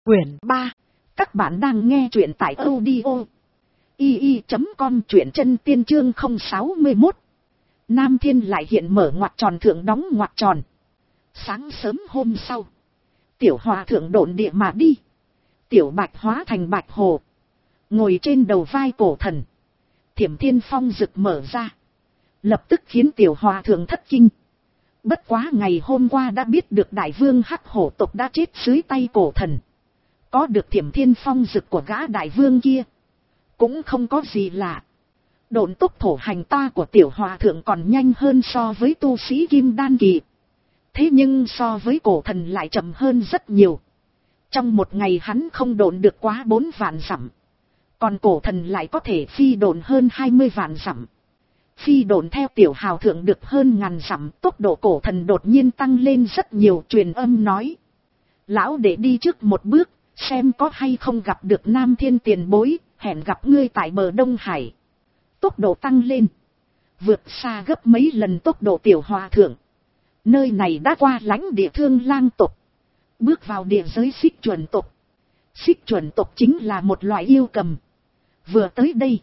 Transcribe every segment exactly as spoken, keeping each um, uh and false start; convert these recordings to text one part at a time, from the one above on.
Quyển ba. Các bạn đang nghe truyện tại audio i i chấm com, truyện chân tiên chương không sáu mốt. Nam Thiên lại hiện mở ngoặc tròn thượng đóng ngoặc tròn. Sáng sớm hôm sau, tiểu hòa thượng độn địa mà đi. Tiểu bạch hóa thành bạch hồ, ngồi trên đầu vai cổ thần. Thiểm thiên phong rực mở ra, lập tức khiến tiểu hòa thượng thất kinh. Bất quá ngày hôm qua đã biết được đại vương hắc hổ tộc đã chết dưới tay cổ thần. Có được thiểm thiên phong dực của gã đại vương kia, cũng không có gì lạ. Độn tốc thổ hành ta của tiểu hòa thượng còn nhanh hơn so với tu sĩ kim đan kỳ. Thế nhưng so với cổ thần lại chậm hơn rất nhiều. Trong một ngày hắn không độn được quá bốn vạn dặm. Còn cổ thần lại có thể phi độn hơn hai mươi vạn dặm. Phi độn theo tiểu hào thượng được hơn ngàn dặm, tốc độ cổ thần đột nhiên tăng lên rất nhiều. Truyền âm nói: lão để đi trước một bước, xem có hay không gặp được Nam Thiên tiền bối, hẹn gặp ngươi tại bờ Đông Hải. Tốc độ tăng lên, vượt xa gấp mấy lần tốc độ tiểu hòa thượng. Nơi này đã qua lãnh địa Thương Lang tộc, bước vào địa giới Xích Chuẩn tộc. Xích Chuẩn tộc chính là một loại yêu cầm. Vừa tới đây,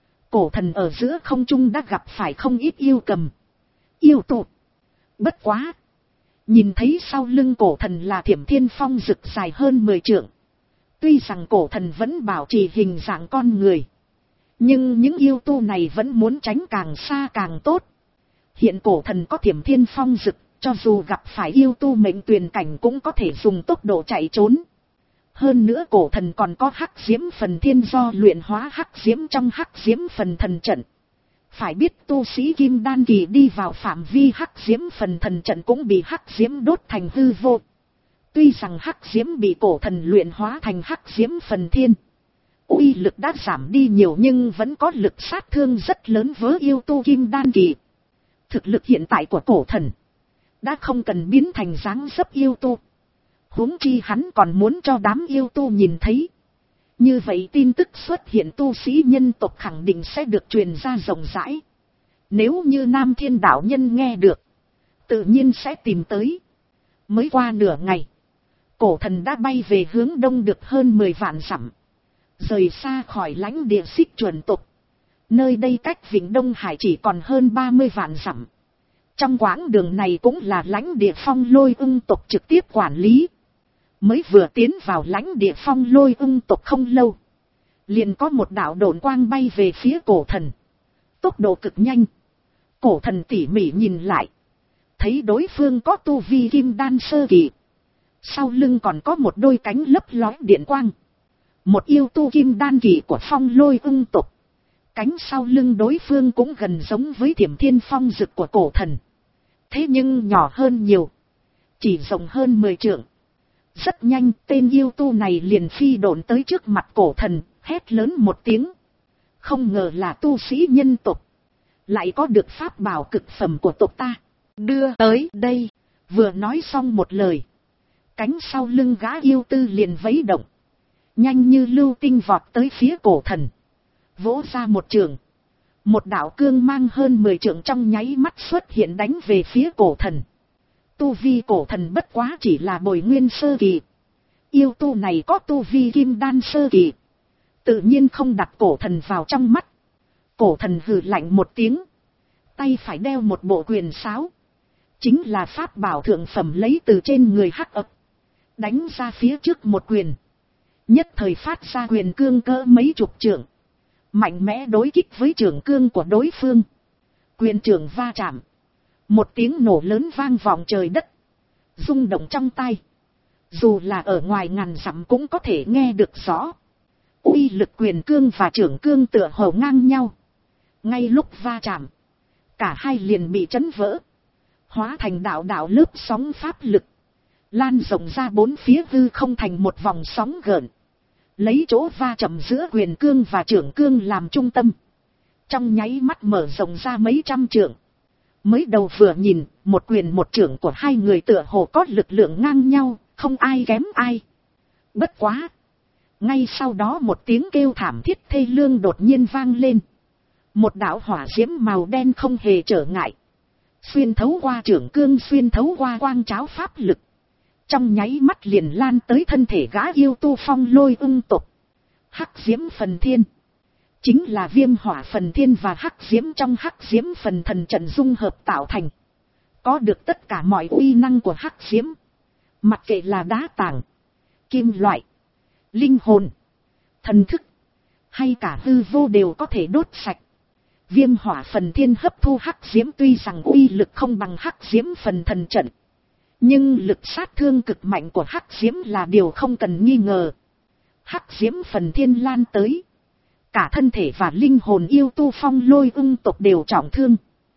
cổ thần ở giữa không trung đã gặp phải không ít yêu cầm, yêu tộc. Bất quá, nhìn thấy sau lưng cổ thần là thiểm thiên phong rực dài hơn mười trượng. Tuy rằng cổ thần vẫn bảo trì hình dạng con người, nhưng những yêu tu này vẫn muốn tránh càng xa càng tốt. Hiện cổ thần có thiểm thiên phong rực, cho dù gặp phải yêu tu mệnh tuyền cảnh cũng có thể dùng tốc độ chạy trốn. Hơn nữa cổ thần còn có hắc diễm phần thiên do luyện hóa hắc diễm trong hắc diễm phần thần trận. Phải biết tu sĩ kim đan kỳ đi vào phạm vi hắc diễm phần thần trận cũng bị hắc diễm đốt thành hư vô. Tuy rằng hắc diễm bị cổ thần luyện hóa thành hắc diễm phần thiên, uy lực đã giảm đi nhiều nhưng vẫn có lực sát thương rất lớn với yêu tu kim đan kỳ. Thực lực hiện tại của cổ thần đã không cần biến thành dáng dấp yêu tu. Huống chi hắn còn muốn cho đám yêu tu nhìn thấy. Như vậy tin tức xuất hiện tu sĩ nhân tộc khẳng định sẽ được truyền ra rộng rãi. Nếu như Nam Thiên đạo nhân nghe được, tự nhiên sẽ tìm tới. Mới qua nửa ngày, cổ thần đã bay về hướng đông được hơn mười vạn dặm, rời xa khỏi lãnh địa Xích Chuẩn tộc. Nơi đây cách Vịnh Đông Hải chỉ còn hơn ba mươi vạn dặm. Trong quãng đường này cũng là lãnh địa Phong Lôi Ưng tộc trực tiếp quản lý. Mới vừa tiến vào lãnh địa Phong Lôi Ưng tộc không lâu, liền có một đạo độn quang bay về phía cổ thần, tốc độ cực nhanh. Cổ thần tỉ mỉ nhìn lại, thấy đối phương có tu vi kim đan sơ kỳ, sau lưng còn có một đôi cánh lấp lóe điện quang. Một yêu tu kim đan kỳ của Phong Lôi Ưng tộc. Cánh sau lưng đối phương cũng gần giống với thiểm thiên phong dực của cổ thần, thế nhưng nhỏ hơn nhiều, chỉ rộng hơn mười trượng. Rất nhanh tên yêu tu này liền phi độn tới trước mặt cổ thần, hét lớn một tiếng. Không ngờ là tu sĩ nhân tộc, lại có được pháp bảo cực phẩm của tộc ta, đưa tới đây. Vừa nói xong một lời, cánh sau lưng gã yêu tư liền vẫy động, nhanh như lưu tinh vọt tới phía cổ thần, vỗ ra một trường. Một đạo cương mang hơn mười trượng trong nháy mắt xuất hiện đánh về phía cổ thần. Tu vi cổ thần bất quá chỉ là bồi nguyên sơ kỳ. Yêu tu này có tu vi kim đan sơ kỳ, tự nhiên không đặt cổ thần vào trong mắt. Cổ thần hừ lạnh một tiếng, tay phải đeo một bộ quyền sáo, chính là pháp bảo thượng phẩm lấy từ trên người hắc ập, đánh ra phía trước một quyền. Nhất thời phát ra quyền cương cỡ mấy chục trượng, mạnh mẽ đối kích với trường cương của đối phương. Quyền trường va chạm, một tiếng nổ lớn vang vọng trời đất, rung động trong tai. Dù là ở ngoài ngàn dặm cũng có thể nghe được rõ. Uy lực quyền cương và trưởng cương tựa hồ ngang nhau. Ngay lúc va chạm, cả hai liền bị chấn vỡ, hóa thành đạo đạo lớp sóng pháp lực, lan rộng ra bốn phía hư không thành một vòng sóng gợn. Lấy chỗ va chạm giữa quyền cương và trưởng cương làm trung tâm, trong nháy mắt mở rộng ra mấy trăm trượng. Mới đầu vừa nhìn, một quyền một trưởng của hai người tựa hồ có lực lượng ngang nhau, không ai kém ai. Bất quá, ngay sau đó một tiếng kêu thảm thiết thê lương đột nhiên vang lên. Một đạo hỏa diễm màu đen không hề trở ngại, xuyên thấu qua trưởng cương, xuyên thấu qua quang cháo pháp lực, trong nháy mắt liền lan tới thân thể gã yêu tu phong lôi ưng tộc. Hắc diễm phần thiên, chính là viêm hỏa phần thiên và hắc diễm trong hắc diễm phần thần trận dung hợp tạo thành. Có được tất cả mọi uy năng của hắc diễm. Mặc kệ là đá tảng, kim loại, linh hồn, thần thức, hay cả hư vô đều có thể đốt sạch. Viêm hỏa phần thiên hấp thu hắc diễm tuy rằng uy lực không bằng hắc diễm phần thần trận. Nhưng lực sát thương cực mạnh của hắc diễm là điều không cần nghi ngờ. Hắc diễm phần thiên lan tới. Cả thân thể và linh hồn yêu tu phong lôi ưng tộc đều trọng thương.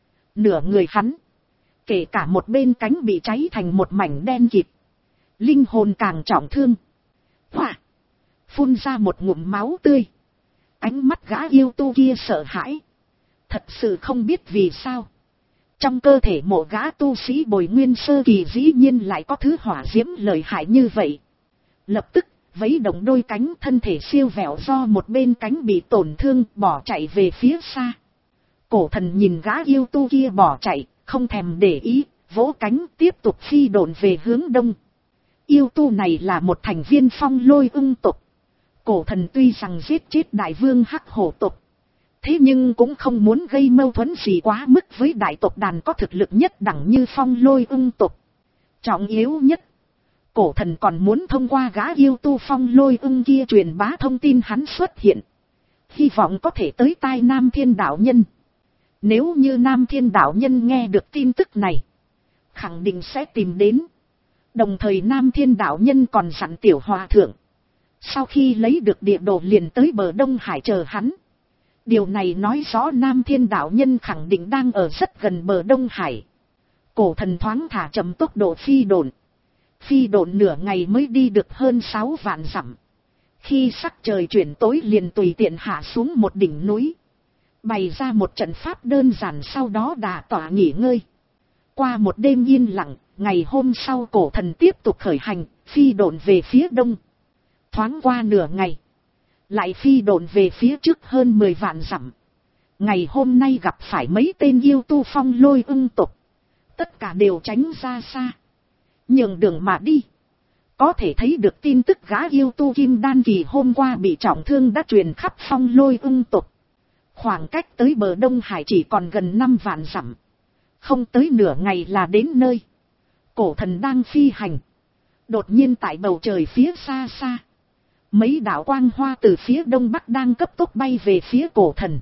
Nửa người hắn, kể cả một bên cánh bị cháy thành một mảnh đen kịt. Linh hồn càng trọng thương. Hoa! Phun ra một ngụm máu tươi. Ánh mắt gã yêu tu kia sợ hãi. Thật sự không biết vì sao. Trong cơ thể mộ gã tu sĩ bồi nguyên sơ kỳ dĩ nhiên lại có thứ hỏa diễm lợi hại như vậy. Lập tức, vẫy động đôi cánh, thân thể siêu vẹo do một bên cánh bị tổn thương, bỏ chạy về phía xa. Cổ thần nhìn gã yêu tu kia bỏ chạy, không thèm để ý, vỗ cánh tiếp tục phi độn về hướng đông. Yêu tu này là một thành viên phong lôi ưng tộc. Cổ thần tuy rằng giết chết đại vương hắc hổ tộc, thế nhưng cũng không muốn gây mâu thuẫn gì quá mức với đại tộc đàn có thực lực nhất đẳng như phong lôi ưng tộc. Trọng yếu nhất, cổ thần còn muốn thông qua gã yêu tu phong lôi ưng kia truyền bá thông tin hắn xuất hiện. Hy vọng có thể tới tai Nam Thiên đạo nhân. Nếu như Nam Thiên đạo nhân nghe được tin tức này, khẳng định sẽ tìm đến. Đồng thời Nam Thiên đạo nhân còn dặn tiểu hòa thượng, sau khi lấy được địa đồ liền tới bờ Đông Hải chờ hắn. Điều này nói rõ Nam Thiên đạo nhân khẳng định đang ở rất gần bờ Đông Hải. Cổ thần thoáng thả chậm tốc độ phi độn. Phi độn nửa ngày mới đi được hơn sáu vạn dặm. Khi sắc trời chuyển tối liền tùy tiện hạ xuống một đỉnh núi. Bày ra một trận pháp đơn giản, sau đó đà tỏa nghỉ ngơi. Qua một đêm yên lặng, ngày hôm sau cổ thần tiếp tục khởi hành, phi độn về phía đông. Thoáng qua nửa ngày, lại phi độn về phía trước hơn mười vạn dặm. Ngày hôm nay gặp phải mấy tên yêu tu phong lôi ưng tộc. Tất cả đều tránh ra xa, nhường đường mà đi. Có thể thấy được tin tức gã yêu tu kim đan kỳ hôm qua bị trọng thương đã truyền khắp phong lôi ưng tộc. Khoảng cách tới bờ Đông Hải chỉ còn gần năm vạn dặm. Không tới nửa ngày là đến nơi. Cổ thần đang phi hành. Đột nhiên tại bầu trời phía xa xa, mấy đạo quang hoa từ phía đông bắc đang cấp tốc bay về phía cổ thần.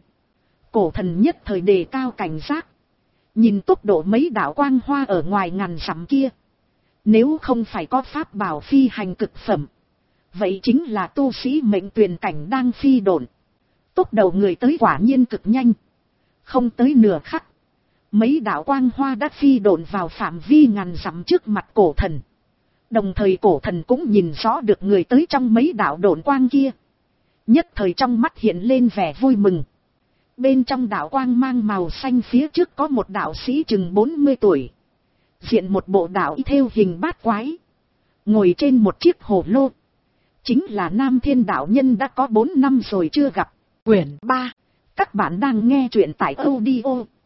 Cổ thần nhất thời đề cao cảnh giác. Nhìn tốc độ mấy đạo quang hoa ở ngoài ngàn dặm kia. Nếu không phải có pháp bảo phi hành cực phẩm, vậy chính là tu sĩ mệnh tuyền cảnh đang phi độn. Tốc độ người tới quả nhiên cực nhanh. Không tới nửa khắc, mấy đạo quang hoa đã phi độn vào phạm vi ngàn dặm trước mặt cổ thần. Đồng thời cổ thần cũng nhìn rõ được người tới trong mấy đạo độn quang kia. Nhất thời trong mắt hiện lên vẻ vui mừng. Bên trong đạo quang mang màu xanh phía trước có một đạo sĩ chừng bốn mươi tuổi. Diện một bộ đạo y theo hình bát quái. Ngồi trên một chiếc hồ lô. Chính là Nam Thiên đạo nhân đã có bốn năm rồi chưa gặp. Quyển ba. Các bạn đang nghe truyện tại audio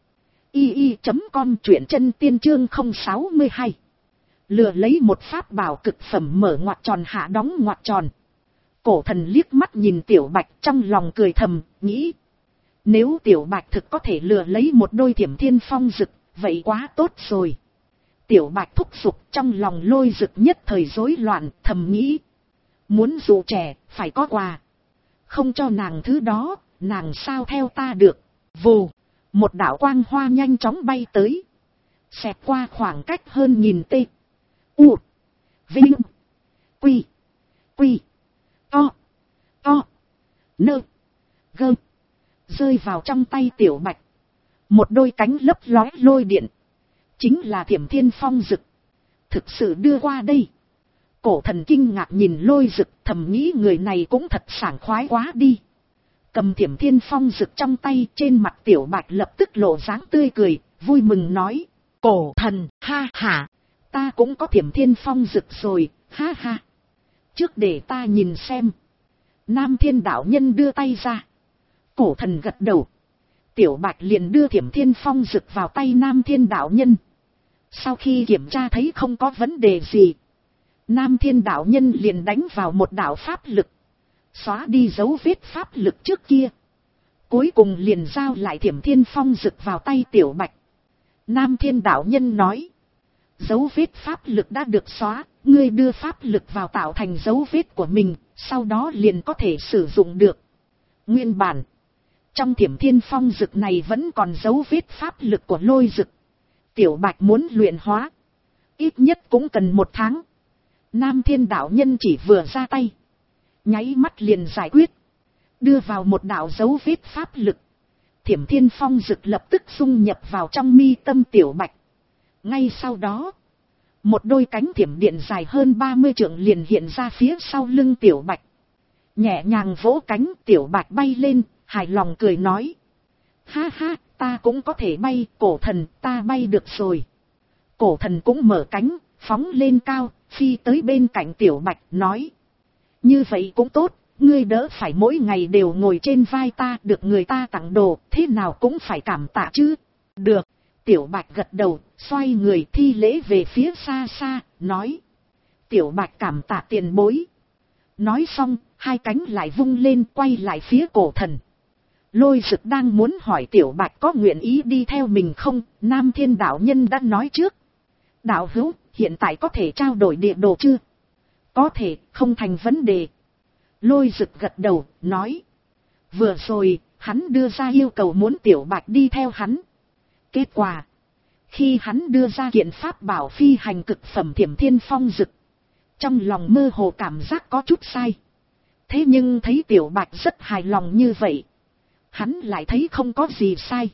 i i chấm com, truyện chân tiên chương không sáu hai. Lừa lấy một pháp bảo cực phẩm, mở ngoặc tròn hạ đóng ngoặc tròn. Cổ thần liếc mắt nhìn Tiểu Bạch, trong lòng cười thầm, nghĩ. Nếu Tiểu Bạch thực có thể lừa lấy một đôi Thiểm Thiên Phong Dực, vậy quá tốt rồi. Tiểu Bạch thúc giục, trong lòng Lôi Dực nhất thời rối loạn, thầm nghĩ. Muốn dụ trẻ, phải có quà. Không cho nàng thứ đó, nàng sao theo ta được. Vù, một đạo quang hoa nhanh chóng bay tới. Xẹt qua khoảng cách hơn nghìn tê. U, Vinh, Quy, Quy, To, To, Nơ, Gơ. Rơi vào trong tay Tiểu Bạch. Một đôi cánh lấp lóe lôi điện. Chính là Thiểm Thiên Phong Dực. Thực sự đưa qua đây. Cổ thần kinh ngạc nhìn Lôi Dực, thầm nghĩ người này cũng thật sảng khoái quá đi. Cầm Thiểm Thiên Phong Dực trong tay, trên mặt Tiểu Bạch lập tức lộ dáng tươi cười, vui mừng nói. Cổ thần, ha ha, ta cũng có Thiểm Thiên Phong Dực rồi, ha ha. Trước để ta nhìn xem. Nam Thiên đạo nhân đưa tay ra. Cổ thần gật đầu. Tiểu Bạch liền đưa Thiểm Thiên Phong Dực vào tay Nam Thiên đạo nhân. Sau khi kiểm tra thấy không có vấn đề gì, Nam Thiên đạo nhân liền đánh vào một đạo pháp lực, xóa đi dấu vết pháp lực trước kia. Cuối cùng liền giao lại Thiểm Thiên Phong Dực vào tay Tiểu Bạch. Nam Thiên đạo nhân nói, dấu vết pháp lực đã được xóa, ngươi đưa pháp lực vào tạo thành dấu vết của mình, sau đó liền có thể sử dụng được. Nguyên bản, trong Thiểm Thiên Phong Dực này vẫn còn dấu vết pháp lực của Lôi Dực. Tiểu Bạch muốn luyện hóa, ít nhất cũng cần một tháng. Nam Thiên đạo nhân chỉ vừa ra tay, nháy mắt liền giải quyết, đưa vào một đạo dấu vết pháp lực. Thiểm Thiên Phong Dực lập tức dung nhập vào trong mi tâm Tiểu Bạch. Ngay sau đó, một đôi cánh thiểm điện dài hơn ba mươi trượng liền hiện ra phía sau lưng Tiểu Bạch. Nhẹ nhàng vỗ cánh, Tiểu Bạch bay lên, hài lòng cười nói, ha ha, ta cũng có thể bay, cổ thần, ta bay được rồi. Cổ thần cũng mở cánh, phóng lên cao, phi tới bên cạnh Tiểu Bạch, nói, như vậy cũng tốt, ngươi đỡ phải mỗi ngày đều ngồi trên vai ta, được người ta tặng đồ, thế nào cũng phải cảm tạ chứ. Được. Tiểu Bạch gật đầu, xoay người thi lễ về phía xa xa, nói, Tiểu Bạch cảm tạ tiền bối. Nói xong, hai cánh lại vung lên, quay lại phía cổ thần. Lôi Dực đang muốn hỏi Tiểu Bạch có nguyện ý đi theo mình không, Nam Thiên đạo nhân đã nói trước. Đạo hữu, hiện tại có thể trao đổi địa đồ chưa? Có thể, không thành vấn đề. Lôi Dực gật đầu, nói, vừa rồi, hắn đưa ra yêu cầu muốn Tiểu Bạch đi theo hắn. Kết quả, khi hắn đưa ra kiện pháp bảo phi hành cực phẩm Thiểm Thiên Phong Dực, trong lòng mơ hồ cảm giác có chút sai. Thế nhưng thấy Tiểu Bạch rất hài lòng như vậy, hắn lại thấy không có gì sai.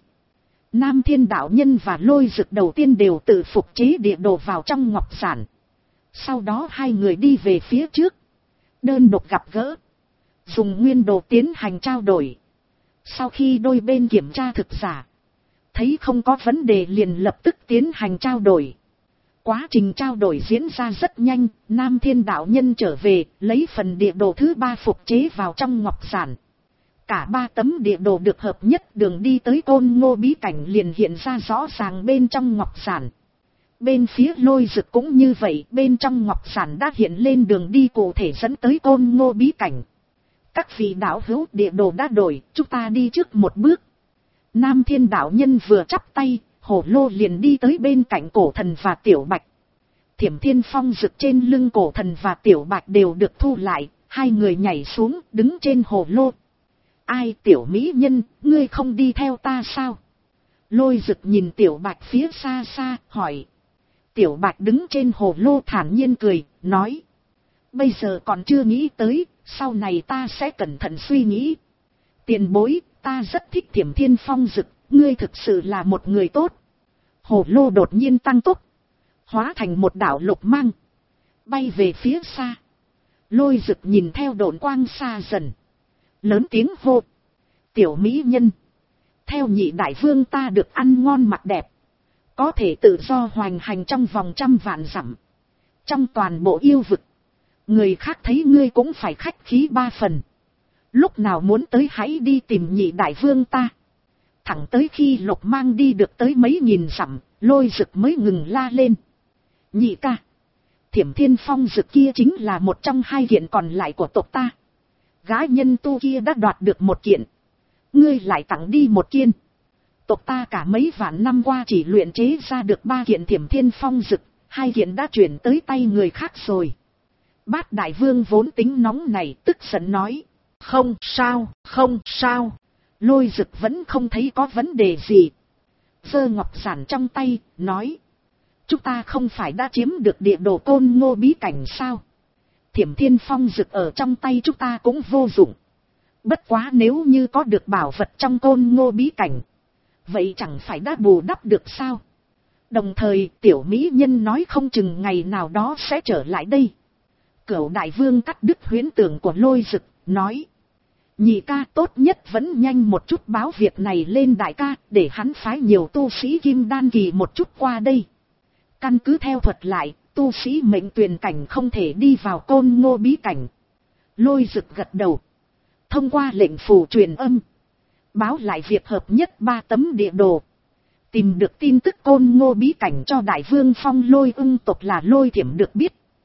Nam Thiên đạo nhân và Lôi Dực đầu tiên đều tự phục chế địa đồ vào trong ngọc giản. Sau đó hai người đi về phía trước, đơn độc gặp gỡ, dùng nguyên đồ tiến hành trao đổi. Sau khi đôi bên kiểm tra thực giả, thấy không có vấn đề liền lập tức tiến hành trao đổi. Quá trình trao đổi diễn ra rất nhanh, Nam Thiên đạo nhân trở về, lấy phần địa đồ thứ ba phục chế vào trong ngọc giản. Cả ba tấm địa đồ được hợp nhất, đường đi tới Côn Ngô bí cảnh liền hiện ra rõ ràng bên trong ngọc giản. Bên phía Lôi Dực cũng như vậy, bên trong ngọc giản đã hiện lên đường đi cụ thể dẫn tới Côn Ngô bí cảnh. Các vị đạo hữu, địa đồ đã đổi, chúng ta đi trước một bước. Nam Thiên đạo nhân vừa chắp tay, hổ lô liền đi tới bên cạnh cổ thần và Tiểu Bạch. Thiểm Thiên Phong Dực trên lưng cổ thần và Tiểu Bạch đều được thu lại, hai người nhảy xuống, đứng trên hổ lô. Ai, Tiểu mỹ nhân, ngươi không đi theo ta sao? Lôi Dực nhìn Tiểu Bạch phía xa xa, hỏi. Tiểu Bạch đứng trên hồ lô thản nhiên cười, nói, bây giờ còn chưa nghĩ tới, sau này ta sẽ cẩn thận suy nghĩ. Tiền bối, ta rất thích Thiểm Thiên Phong Dực, ngươi thực sự là một người tốt. Hồ lô đột nhiên tăng tốc, hóa thành một đạo lục mang, bay về phía xa. Lôi Dực nhìn theo độn quang xa dần, lớn tiếng hô, Tiểu mỹ nhân, theo nhị đại vương ta được ăn ngon mặc đẹp, có thể tự do hoành hành trong vòng trăm vạn dặm. Trong toàn bộ yêu vực, người khác thấy ngươi cũng phải khách khí ba phần. Lúc nào muốn tới hãy đi tìm nhị đại vương ta. Thẳng tới khi lục mang đi được tới mấy nghìn dặm, Lôi Dực mới ngừng la lên. Nhị ca, Thiểm Thiên Phong Dực kia chính là một trong hai kiện còn lại của tộc ta. Gái nhân tu kia đã đoạt được một kiện, ngươi lại tặng đi một kiện. Tộc ta cả mấy vạn năm qua chỉ luyện chế ra được ba kiện Thiểm Thiên Phong Dực, hai kiện đã chuyển tới tay người khác rồi. Bát đại vương vốn tính nóng này tức giận nói, không sao, không sao. Lôi Dực vẫn không thấy có vấn đề gì, giơ ngọc giản trong tay, nói, chúng ta không phải đã chiếm được địa đồ Côn Ngô bí cảnh sao? Thiểm Thiên Phong Dực ở trong tay chúng ta cũng vô dụng. Bất quá nếu như có được bảo vật trong Côn Ngô bí cảnh, vậy chẳng phải đã bù đắp được sao? Đồng thời Tiểu mỹ nhân nói không chừng ngày nào đó sẽ trở lại đây. Cửu đại vương cắt đứt huyễn tưởng của Lôi Dực, nói, nhị ca, tốt nhất vẫn nhanh một chút báo việc này lên đại ca, để hắn phái nhiều tu sĩ kim đan kỳ một chút qua đây. Căn cứ theo thuật lại, tu sĩ mệnh tuyền cảnh không thể đi vào Côn Ngô bí cảnh. Lôi Dực gật đầu, thông qua lệnh phù truyền âm, báo lại việc hợp nhất ba tấm địa đồ, tìm được tin tức Côn Ngô bí cảnh cho đại vương Phong Lôi ưng tộc là Lôi Thiểm được biết.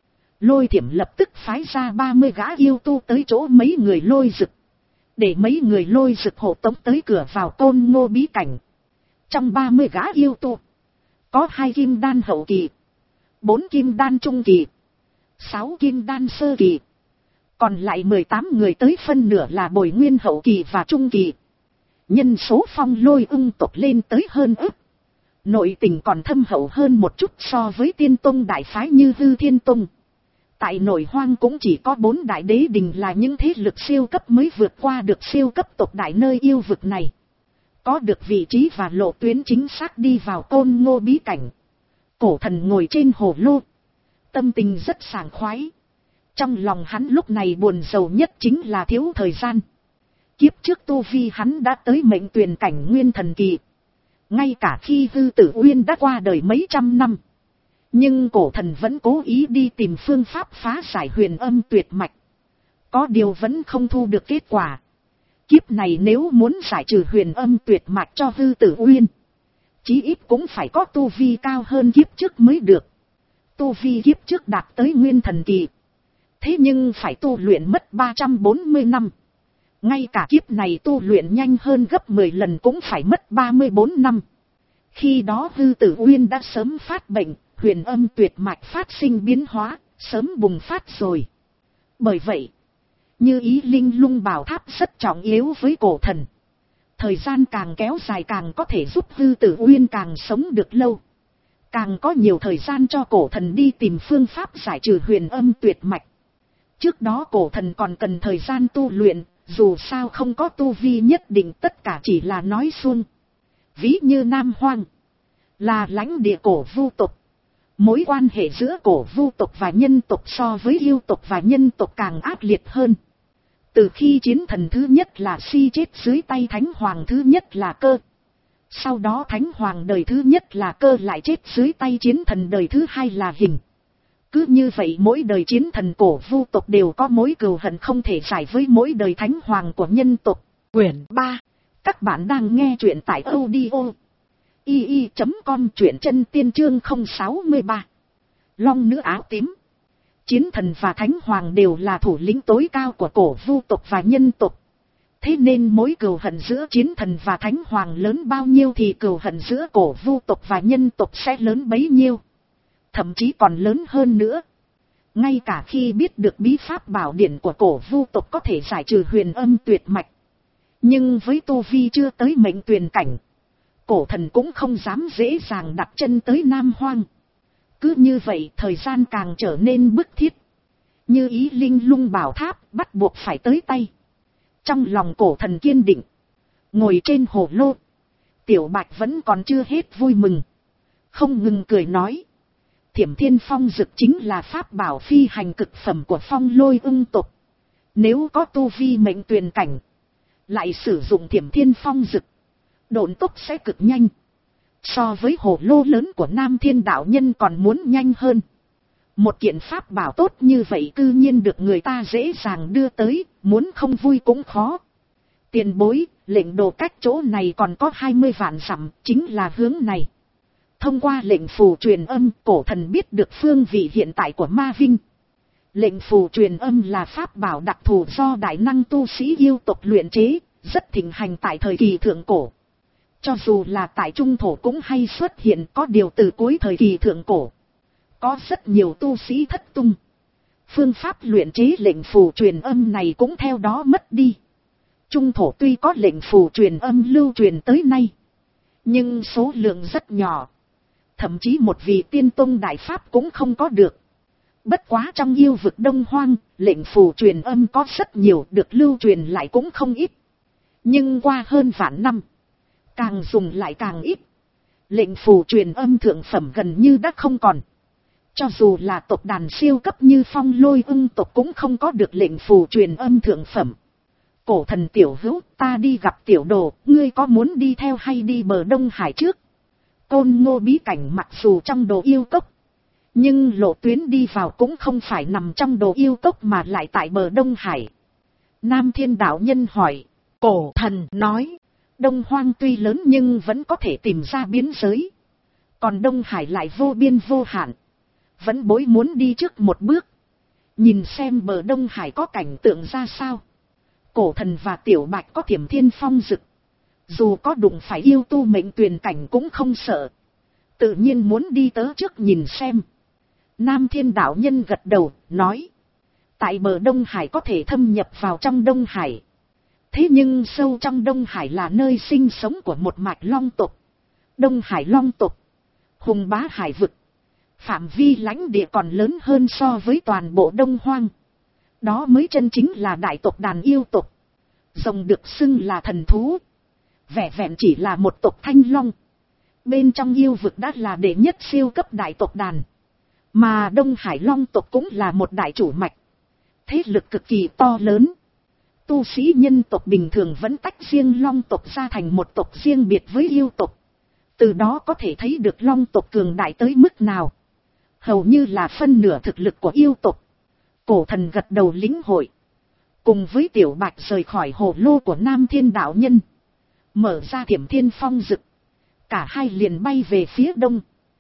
Lôi Thiểm lập tức phái ra ba mươi gã yêu tu tới chỗ mấy người Lôi Dực, để mấy người Lôi Dực hộ tống tới cửa vào Côn Ngô bí cảnh. Trong ba mươi gã yêu tu, có hai kim đan hậu kỳ, bốn kim đan trung kỳ, sáu kim đan sơ kỳ. Còn lại mười tám người tới phân nửa là bồi nguyên hậu kỳ và trung kỳ. Nhân số Phong Lôi ưng tộc lên tới hơn ức. Nội tình còn thâm hậu hơn một chút so với tiên tông đại phái như Hư Thiên Tông. Tại nội hoang cũng chỉ có bốn đại đế đình là những thế lực siêu cấp mới vượt qua được siêu cấp tộc đại nơi yêu vực này. Có được vị trí và lộ tuyến chính xác đi vào Côn Ngô bí cảnh. Cổ Thần ngồi trên hồ lô, tâm tình rất sảng khoái. Trong lòng hắn lúc này buồn rầu nhất chính là thiếu thời gian. Kiếp trước tu vi hắn đã tới mệnh tuyền cảnh nguyên thần kỳ. Ngay cả khi Hư Tử Uyên đã qua đời mấy trăm năm, nhưng Cổ Thần vẫn cố ý đi tìm phương pháp phá giải huyền âm tuyệt mạch. Có điều vẫn không thu được kết quả. Kiếp này nếu muốn giải trừ huyền âm tuyệt mạch cho Hư Tử Uyên, chí ít cũng phải có tu vi cao hơn kiếp trước mới được. Tu vi kiếp trước đạt tới nguyên thần kỳ, thế nhưng phải tu luyện mất ba trăm bốn mươi năm. Ngay cả kiếp này tu luyện nhanh hơn gấp mười lần cũng phải mất ba mươi bốn năm. Khi đó Hư Tử Uyên đã sớm phát bệnh, huyền âm tuyệt mạch phát sinh biến hóa, sớm bùng phát rồi. Bởi vậy, Như Ý Linh Lung Bảo Tháp rất trọng yếu với Cổ Thần. Thời gian càng kéo dài càng có thể giúp Hư Tử Uyên càng sống được lâu. Càng có nhiều thời gian cho Cổ Thần đi tìm phương pháp giải trừ huyền âm tuyệt mạch. Trước đó Cổ Thần còn cần thời gian tu luyện, dù sao không có tu vi nhất định, tất cả chỉ là nói suông. Ví như Nam Hoang là lãnh địa cổ vu tộc. Mối quan hệ giữa cổ vu tộc và nhân tộc so với yêu tộc và nhân tộc càng ác liệt hơn. Từ khi chiến thần thứ nhất là Si chết dưới tay Thánh Hoàng thứ nhất là Cơ. Sau đó Thánh Hoàng đời thứ nhất là Cơ lại chết dưới tay chiến thần đời thứ hai là Hình. Cứ như vậy mỗi đời chiến thần cổ vu tộc đều có mối cừu hận không thể giải với mỗi đời Thánh Hoàng của nhân tộc. Quyển ba. Các bạn đang nghe truyện tại audio i i chấm com, truyện chân tiên chương không sáu ba. Long nữ áo tím. Chiến thần và Thánh Hoàng đều là thủ lĩnh tối cao của cổ vu tộc và nhân tộc. Thế nên mối cừu hận giữa chiến thần và Thánh Hoàng lớn bao nhiêu thì cừu hận giữa cổ vu tộc và nhân tộc sẽ lớn bấy nhiêu. Thậm chí còn lớn hơn nữa. Ngay cả khi biết được bí pháp bảo điển của cổ vu tộc có thể giải trừ huyền âm tuyệt mạch, nhưng với tu vi chưa tới mệnh tuyền cảnh, Cổ Thần cũng không dám dễ dàng đặt chân tới Nam Hoang. Cứ như vậy thời gian càng trở nên bức thiết. Như Ý Linh Lung Bảo Tháp bắt buộc phải tới tay. Trong lòng Cổ Thần kiên định, ngồi trên hồ lô, Tiểu Bạch vẫn còn chưa hết vui mừng, không ngừng cười nói: Thiểm Thiên Phong Dực chính là pháp bảo phi hành cực phẩm của Phong Lôi ưng tộc. Nếu có tu vi mệnh tuyền cảnh, lại sử dụng Thiểm Thiên Phong Dực, độn tốc sẽ cực nhanh. So với hồ lô lớn của Nam Thiên đạo nhân còn muốn nhanh hơn. Một kiện pháp bảo tốt như vậy cư nhiên được người ta dễ dàng đưa tới, muốn không vui cũng khó. Tiền bối, lệnh đồ cách chỗ này còn có hai mươi vạn dặm, chính là hướng này. Thông qua lệnh phù truyền âm, Cổ Thần biết được phương vị hiện tại của Ma Vinh. Lệnh phù truyền âm là pháp bảo đặc thù do đại năng tu sĩ yêu tộc luyện chế, rất thịnh hành tại thời kỳ thượng cổ. Cho dù là tại trung thổ cũng hay xuất hiện, có điều từ cuối thời kỳ thượng cổ, có rất nhiều tu sĩ thất tung. Phương pháp luyện chế lệnh phù truyền âm này cũng theo đó mất đi. Trung thổ tuy có lệnh phù truyền âm lưu truyền tới nay, nhưng số lượng rất nhỏ. Thậm chí một vị tiên tông đại pháp cũng không có được. Bất quá trong yêu vực Đông Hoang, lệnh phù truyền âm có rất nhiều, được lưu truyền lại cũng không ít. Nhưng qua hơn vạn năm, càng dùng lại càng ít. Lệnh phù truyền âm thượng phẩm gần như đã không còn. Cho dù là tộc đàn siêu cấp như Phong Lôi ưng tộc cũng không có được lệnh phù truyền âm thượng phẩm. Cổ Thần tiểu hữu, ta đi gặp tiểu đồ, ngươi có muốn đi theo hay đi bờ Đông Hải trước? Côn Ngô bí cảnh mặc dù trong đồ yêu cốc, nhưng lộ tuyến đi vào cũng không phải nằm trong đồ yêu cốc mà lại tại bờ Đông Hải. Nam Thiên đạo nhân hỏi. Cổ Thần nói, Đông Hoang tuy lớn nhưng vẫn có thể tìm ra biên giới. Còn Đông Hải lại vô biên vô hạn. Vẫn bối muốn đi trước một bước. Nhìn xem bờ Đông Hải có cảnh tượng ra sao. Cổ Thần và Tiểu Bạch có Thiểm Thiên Phong Dực. Dù có đụng phải yêu tu mệnh tuyền cảnh cũng không sợ. Tự nhiên muốn đi tới trước nhìn xem. Nam Thiên đạo nhân gật đầu, nói. Tại bờ Đông Hải có thể thâm nhập vào trong Đông Hải. Thế nhưng sâu trong Đông Hải là nơi sinh sống của một mạch long tộc. Đông Hải long tộc. Hùng bá hải vực. Phạm vi lãnh địa còn lớn hơn so với toàn bộ Đông Hoang. Đó mới chân chính là đại tộc đàn yêu tộc. Rồng được xưng là thần thú. Vẻ vẹn chỉ là một tộc thanh long. Bên trong yêu vực đã là đệ nhất siêu cấp đại tộc đàn. Mà Đông Hải long tộc cũng là một đại chủ mạch. Thế lực cực kỳ to lớn. Tu sĩ nhân tộc bình thường vẫn tách riêng long tộc ra thành một tộc riêng biệt với yêu tộc. Từ đó có thể thấy được long tộc cường đại tới mức nào. Hầu như là phân nửa thực lực của yêu tộc. Cổ Thần gật đầu lĩnh hội. Cùng với Tiểu Bạch rời khỏi hồ lô của Nam Thiên đạo nhân. Mở ra Thiểm Thiên Phong Dực. Cả hai liền bay về phía đông.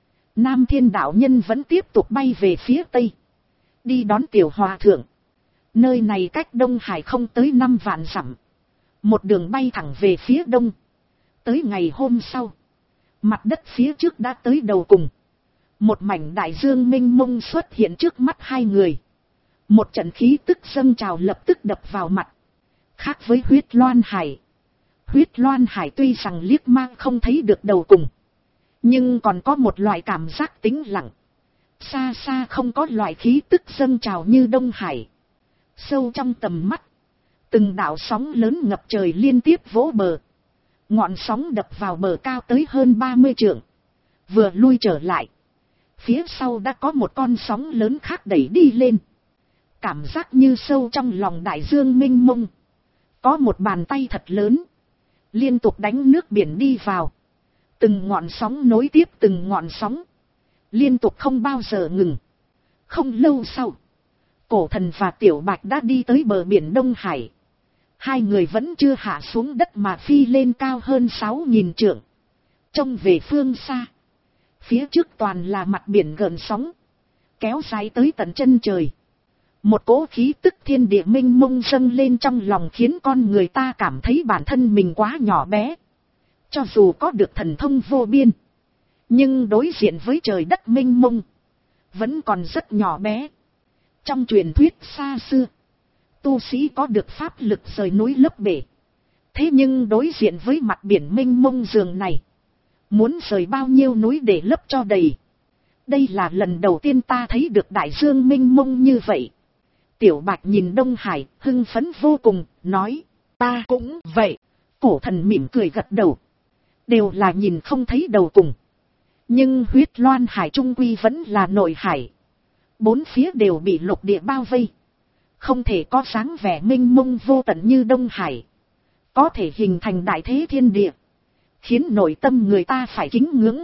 Nam Thiên đạo nhân vẫn tiếp tục bay về phía tây. Đi đón Tiểu Hòa Thượng. Nơi này cách Đông Hải không tới năm vạn dặm. Một đường bay thẳng về phía đông. Tới ngày hôm sau. Mặt đất phía trước đã tới đầu cùng. Một mảnh đại dương mênh mông xuất hiện trước mắt hai người. Một trận khí tức dâng trào lập tức đập vào mặt. Khác với huyết loan hải. Huyết loan hải tuy rằng liếc mang không thấy được đầu cùng. Nhưng còn có một loại cảm giác tĩnh lặng. Xa xa không có loại khí tức dâng trào như Đông Hải. Sâu trong tầm mắt. Từng đạo sóng lớn ngập trời liên tiếp vỗ bờ. Ngọn sóng đập vào bờ cao tới hơn ba mươi trượng. Vừa lui trở lại. Phía sau đã có một con sóng lớn khác đẩy đi lên. Cảm giác như sâu trong lòng đại dương mênh mông. Có một bàn tay thật lớn. Liên tục đánh nước biển đi vào. Từng ngọn sóng nối tiếp từng ngọn sóng. Liên tục không bao giờ ngừng. Không lâu sau. Cổ Thần và Tiểu Bạch đã đi tới bờ biển Đông Hải. Hai người vẫn chưa hạ xuống đất mà phi lên cao hơn sáu nghìn trượng. Trông về phương xa. Phía trước toàn là mặt biển gợn sóng. Kéo dài tới tận chân trời. Một cỗ khí tức thiên địa minh mông dâng lên trong lòng khiến con người ta cảm thấy bản thân mình quá nhỏ bé. Cho dù có được thần thông vô biên. Nhưng đối diện với trời đất minh mông. Vẫn còn rất nhỏ bé. Trong truyền thuyết xa xưa. Tu sĩ có được pháp lực rời núi lấp bể. Thế nhưng đối diện với mặt biển mênh mông giường này. Muốn rời bao nhiêu núi để lấp cho đầy. Đây là lần đầu tiên ta thấy được đại dương mênh mông như vậy. Tiểu Bạch nhìn Đông Hải, hưng phấn vô cùng, nói. Ta cũng vậy. Cổ Thần mỉm cười gật đầu. Đều là nhìn không thấy đầu cùng. Nhưng huyết loan hải trung quy vẫn là nội hải. Bốn phía đều bị lục địa bao vây. Không thể có dáng vẻ mênh mông vô tận như Đông Hải. Có thể hình thành đại thế thiên địa. Khiến nội tâm người ta phải kính ngưỡng.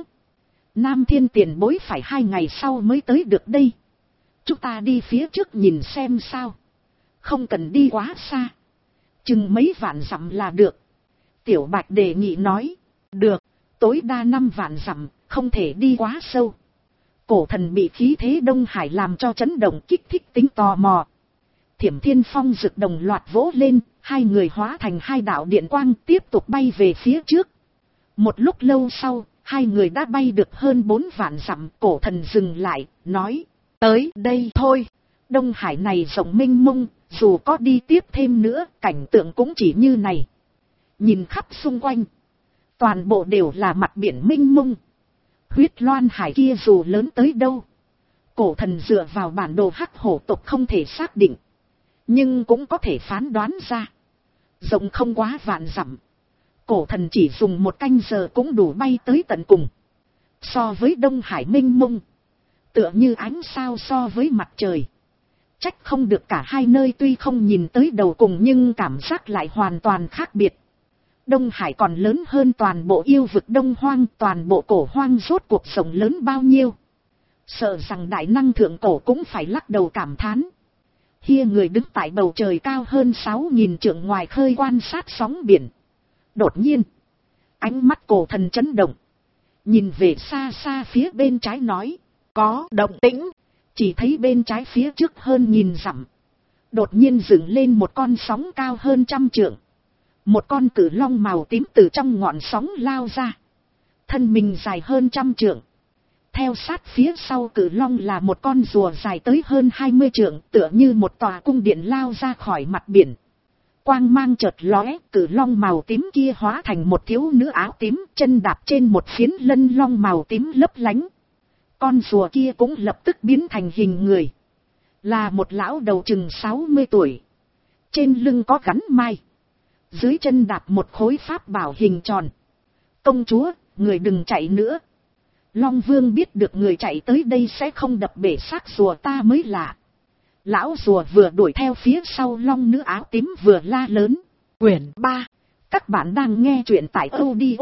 Nam Thiên tiền bối phải hai ngày sau mới tới được đây. Chúng ta đi phía trước nhìn xem sao. Không cần đi quá xa. Chừng mấy vạn dặm là được. Tiểu Bạch đề nghị nói. Được, tối đa năm vạn dặm, không thể đi quá sâu. Cổ Thần bị khí thế Đông Hải làm cho chấn động kích thích tính tò mò. Thiểm Thiên Phong Dực đồng loạt vỗ lên, hai người hóa thành hai đạo điện quang tiếp tục bay về phía trước. Một lúc lâu sau, hai người đã bay được hơn bốn vạn dặm. Cổ Thần dừng lại, nói, tới đây thôi. Đông Hải này rộng mênh mông, dù có đi tiếp thêm nữa, cảnh tượng cũng chỉ như này. Nhìn khắp xung quanh, toàn bộ đều là mặt biển mênh mông. Huyết loan hải kia dù lớn tới đâu, Cổ Thần dựa vào bản đồ hắc hổ tộc không thể xác định. Nhưng cũng có thể phán đoán ra. Rộng không quá vạn dặm. Cổ Thần chỉ dùng một canh giờ cũng đủ bay tới tận cùng. So với Đông Hải mênh mông, tựa như ánh sao so với mặt trời. Trách không được cả hai nơi tuy không nhìn tới đầu cùng nhưng cảm giác lại hoàn toàn khác biệt. Đông Hải còn lớn hơn toàn bộ yêu vực Đông Hoang, toàn bộ cổ hoang rốt cuộc rộng lớn bao nhiêu. Sợ rằng đại năng thượng cổ cũng phải lắc đầu cảm thán. Hia người đứng tại bầu trời cao hơn sáu nghìn trượng ngoài khơi quan sát sóng biển. Đột nhiên, ánh mắt Cổ Thần chấn động. Nhìn về xa xa phía bên trái nói, có động tĩnh. Chỉ thấy bên trái phía trước hơn nghìn dặm, đột nhiên dựng lên một con sóng cao hơn trăm trượng. Một con cử long màu tím từ trong ngọn sóng lao ra. Thân mình dài hơn trăm trượng. Theo sát phía sau cử long là một con rùa dài tới hơn hai mươi trượng, tựa như một tòa cung điện lao ra khỏi mặt biển. Quang mang chợt lóe, cử long màu tím kia hóa thành một thiếu nữ áo tím, chân đạp trên một phiến lân long màu tím lấp lánh. Con rùa kia cũng lập tức biến thành hình người. Là một lão đầu chừng sáu mươi tuổi. Trên lưng có gắn mai. Dưới chân đạp một khối pháp bảo hình tròn. Công chúa, người đừng chạy nữa. Long Vương biết được người chạy tới đây sẽ không đập bể xác rùa ta mới lạ. Lão rùa vừa đuổi theo phía sau long nữ áo tím vừa la lớn. Quyển ba. Các bạn đang nghe truyện tại audio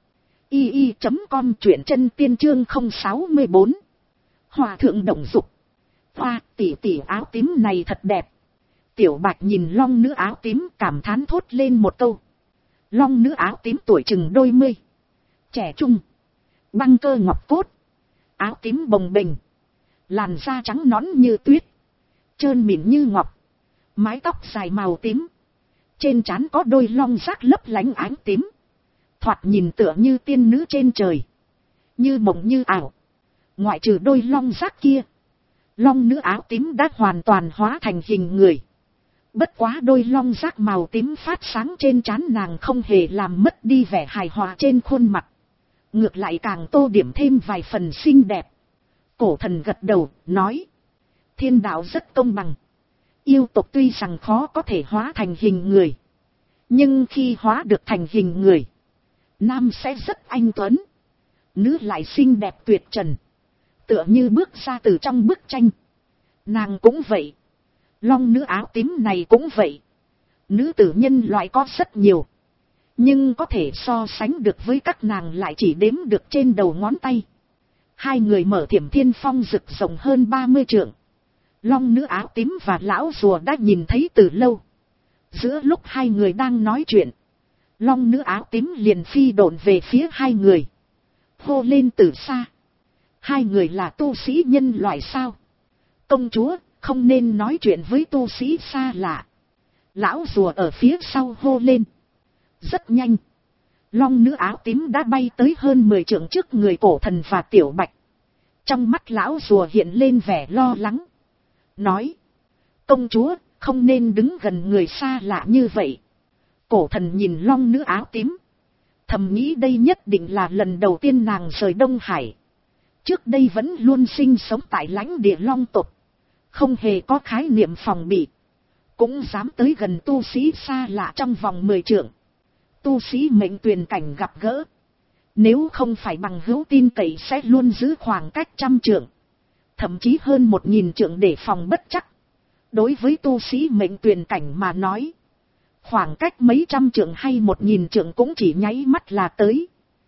i i chấm com, truyện chân tiên chương không sáu bốn. Hòa thượng động dục. Hoa, tỷ tỷ áo tím này thật đẹp. Tiểu Bạch nhìn long nữ áo tím cảm thán thốt lên một câu. Long nữ áo tím tuổi chừng đôi mươi. Trẻ trung. Băng cơ ngọc cốt. Áo tím bồng bềnh. Làn da trắng nõn như tuyết. Trơn mịn như ngọc. Mái tóc dài màu tím. Trên trán có đôi long rác lấp lánh ánh tím. Thoạt nhìn tựa như tiên nữ trên trời. Như mộng như ảo. Ngoại trừ đôi long rác kia, long nữ áo tím đã hoàn toàn hóa thành hình người. Bất quá đôi long rác màu tím phát sáng trên trán nàng không hề làm mất đi vẻ hài hòa trên khuôn mặt. Ngược lại càng tô điểm thêm vài phần xinh đẹp. Cổ thần gật đầu, nói. Thiên đạo rất công bằng. Yêu tộc tuy rằng khó có thể hóa thành hình người. Nhưng khi hóa được thành hình người, nam sẽ rất anh tuấn. Nữ lại xinh đẹp tuyệt trần. Tựa như bước ra từ trong bức tranh. Nàng cũng vậy. Long nữ áo tím này cũng vậy. Nữ tử nhân loại có rất nhiều. Nhưng có thể so sánh được với các nàng lại chỉ đếm được trên đầu ngón tay. Hai người mở Thiểm Thiên Phong rực rộng hơn ba mươi trượng. Long nữ áo tím và lão rùa đã nhìn thấy từ lâu. Giữa lúc hai người đang nói chuyện, long nữ áo tím liền phi độn về phía hai người. Hô lên từ xa. Hai người là tu sĩ nhân loại sao? Công chúa, không nên nói chuyện với tu sĩ xa lạ. Lão rùa ở phía sau hô lên. Rất nhanh. Long nữ áo tím đã bay tới hơn mười trượng trước người cổ thần và Tiểu Bạch. Trong mắt lão rùa hiện lên vẻ lo lắng. Nói. Công chúa, không nên đứng gần người xa lạ như vậy. Cổ thần nhìn long nữ áo tím. Thầm nghĩ đây nhất định là lần đầu tiên nàng rời Đông Hải. Trước đây vẫn luôn sinh sống tại lãnh địa long tộc. Không hề có khái niệm phòng bị. Cũng dám tới gần tu sĩ xa lạ trong vòng mười trượng. Tu sĩ mệnh tuyền cảnh gặp gỡ. Nếu không phải bằng hữu tin cậy sẽ luôn giữ khoảng cách trăm trượng. Thậm chí hơn một nghìn trượng để phòng bất chắc. Đối với tu sĩ mệnh tuyền cảnh mà nói. Khoảng cách mấy trăm trượng hay một nghìn trượng cũng chỉ nháy mắt là tới.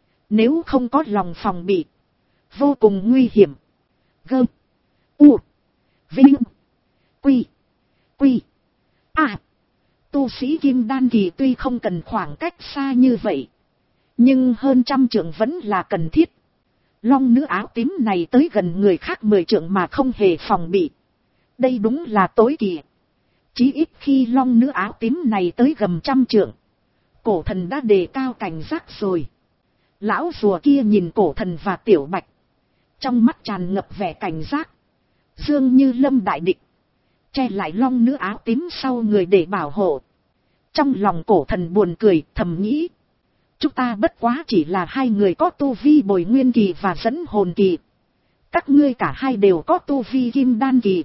Nếu không có lòng phòng bị. Vô cùng nguy hiểm. Gơm. U. Vinh. Quy. Quy. À. Tu sĩ kim đan kỳ tuy không cần khoảng cách xa như vậy. Nhưng hơn trăm trượng vẫn là cần thiết. Long nữ áo tím này tới gần người khác mười trượng mà không hề phòng bị. Đây đúng là tối kỵ. Chí ít khi long nữ áo tím này tới gần trăm trượng. Cổ thần đã đề cao cảnh giác rồi. Lão rùa kia nhìn cổ thần và Tiểu Bạch. Trong mắt tràn ngập vẻ cảnh giác. Dương như lâm đại địch. Che lại long nữ áo tím sau người để bảo hộ. Trong lòng cổ thần buồn cười thầm nghĩ. Chúng ta bất quá chỉ là hai người có tu vi bồi nguyên kỳ và dẫn hồn kỳ. Các ngươi cả hai đều có tu vi kim đan kỳ.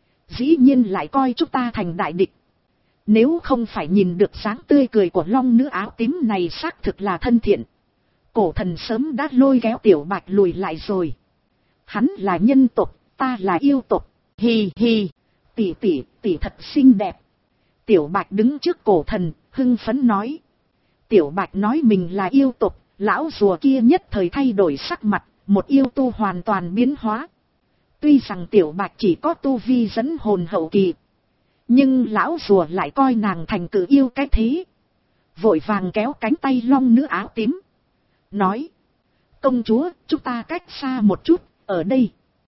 Dĩ nhiên lại coi chúng ta thành đại địch. Nếu không phải nhìn được dáng tươi cười của long nữ áo tím này xác thực là thân thiện. Cổ thần sớm đã lôi kéo Tiểu Bạch lùi lại rồi. Hắn là nhân tộc, ta là yêu tộc. Hì hì, tỷ tỷ, tỷ thật xinh đẹp. Tiểu Bạch đứng trước cổ thần, hưng phấn nói. Tiểu Bạch nói mình là yêu tộc, lão rùa kia nhất thời thay đổi sắc mặt, một yêu tu hoàn toàn biến hóa. Tuy rằng Tiểu Bạch chỉ có tu vi dẫn hồn hậu kỳ. Nhưng lão rùa lại coi nàng thành cử yêu cái thế. Vội vàng kéo cánh tay long nữ áo tím. Nói. Công chúa, chúng ta cách xa một chút, ở đây.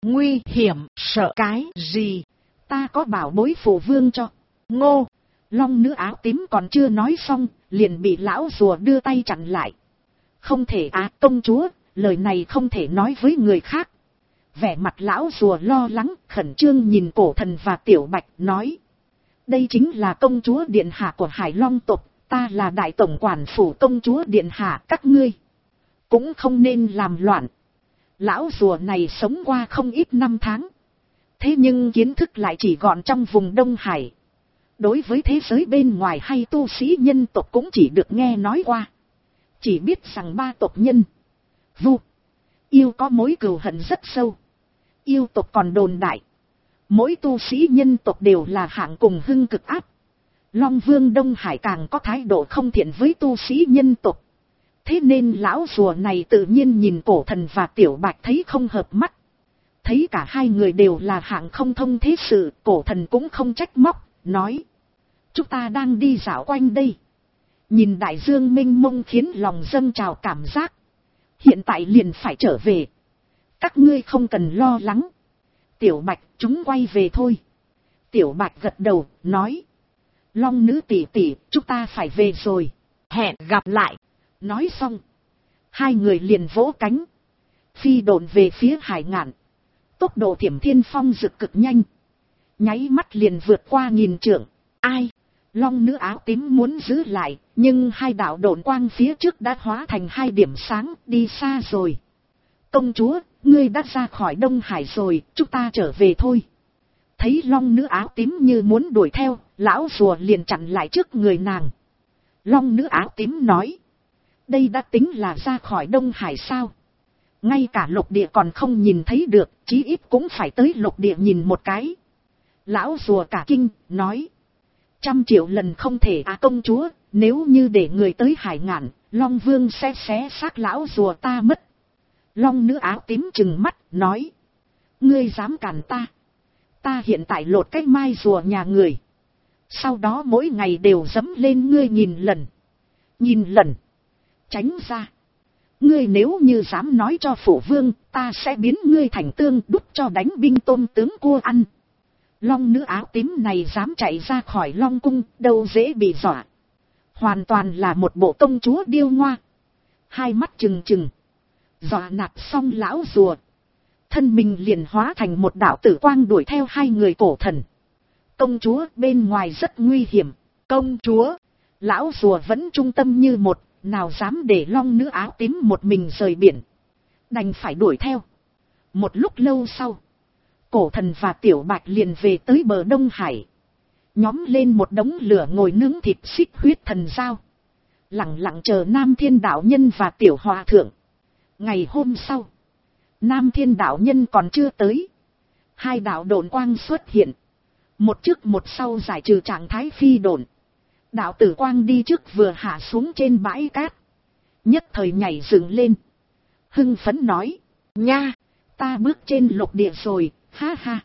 Nguy hiểm, sợ cái gì? Ta có bảo bối phụ vương cho. Ngô, long nữ áo tím còn chưa nói xong, liền bị lão rùa đưa tay chặn lại. Không thể à, công chúa, lời này không thể nói với người khác. Vẻ mặt lão rùa lo lắng, khẩn trương nhìn cổ thần và tiểu bạch, nói. Đây chính là công chúa điện hạ của Hải Long tộc, ta là đại tổng quản phủ công chúa điện hạ, các ngươi cũng không nên làm loạn. Lão rùa này sống qua không ít năm tháng. Thế nhưng kiến thức lại chỉ gọn trong vùng Đông Hải. Đối với thế giới bên ngoài hay tu sĩ nhân tộc cũng chỉ được nghe nói qua. Chỉ biết rằng ba tộc nhân, Vu, Yêu có mối cừu hận rất sâu. Yêu tộc còn đồn đại, mỗi tu sĩ nhân tộc đều là hạng cùng hưng cực áp. Long Vương Đông Hải càng có thái độ không thiện với tu sĩ nhân tộc. Thế nên lão rùa này tự nhiên nhìn cổ thần và tiểu bạch thấy không hợp mắt. Thấy cả hai người đều là hạng không thông thế sự, cổ thần cũng không trách móc, nói. Chúng ta đang đi dạo quanh đây. Nhìn đại dương mênh mông khiến lòng dâng trào cảm giác. Hiện tại liền phải trở về. Các ngươi không cần lo lắng. Tiểu bạch, chúng quay về thôi. Tiểu bạch gật đầu, nói. Long nữ tỷ tỷ, chúng ta phải về rồi. Hẹn gặp lại. Nói xong, hai người liền vỗ cánh, phi độn về phía hải ngạn. Tốc độ Thiểm Thiên Phong rực cực nhanh, nháy mắt liền vượt qua nghìn trượng. Ai? Long nữ áo tím muốn giữ lại, nhưng hai đạo độn quang phía trước đã hóa thành hai điểm sáng, đi xa rồi. Công chúa, ngươi đã ra khỏi Đông Hải rồi, chúng ta trở về thôi. Thấy long nữ áo tím như muốn đuổi theo, lão rùa liền chặn lại trước người nàng. Long nữ áo tím nói. Đây đã tính là ra khỏi Đông Hải sao? Ngay cả lục địa còn không nhìn thấy được, chí ít cũng phải tới lục địa nhìn một cái. Lão rùa cả kinh, nói. Trăm triệu lần không thể à công chúa, nếu như để người tới hải ngạn, Long Vương sẽ xé xác lão rùa ta mất. Long nữ áo tím trừng mắt, nói. Ngươi dám cản ta? Ta hiện tại lột cái mai rùa nhà người. Sau đó mỗi ngày đều dẫm lên ngươi nghìn lần. Nghìn lần. Tránh ra. Ngươi nếu như dám nói cho phủ vương, ta sẽ biến ngươi thành tương đút cho đánh binh tôm tướng cua ăn. Long nữ áo tím này dám chạy ra khỏi Long cung, đâu dễ bị dọa. Hoàn toàn là một bộ công chúa điêu ngoa. Hai mắt trừng trừng. Dọa nạt xong lão rùa. Thân mình liền hóa thành một đạo tử quang đuổi theo hai người cổ thần. Công chúa, bên ngoài rất nguy hiểm. Công chúa. Lão rùa vẫn trung tâm như một. Nào dám để long nữ áo tím một mình rời biển. Đành phải đuổi theo. Một lúc lâu sau, cổ thần và tiểu bạch liền về tới bờ Đông Hải. Nhóm lên một đống lửa ngồi nướng thịt xích huyết thần dao. Lặng lặng chờ Nam Thiên đạo nhân và tiểu hòa thượng. Ngày hôm sau, Nam Thiên đạo nhân còn chưa tới. Hai đạo độn quang xuất hiện. Một trước một sau giải trừ trạng thái phi độn. Đạo tử quang đi trước vừa hạ xuống trên bãi cát. Nhất thời nhảy dựng lên. Hưng phấn nói. Nha, ta bước trên lục địa rồi, ha ha.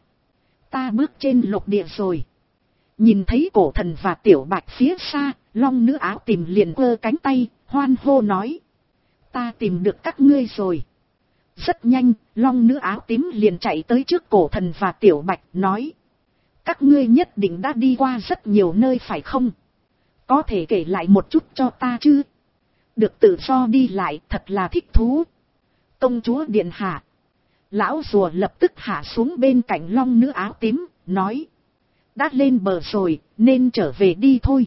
Ta bước trên lục địa rồi. Nhìn thấy cổ thần và tiểu bạch phía xa, long nữ áo tìm liền quơ cánh tay, hoan hô nói. Ta tìm được các ngươi rồi. Rất nhanh, long nữ áo tím liền chạy tới trước cổ thần và tiểu bạch, nói. Các ngươi nhất định đã đi qua rất nhiều nơi phải không? Có thể kể lại một chút cho ta chứ? Được tự do đi lại thật là thích thú. Công chúa điện hạ. Lão rùa lập tức hạ xuống bên cạnh long nữ áo tím, nói. Đã lên bờ rồi, nên trở về đi thôi.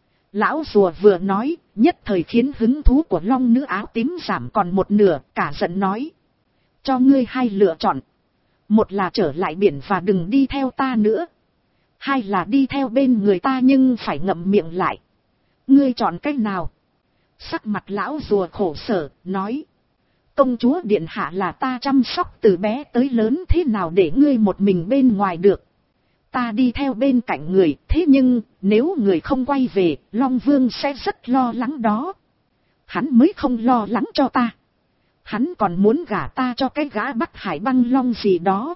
Lão rùa vừa nói, nhất thời khiến hứng thú của long nữ áo tím giảm còn một nửa, cả giận nói. Cho ngươi hai lựa chọn. Một là trở lại biển và đừng đi theo ta nữa. Hai là đi theo bên người ta nhưng phải ngậm miệng lại. Ngươi chọn cách nào? Sắc mặt lão rùa khổ sở, nói. Công chúa điện hạ là ta chăm sóc từ bé tới lớn, thế nào để ngươi một mình bên ngoài được? Ta đi theo bên cạnh người, thế nhưng nếu người không quay về, Long Vương sẽ rất lo lắng đó. Hắn mới không lo lắng cho ta. Hắn còn muốn gả ta cho cái gã Bắc Hải Băng Long gì đó.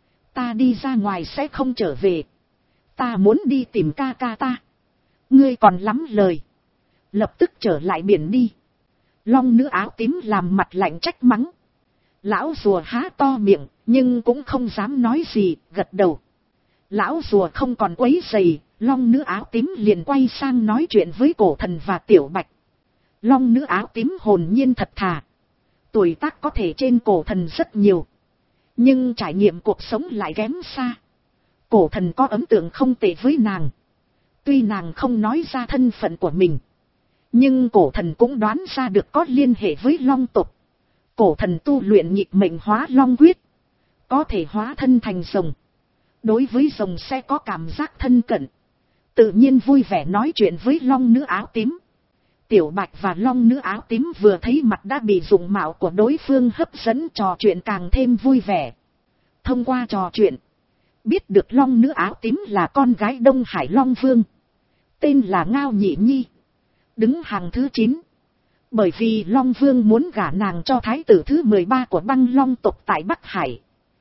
Ta đi ra ngoài sẽ không trở về. Ta muốn đi tìm ca ca ta. Ngươi còn lắm lời. Lập tức trở lại biển đi. Long nữ áo tím làm mặt lạnh trách mắng. Lão rùa há to miệng, nhưng cũng không dám nói gì, gật đầu. Lão rùa không còn quấy rầy, long nữ áo tím liền quay sang nói chuyện với cổ thần và tiểu bạch. Long nữ áo tím hồn nhiên thật thà. Tuổi tác có thể trên cổ thần rất nhiều, nhưng trải nghiệm cuộc sống lại kém xa. Cổ thần có ấn tượng không tệ với nàng. Tuy nàng không nói ra thân phận của mình, nhưng cổ thần cũng đoán ra được có liên hệ với long tộc. Cổ thần tu luyện nhịp mệnh hóa long quyết, có thể hóa thân thành rồng. Đối với rồng sẽ có cảm giác thân cận, tự nhiên vui vẻ nói chuyện với long nữ áo tím. Tiểu bạch và long nữ áo tím vừa thấy mặt đã bị dụng mạo của đối phương hấp dẫn, trò chuyện càng thêm vui vẻ. Thông qua trò chuyện, biết được long nữ áo tím là con gái Đông Hải Long Vương, tên là Ngao Nhị Nhi, đứng hàng thứ chín. Bởi vì Long Vương muốn gả nàng cho thái tử thứ mười ba của băng long tộc tại Bắc Hải,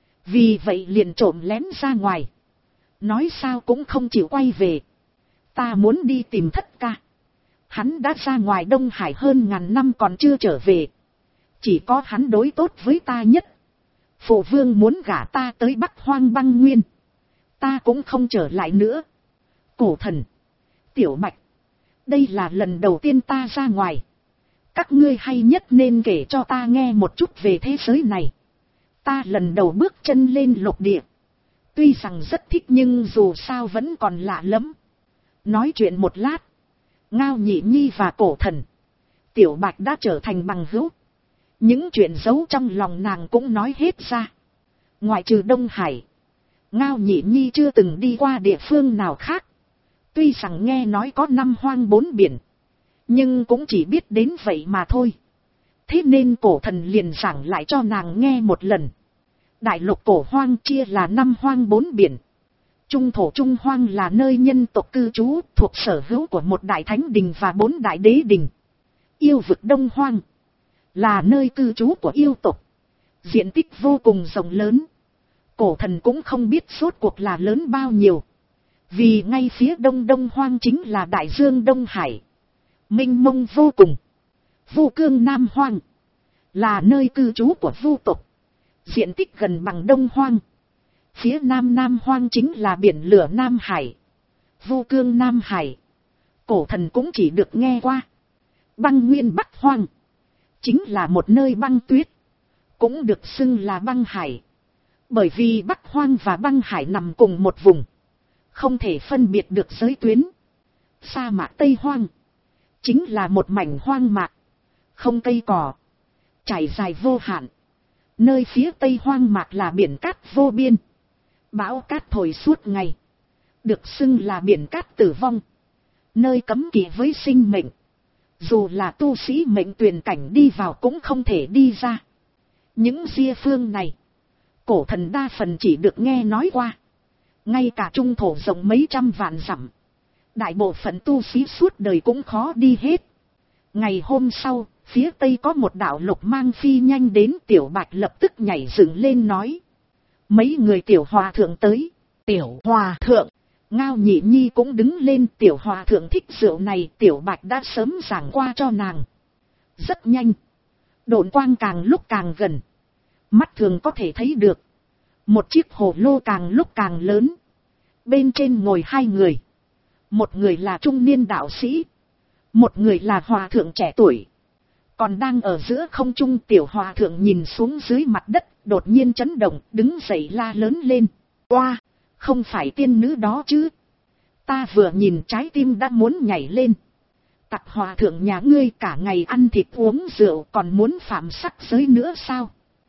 vì vậy liền trộm lén ra ngoài, nói sao cũng không chịu quay về. Ta muốn đi tìm thất ca. Hắn đã ra ngoài Đông Hải hơn ngàn năm còn chưa trở về. Chỉ có hắn đối tốt với ta nhất. Phụ vương muốn gả ta tới Bắc Hoang Băng Nguyên, ta cũng không trở lại nữa. Cổ thần, tiểu bạch, đây là lần đầu tiên ta ra ngoài. Các ngươi hay nhất nên kể cho ta nghe một chút về thế giới này. Ta lần đầu bước chân lên lục địa, tuy rằng rất thích nhưng dù sao vẫn còn lạ lắm. Nói chuyện một lát, Ngao Nhị Nhi và cổ thần, tiểu bạch đã trở thành bằng hữu. Những chuyện giấu trong lòng nàng cũng nói hết ra. Ngoại trừ Đông Hải, Ngao Nhị Nhi chưa từng đi qua địa phương nào khác. Tuy rằng nghe nói có năm hoang bốn biển, nhưng cũng chỉ biết đến vậy mà thôi. Thế nên cổ thần liền giảng lại cho nàng nghe một lần. Đại lục cổ hoang chia là năm hoang bốn biển. Trung thổ Trung Hoang là nơi nhân tộc cư trú, thuộc sở hữu của một đại thánh đình và bốn đại đế đình. Yêu vực Đông Hoang là nơi cư trú của yêu tộc, diện tích vô cùng rộng lớn. Cổ thần cũng không biết rốt cuộc là lớn bao nhiêu, vì ngay phía đông Đông Hoang chính là đại dương Đông Hải, mênh mông vô cùng. Vu Cương Nam Hoang là nơi cư trú của vu tộc, diện tích gần bằng Đông Hoang. Phía nam Nam Hoang chính là biển lửa Nam Hải, Vu Cương Nam Hải. Cổ thần cũng chỉ được nghe qua. Băng Nguyên Bắc Hoang chính là một nơi băng tuyết, cũng được xưng là băng hải. Bởi vì Bắc Hoang và băng hải nằm cùng một vùng, không thể phân biệt được giới tuyến. Sa mạc Tây Hoang chính là một mảnh hoang mạc, không cây cỏ, trải dài vô hạn. Nơi phía Tây Hoang mạc là biển cát vô biên, bão cát thổi suốt ngày, được xưng là biển cát tử vong, nơi cấm kỵ với sinh mệnh. Dù là tu sĩ mệnh tuyển cảnh đi vào cũng không thể đi ra. Những ria phương này, cổ thần đa phần chỉ được nghe nói qua. Ngay cả trung thổ rộng mấy trăm vạn dặm, đại bộ phận tu sĩ suốt đời cũng khó đi hết. Ngày hôm sau, phía tây có một đạo lục mang phi nhanh đến. Tiểu bạch lập tức nhảy dựng lên nói: mấy người tiểu hòa thượng tới. Tiểu hòa thượng, Ngao Nhị Nhi cũng đứng lên. Tiểu hòa thượng thích rượu này, tiểu bạch đã sớm giảng qua cho nàng. Rất nhanh, độn quang càng lúc càng gần, mắt thường có thể thấy được một chiếc hồ lô càng lúc càng lớn. Bên trên ngồi hai người, một người là trung niên đạo sĩ, một người là hòa thượng trẻ tuổi. Còn đang ở giữa không trung, tiểu hòa thượng nhìn xuống dưới mặt đất, đột nhiên chấn động, đứng dậy la lớn lên: oa, không phải tiên nữ đó chứ? Ta vừa nhìn trái tim đã muốn nhảy lên. Tặc hòa thượng nhà ngươi cả ngày ăn thịt uống rượu, còn muốn phạm sắc giới nữa sao?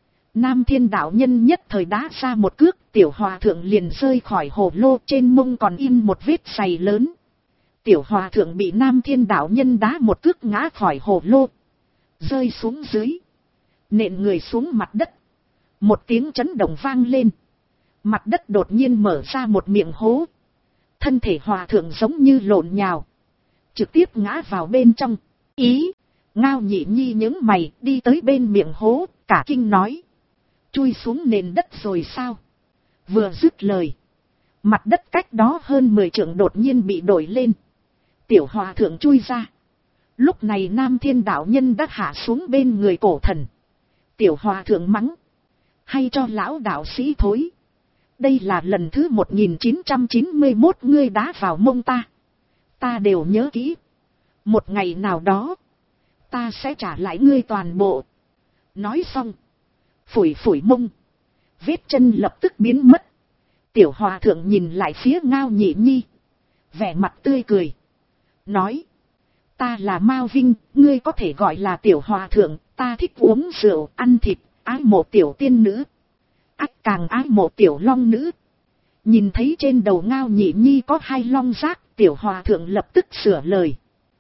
Nam Thiên đạo nhân nhất thời đá ra một cước, tiểu hòa thượng liền rơi khỏi hồ lô, trên mông còn in một vết sày lớn. Tiểu hòa thượng bị Nam Thiên đạo nhân đá một cước ngã khỏi hồ lô, rơi xuống dưới, nện người xuống mặt đất. Một tiếng chấn động vang lên, mặt đất đột nhiên mở ra một miệng hố. Thân thể hòa thượng giống như lộn nhào, trực tiếp ngã vào bên trong. Ý, Ngao Nhị Nhi nhướng mày đi tới bên miệng hố, cả kinh nói: chui xuống nền đất rồi sao? Vừa dứt lời, mặt đất cách đó hơn mười trượng đột nhiên bị đổi lên. Tiểu hòa thượng chui ra. Lúc này Nam Thiên đạo nhân đã hạ xuống bên người cổ thần. Tiểu hòa thượng mắng: Hay cho lão đạo sĩ thối. Đây là lần thứ một nghìn chín trăm chín mươi mốt ngươi đá vào mông ta. Ta đều nhớ kỹ. Một ngày nào đó, ta sẽ trả lại ngươi toàn bộ. Nói xong, phủi phủi mông. Vết chân lập tức biến mất. Tiểu hòa thượng nhìn lại phía Ngao Nhị Nhi. Vẻ mặt tươi cười. Nói. Ta là Mao Vinh, ngươi có thể gọi là tiểu hòa thượng. Ta thích uống rượu, ăn thịt, ái mộ tiểu tiên nữ. Ách càng ái mộ tiểu long nữ. Nhìn thấy trên đầu Ngao Nhị Nhi có hai long giác, tiểu hòa thượng lập tức sửa lời.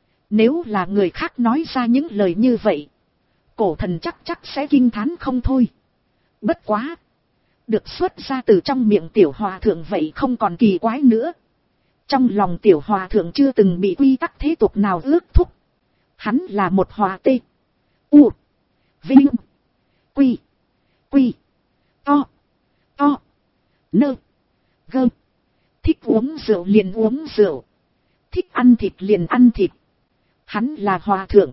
Nếu là người khác nói ra những lời như vậy, cổ thần chắc chắc sẽ kinh thán không thôi. Bất quá, được xuất ra từ trong miệng tiểu hòa thượng vậy không còn kỳ quái nữa. Trong lòng tiểu hòa thượng chưa từng bị quy tắc thế tục nào ước thúc. Hắn là một hòa tê. U. Vinh. Quy. Quy. To. To. Nơ. Gơm. Thích uống rượu liền uống rượu. Thích ăn thịt liền ăn thịt. Hắn là hòa thượng.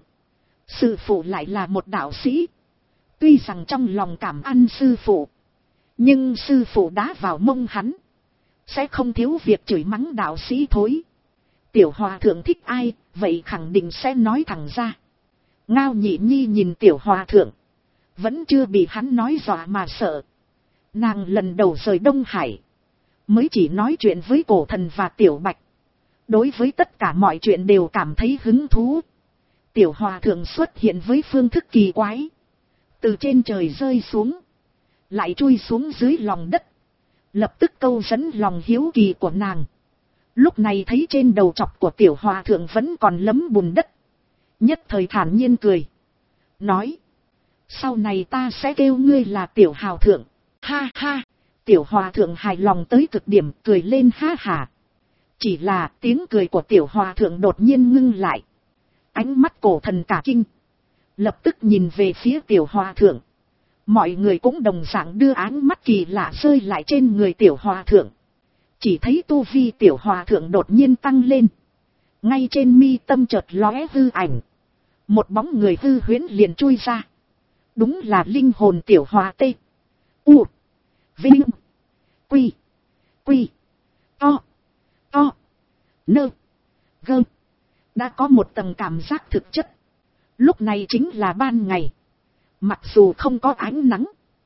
Sư phụ lại là một đạo sĩ. Tuy rằng trong lòng cảm ơn sư phụ, nhưng sư phụ đá vào mông hắn, sẽ không thiếu việc chửi mắng đạo sĩ thối. Tiểu hòa thượng thích ai, vậy khẳng định sẽ nói thẳng ra. Ngao Nhị Nhi nhìn tiểu hòa thượng, vẫn chưa bị hắn nói dọa mà sợ. Nàng lần đầu rời Đông Hải, mới chỉ nói chuyện với cổ thần và tiểu bạch. Đối với tất cả mọi chuyện đều cảm thấy hứng thú. Tiểu hòa thượng xuất hiện với phương thức kỳ quái. Từ trên trời rơi xuống, lại chui xuống dưới lòng đất. Lập tức câu dẫn lòng hiếu kỳ của nàng. Lúc này thấy trên đầu chọc của tiểu hòa thượng vẫn còn lấm bùn đất, nhất thời thản nhiên cười. Nói. Sau này ta sẽ kêu ngươi là tiểu hào thượng. Ha ha. Tiểu hòa thượng hài lòng tới cực điểm, cười lên ha hả. Chỉ là tiếng cười của tiểu hòa thượng đột nhiên ngưng lại. Ánh mắt cổ thần cả kinh, lập tức nhìn về phía tiểu hòa thượng. Mọi người cũng đồng dạng đưa ánh mắt kỳ lạ rơi lại trên người tiểu hòa thượng. Chỉ thấy tu vi tiểu hòa thượng đột nhiên tăng lên. Ngay trên mi tâm chợt lóe hư ảnh. Một bóng người hư huyễn liền chui ra. Đúng là linh hồn tiểu hòa tê. U. Vinh. Quy. Quy. To. To. Nơ. Gơ. Đã có một tầng cảm giác thực chất. Lúc này chính là ban ngày. Mặc dù không có ánh nắng,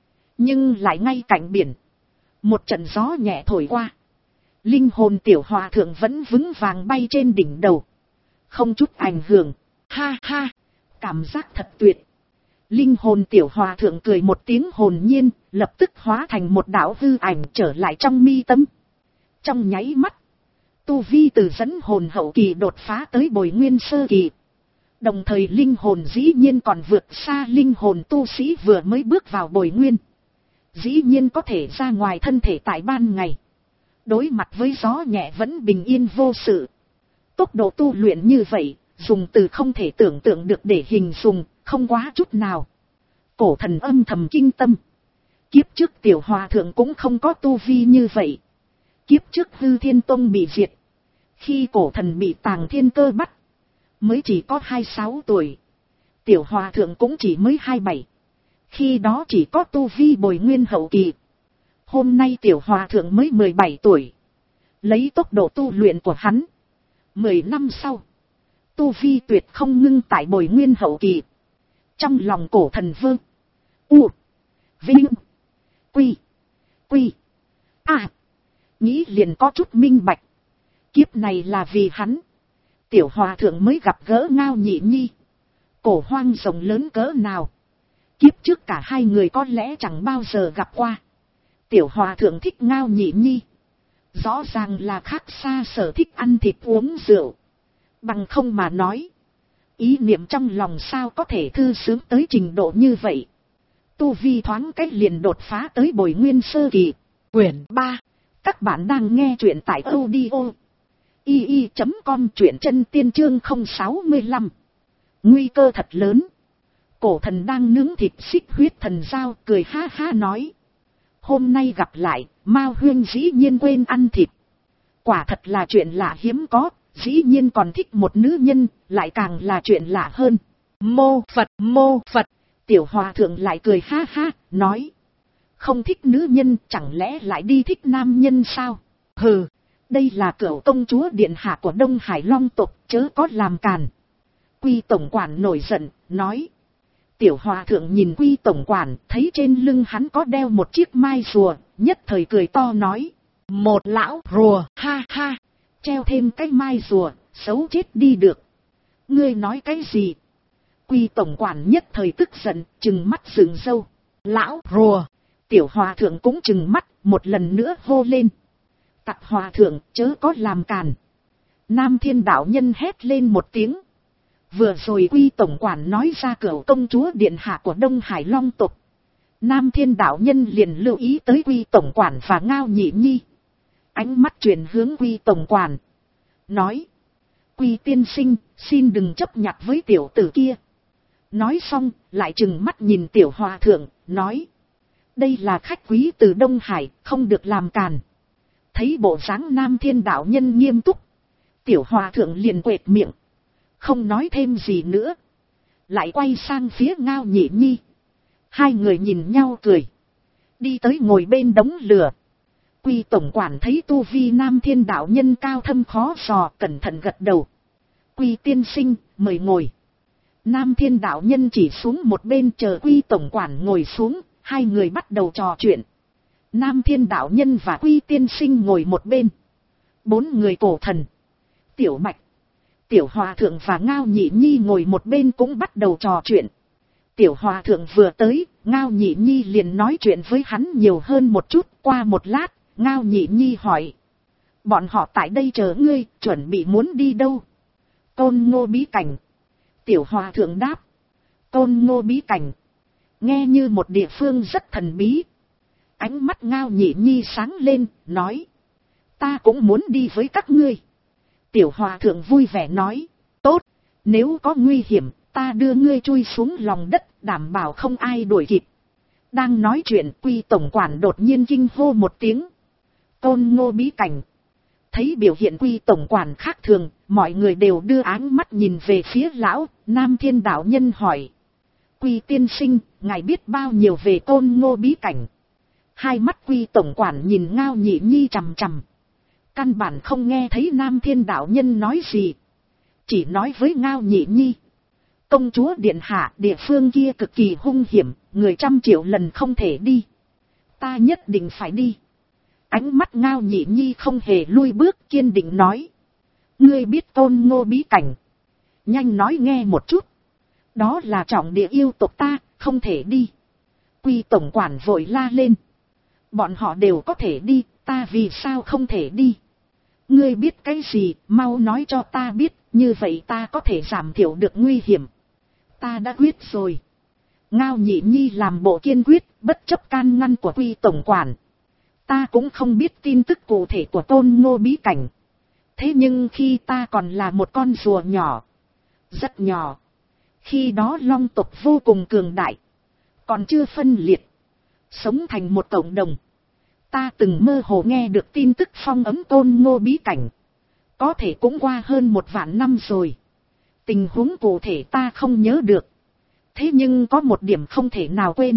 nhưng lại ngay cạnh biển. Một trận gió nhẹ thổi qua. Linh hồn tiểu hòa thượng vẫn vững vàng bay trên đỉnh đầu. Không chút ảnh hưởng. Ha ha. Cảm giác thật tuyệt. Linh hồn tiểu hòa thượng cười một tiếng hồn nhiên, lập tức hóa thành một đạo hư ảnh trở lại trong mi tâm. Trong nháy mắt, tu vi từ dẫn hồn hậu kỳ đột phá tới bồi nguyên sơ kỳ. Đồng thời linh hồn dĩ nhiên còn vượt xa linh hồn tu sĩ vừa mới bước vào bồi nguyên. Dĩ nhiên có thể ra ngoài thân thể tại ban ngày. Đối mặt với gió nhẹ vẫn bình yên vô sự. Tốc độ tu luyện như vậy, dùng từ không thể tưởng tượng được để hình dung, không quá chút nào. Cổ thần âm thầm kinh tâm. Kiếp trước tiểu hòa thượng cũng không có tu vi như vậy. Kiếp trước Hư Thiên Tông bị diệt. Khi cổ thần bị Tàng Thiên Cơ bắt, mới chỉ có hai mươi sáu tuổi. Tiểu hòa thượng cũng chỉ mới hai mươi bảy. Khi đó chỉ có tu vi bồi nguyên hậu kỳ. Hôm nay tiểu hòa thượng mới mười bảy tuổi. Lấy tốc độ tu luyện của hắn, mười năm sau, tu vi tuyệt không ngưng tại bồi nguyên hậu kỳ. Trong lòng cổ thần Vương U. Vinh. Quy. Quy. À. Nghĩ liền có chút minh bạch. Kiếp này là vì hắn, tiểu hòa thượng mới gặp gỡ Ngao Nhị Nhi. Cổ hoang rộng lớn cỡ nào, kiếp trước cả hai người có lẽ chẳng bao giờ gặp qua. Tiểu hòa thượng thích Ngao Nhị Nhi, rõ ràng là khác xa sở thích ăn thịt uống rượu. Bằng không mà nói, ý niệm trong lòng sao có thể thư sướng tới trình độ như vậy. Tu vi thoáng cách liền đột phá tới bồi nguyên sơ kỳ. Quyển ba. Các bạn đang nghe truyện tại audio i i chấm com, truyện chân tiên chương không sáu lăm. Nguy cơ thật lớn. Cổ thần đang nướng thịt xích huyết thần dao, cười ha ha nói. Hôm nay gặp lại, Mao Huyên dĩ nhiên quên ăn thịt. Quả thật là chuyện lạ hiếm có, dĩ nhiên còn thích một nữ nhân, lại càng là chuyện lạ hơn. Mô Phật, mô Phật. Tiểu hòa thượng lại cười ha ha, nói. Không thích nữ nhân chẳng lẽ lại đi thích nam nhân sao? Hừ, đây là cửu công chúa điện hạ của Đông Hải Long tộc, chớ có làm càn. Quy tổng quản nổi giận, nói. Tiểu hòa thượng nhìn Quy tổng quản, thấy trên lưng hắn có đeo một chiếc mai rùa, nhất thời cười to nói. Một lão rùa, ha ha, treo thêm cái mai rùa, xấu chết đi được. Ngươi nói cái gì? Quy tổng quản nhất thời tức giận, trừng mắt sừng râu. Lão rùa, tiểu hòa thượng cũng trừng mắt, một lần nữa hô lên. Tặc hòa thượng, chớ có làm càn. Nam Thiên đạo nhân hét lên một tiếng. Vừa rồi Quy tổng quản nói ra cửu công chúa điện hạ của Đông Hải Long tộc. Nam Thiên đạo nhân liền lưu ý tới Quy tổng quản và Ngao Nhị Nhi. Ánh mắt chuyển hướng Quy tổng quản. Nói. Quy tiên sinh, xin đừng chấp nhặt với tiểu tử kia. Nói xong, lại trừng mắt nhìn tiểu hòa thượng, nói. Đây là khách quý từ Đông Hải, không được làm càn. Thấy bộ dáng Nam Thiên đạo nhân nghiêm túc. Tiểu hòa thượng liền quệt miệng. Không nói thêm gì nữa. Lại quay sang phía Ngao Nhị Nhi. Hai người nhìn nhau cười. Đi tới ngồi bên đống lửa. Quy tổng quản thấy tu vi Nam Thiên đạo nhân cao thâm khó dò, cẩn thận gật đầu. Quy tiên sinh, mời ngồi. Nam Thiên đạo nhân chỉ xuống một bên chờ Quy tổng quản ngồi xuống, hai người bắt đầu trò chuyện. Nam Thiên đạo nhân và Quy tiên sinh ngồi một bên. Bốn người cổ thần. Tiểu Bạch, Tiểu hòa thượng và Ngao Nhị Nhi ngồi một bên cũng bắt đầu trò chuyện. Tiểu hòa thượng vừa tới, Ngao Nhị Nhi liền nói chuyện với hắn nhiều hơn một chút. Qua một lát, Ngao Nhị Nhi hỏi. Bọn họ tại đây chờ ngươi, chuẩn bị muốn đi đâu? Côn Ngô bí cảnh. Tiểu hòa thượng đáp. Côn Ngô bí cảnh. Nghe như một địa phương rất thần bí. Ánh mắt Ngao Nhị Nhi sáng lên, nói. Ta cũng muốn đi với các ngươi. Tiểu hòa thượng vui vẻ nói. Tốt, nếu có nguy hiểm, ta đưa ngươi chui xuống lòng đất, đảm bảo không ai đuổi kịp. Đang nói chuyện, Quy tổng quản đột nhiên kinh hô một tiếng. Côn Ngô bí cảnh. Thấy biểu hiện Quy tổng quản khác thường, mọi người đều đưa ánh mắt nhìn về phía lão. Nam Thiên đạo nhân hỏi. Quy tiên sinh, ngài biết bao nhiêu về Côn Ngô bí cảnh? Hai mắt Quy tổng quản nhìn Ngao Nhị Nhi chằm chằm. Căn bản không nghe thấy Nam Thiên đạo nhân nói gì. Chỉ nói với Ngao Nhị Nhi. Công chúa điện hạ, địa phương kia cực kỳ hung hiểm, người trăm triệu lần không thể đi. Ta nhất định phải đi. Ánh mắt Ngao Nhị Nhi không hề lui bước, kiên định nói. Ngươi biết Côn Ngô bí cảnh. Nhanh nói nghe một chút. Đó là trọng địa yêu tộc ta, không thể đi. Quy tổng quản vội la lên. Bọn họ đều có thể đi, ta vì sao không thể đi? Ngươi biết cái gì, mau nói cho ta biết, như vậy ta có thể giảm thiểu được nguy hiểm. Ta đã quyết rồi. Ngao Nhị Nhi làm bộ kiên quyết, bất chấp can ngăn của Quy tổng quản. Ta cũng không biết tin tức cụ thể của Côn Ngô bí cảnh. Thế nhưng khi ta còn là một con rùa nhỏ, rất nhỏ, khi đó Long tộc vô cùng cường đại, còn chưa phân liệt, sống thành một cộng đồng. Ta từng mơ hồ nghe được tin tức phong ấn Côn Ngô bí cảnh. Có thể cũng qua hơn một vạn năm rồi. Tình huống cụ thể ta không nhớ được. Thế nhưng có một điểm không thể nào quên.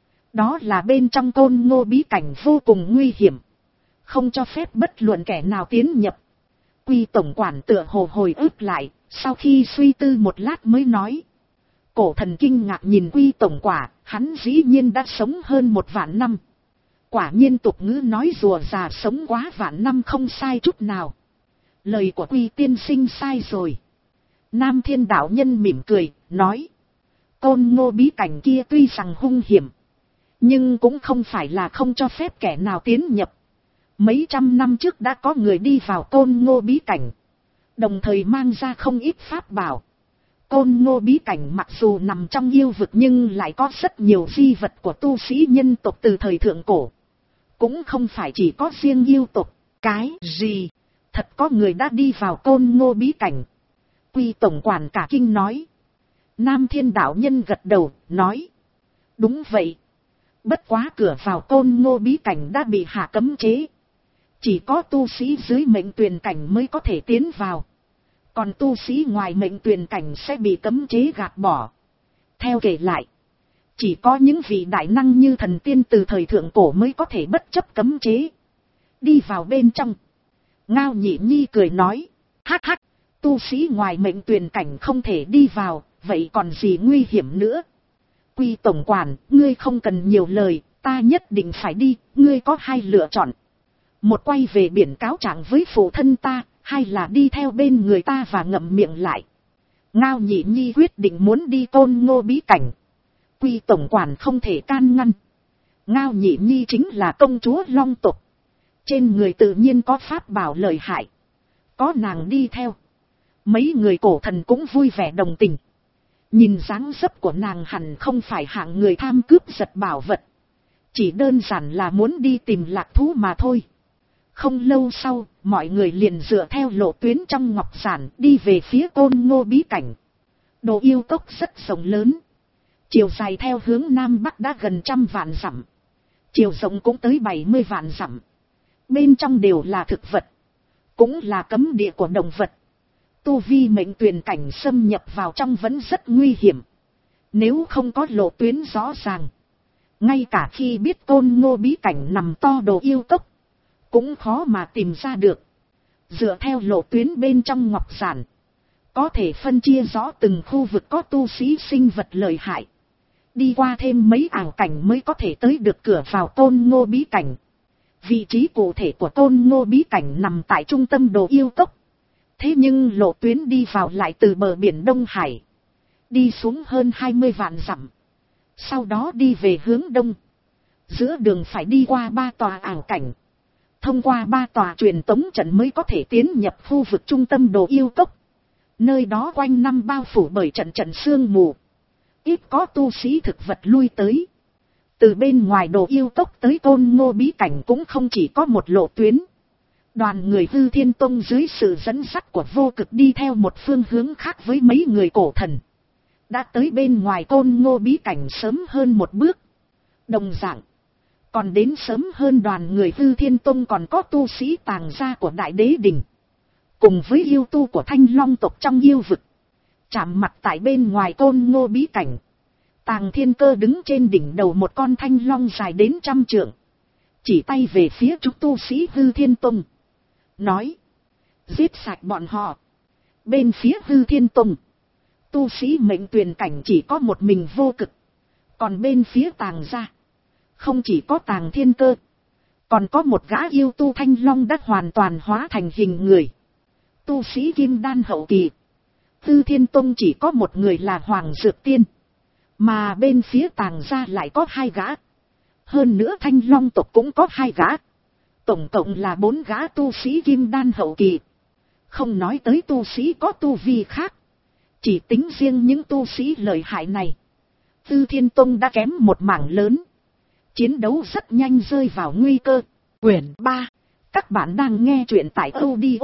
Đó là bên trong Côn Ngô bí cảnh vô cùng nguy hiểm. Không cho phép bất luận kẻ nào tiến nhập. Quy tổng quản tựa hồ hồi ức lại, sau khi suy tư một lát mới nói. Cổ thần kinh ngạc nhìn Quy tổng quả, hắn dĩ nhiên đã sống hơn một vạn năm. Quả nhiên tục ngữ nói rùa già sống quá vạn năm không sai chút nào. Lời của Quy tiên sinh sai rồi. Nam Thiên đạo nhân mỉm cười, nói. Côn Ngô bí cảnh kia tuy rằng hung hiểm, nhưng cũng không phải là không cho phép kẻ nào tiến nhập. Mấy trăm năm trước đã có người đi vào Côn Ngô bí cảnh, đồng thời mang ra không ít pháp bảo. Côn Ngô bí cảnh mặc dù nằm trong yêu vực nhưng lại có rất nhiều di vật của tu sĩ nhân tộc từ thời thượng cổ. Cũng không phải chỉ có riêng yêu tộc. Cái gì? Thật có người đã đi vào Côn Ngô bí cảnh. Quy tổng quản cả kinh nói. Nam Thiên đạo nhân gật đầu, nói. Đúng vậy. Bất quá cửa vào Côn Ngô bí cảnh đã bị hạ cấm chế. Chỉ có tu sĩ dưới mệnh tuyền cảnh mới có thể tiến vào. Còn tu sĩ ngoài mệnh tuyền cảnh sẽ bị cấm chế gạt bỏ. Theo kể lại, Chỉ có những vị đại năng như thần tiên từ thời thượng cổ mới có thể bất chấp cấm chế đi vào bên trong. Ngao Nhị Nhi cười nói, hắc hắc, tu sĩ ngoài mệnh tuyển cảnh không thể đi vào, vậy còn gì nguy hiểm nữa. Quy tổng quản, ngươi không cần nhiều lời, ta nhất định phải đi, ngươi có hai lựa chọn. Một quay về biển cáo trạng với phụ thân ta, hay là đi theo bên người ta và ngậm miệng lại. Ngao Nhị Nhi quyết định muốn đi Côn Ngô bí cảnh. Quy tổng quản không thể can ngăn. Ngao Nhị Nhi chính là công chúa Long tộc. Trên người tự nhiên có pháp bảo lợi hại. Có nàng đi theo, mấy người cổ thần cũng vui vẻ đồng tình. Nhìn dáng dấp của nàng hẳn không phải hạng người tham cướp giật bảo vật. Chỉ đơn giản là muốn đi tìm lạc thú mà thôi. Không lâu sau, mọi người liền dựa theo lộ tuyến trong ngọc giản đi về phía Côn Ngô bí cảnh. Đồ yêu cốc rất rộng lớn. Chiều dài theo hướng Nam Bắc đã gần trăm vạn dặm. Chiều rộng cũng tới bảy mươi vạn dặm. Bên trong đều là thực vật. Cũng là cấm địa của động vật. Tu vi mệnh tuyển cảnh xâm nhập vào trong vẫn rất nguy hiểm. Nếu không có lộ tuyến rõ ràng, ngay cả khi biết Côn Ngô bí cảnh nằm to đồ yêu cốc, cũng khó mà tìm ra được. Dựa theo lộ tuyến bên trong ngọc giản, có thể phân chia rõ từng khu vực có tu sĩ sinh vật lợi hại. Đi qua thêm mấy ảo cảnh mới có thể tới được cửa vào Côn Ngô bí cảnh. Vị trí cụ thể của Côn Ngô bí cảnh nằm tại trung tâm đồ yêu cốc. Thế nhưng lộ tuyến đi vào lại từ bờ biển Đông Hải. Đi xuống hơn hai mươi vạn dặm. Sau đó đi về hướng đông. Giữa đường phải đi qua ba tòa ảo cảnh. Thông qua ba tòa truyền tống trận mới có thể tiến nhập khu vực trung tâm đồ yêu cốc. Nơi đó quanh năm bao phủ bởi trận trận sương mù. Ít có tu sĩ thực vật lui tới. Từ bên ngoài đồ yêu cốc tới Côn Ngô bí cảnh cũng không chỉ có một lộ tuyến. Đoàn người Hư Thiên Tông dưới sự dẫn dắt của Vô Cực đi theo một phương hướng khác với mấy người cổ thần. Đã tới bên ngoài Côn Ngô bí cảnh sớm hơn một bước. Đồng dạng, còn đến sớm hơn đoàn người Hư Thiên Tông còn có tu sĩ tàng gia của Đại Đế Đình. Cùng với yêu tu của Thanh Long tộc trong yêu vực. Chạm mặt tại bên ngoài Côn Ngô bí cảnh. Tàng Thiên Cơ đứng trên đỉnh đầu một con thanh long dài đến trăm trượng. Chỉ tay về phía chúng tu sĩ Hư Thiên Tông. Nói, giết sạch bọn họ. Bên phía Hư Thiên Tông, tu sĩ mệnh tuyển cảnh chỉ có một mình Vô Cực. Còn bên phía Tàng gia, không chỉ có Tàng Thiên Cơ, còn có một gã yêu tu thanh long đã hoàn toàn hóa thành hình người. Tu sĩ kim đan hậu kỳ. Hư Thiên Tông chỉ có một người là Hoàng Dược Tiên. Mà bên phía Tàng gia lại có hai gã. Hơn nữa Thanh Long tộc cũng có hai gã. Tổng cộng là bốn gã tu sĩ kim đan hậu kỳ. Không nói tới tu sĩ có tu vi khác. Chỉ tính riêng những tu sĩ lợi hại này. Hư Thiên Tông đã kém một mảng lớn. Chiến đấu rất nhanh rơi vào nguy cơ. Quyển ba. Các bạn đang nghe truyện tại audio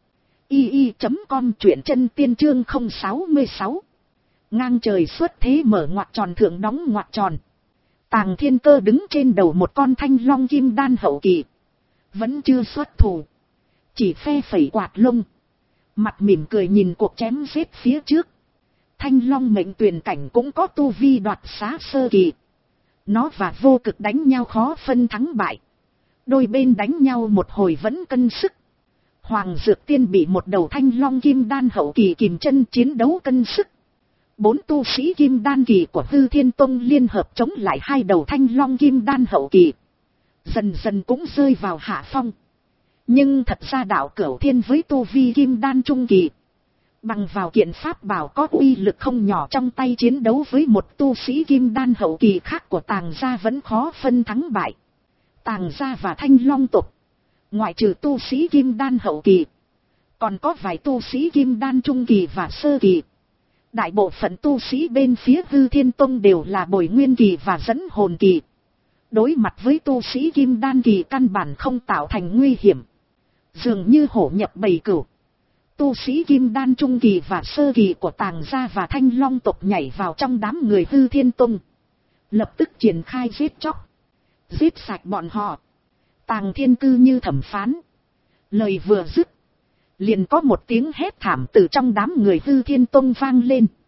i i chấm com, truyện chân tiên chương không sáu sáu. Ngang trời xuất thế mở ngoặc tròn thượng đóng ngoặc tròn. Tàng Thiên Cơ đứng trên đầu một con thanh long kim đan hậu kỳ. Vẫn chưa xuất thủ. Chỉ phe phẩy quạt lông. Mặt mỉm cười nhìn cuộc chém giết phía trước. Thanh long mệnh tuyển cảnh cũng có tu vi đoạt xá sơ kỳ. Nó và Vô Cực đánh nhau khó phân thắng bại. Đôi bên đánh nhau một hồi vẫn cân sức. Hoàng Dược Tiên bị một đầu thanh long kim đan hậu kỳ kìm chân chiến đấu cân sức. Bốn tu sĩ kim đan kỳ của Hư Thiên Tông liên hợp chống lại hai đầu thanh long kim đan hậu kỳ. Dần dần cũng rơi vào hạ phong. Nhưng thật ra đạo Cửu Thiên với tu vi kim đan trung kỳ. Bằng vào kiện pháp bảo có uy lực không nhỏ trong tay chiến đấu với một tu sĩ kim đan hậu kỳ khác của Tàng gia vẫn khó phân thắng bại. Tàng gia và Thanh Long tộc, ngoại trừ tu sĩ kim đan hậu kỳ, còn có vài tu sĩ kim đan trung kỳ và sơ kỳ. Đại bộ phận tu sĩ bên phía Hư Thiên Tông đều là bồi nguyên kỳ và dẫn hồn kỳ. Đối mặt với tu sĩ kim đan kỳ căn bản không tạo thành nguy hiểm. Dường như hổ nhập bầy cừu. Tu sĩ kim đan trung kỳ và sơ kỳ của Tàng gia và Thanh Long tộc nhảy vào trong đám người Hư Thiên Tông. Lập tức triển khai giết chóc. Giết sạch bọn họ. Tàng Thiên Cư như thẩm phán. Lời vừa dứt, liền có một tiếng hét thảm từ trong đám người Hư Thiên Tông vang lên.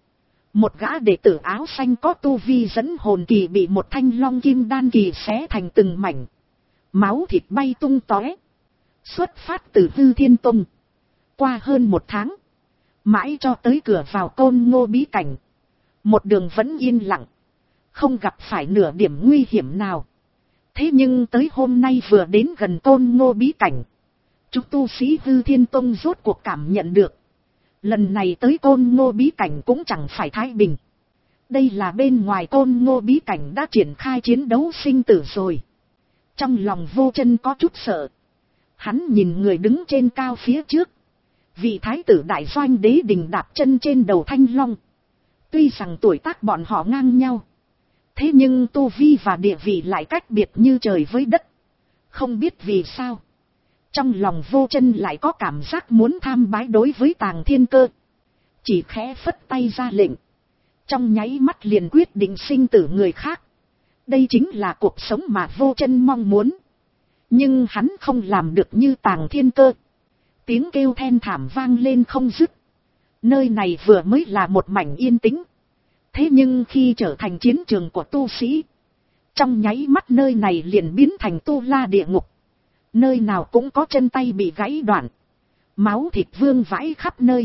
Một gã đệ tử áo xanh có tu vi dẫn hồn kỳ bị một thanh long kim đan kỳ xé thành từng mảnh. Máu thịt bay tung tóe. Xuất phát từ Hư Thiên Tông. Qua hơn một tháng. Mãi cho tới cửa vào Côn Ngô bí cảnh. Một đường vẫn yên lặng. Không gặp phải nửa điểm nguy hiểm nào. Thế nhưng tới hôm nay vừa đến gần Côn Ngô bí cảnh. Chúng tu sĩ Hư Thiên Tông rốt cuộc cảm nhận được. Lần này tới Côn Ngô bí cảnh cũng chẳng phải thái bình. Đây là bên ngoài Côn Ngô bí cảnh đã triển khai chiến đấu sinh tử rồi. Trong lòng Vô Chân có chút sợ. Hắn nhìn người đứng trên cao phía trước. Vị thái tử đại doanh đế đình đạp chân trên đầu thanh long. Tuy rằng tuổi tác bọn họ ngang nhau. Thế nhưng tu vi và địa vị lại cách biệt như trời với đất. Không biết vì sao. Trong lòng Vô Chân lại có cảm giác muốn tham bái đối với Tàng Thiên Cơ. Chỉ khẽ phất tay ra lệnh. Trong nháy mắt liền quyết định sinh tử người khác. Đây chính là cuộc sống mà Vô Chân mong muốn. Nhưng hắn không làm được như Tàng Thiên Cơ. Tiếng kêu then thảm vang lên không dứt. Nơi này vừa mới là một mảnh yên tĩnh. Thế nhưng khi trở thành chiến trường của tu sĩ. Trong nháy mắt nơi này liền biến thành tu la địa ngục. Nơi nào cũng có chân tay bị gãy đoạn. Máu thịt vương vãi khắp nơi.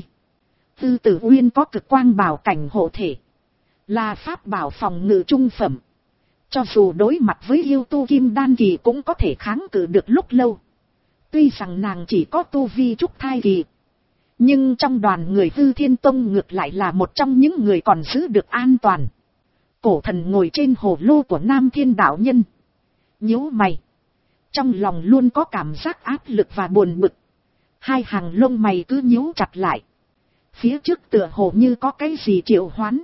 Tư Tử Uyên có cực quang bảo cảnh hộ thể. Là pháp bảo phòng ngự trung phẩm. Cho dù đối mặt với yêu tu kim đan kỳ cũng có thể kháng cự được lúc lâu. Tuy rằng nàng chỉ có tu vi trúc thai kỳ. Nhưng trong đoàn người Hư Thiên Tông ngược lại là một trong những người còn giữ được an toàn. Cổ thần ngồi trên hồ lô của Nam Thiên đạo nhân. Nhíu mày. Trong lòng luôn có cảm giác áp lực và buồn bực. Hai hàng lông mày cứ nhíu chặt lại. Phía trước tựa hồ như có cái gì triệu hoán.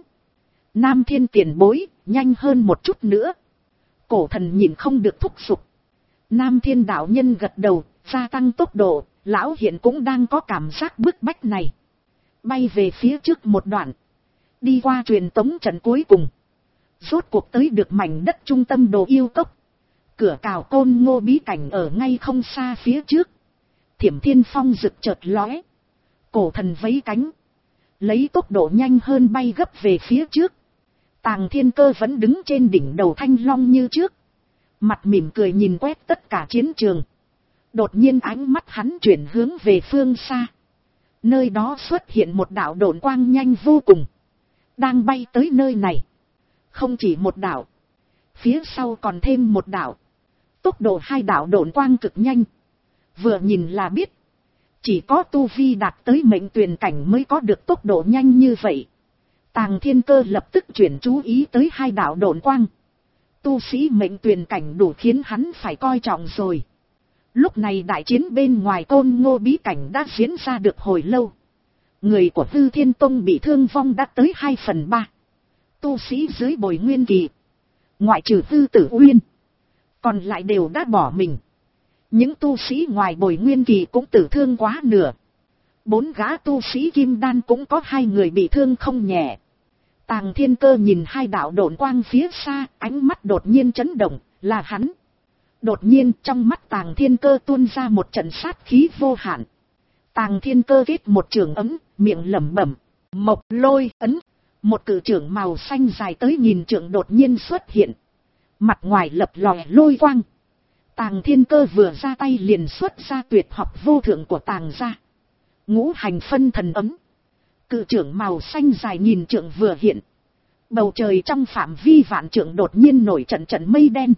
Nam Thiên tiền bối, nhanh hơn một chút nữa. Cổ thần nhìn không được thúc giục. Nam Thiên đạo nhân gật đầu, gia tăng tốc độ, lão hiện cũng đang có cảm giác bức bách này. Bay về phía trước một đoạn. Đi qua truyền tống trận cuối cùng. Rốt cuộc tới được mảnh đất trung tâm Đồ Yêu Cốc. Cửa cào Côn Ngô bí cảnh ở ngay không xa phía trước. Thiểm Thiên Phong rực chợt lóe. Cổ thần vẫy cánh. Lấy tốc độ nhanh hơn bay gấp về phía trước. Tàng Thiên Cơ vẫn đứng trên đỉnh đầu thanh long như trước. Mặt mỉm cười nhìn quét tất cả chiến trường. Đột nhiên ánh mắt hắn chuyển hướng về phương xa. Nơi đó xuất hiện một đạo độn quang nhanh vô cùng. Đang bay tới nơi này. Không chỉ một đạo. Phía sau còn thêm một đạo. Tốc độ hai đạo độn quang cực nhanh. Vừa nhìn là biết. Chỉ có tu vi đạt tới mệnh tuyền cảnh mới có được tốc độ nhanh như vậy. Tàng Thiên Cơ lập tức chuyển chú ý tới hai đạo độn quang. Tu sĩ mệnh tuyền cảnh đủ khiến hắn phải coi trọng rồi. Lúc này đại chiến bên ngoài Côn Ngô bí cảnh đã diễn ra được hồi lâu. Người của Hư Thiên Tông bị thương vong đã tới hai phần ba. Tu sĩ dưới bồi nguyên kỳ. Ngoại trừ Tư Tử Uyên. Còn lại đều đã bỏ mình. Những tu sĩ ngoài bồi nguyên kỳ cũng tử thương quá nửa. Bốn gã tu sĩ kim đan cũng có hai người bị thương không nhẹ. Tàng Thiên Cơ nhìn hai đạo độn quang phía xa, ánh mắt đột nhiên chấn động, là hắn. Đột nhiên trong mắt Tàng Thiên Cơ tuôn ra một trận sát khí vô hạn. Tàng Thiên Cơ kết một trường ấm, miệng lẩm bẩm, Mộc Lôi ấn. Một cự trưởng màu xanh dài tới nghìn trượng đột nhiên xuất hiện. Mặt ngoài lập lòe lôi quang. Tàng Thiên Cơ vừa ra tay liền xuất ra tuyệt học vô thượng của Tàng gia. Ngũ hành phân thần ấm. Cự trưởng màu xanh dài nghìn trượng vừa hiện. Bầu trời trong phạm vi vạn trượng đột nhiên nổi trận trận mây đen.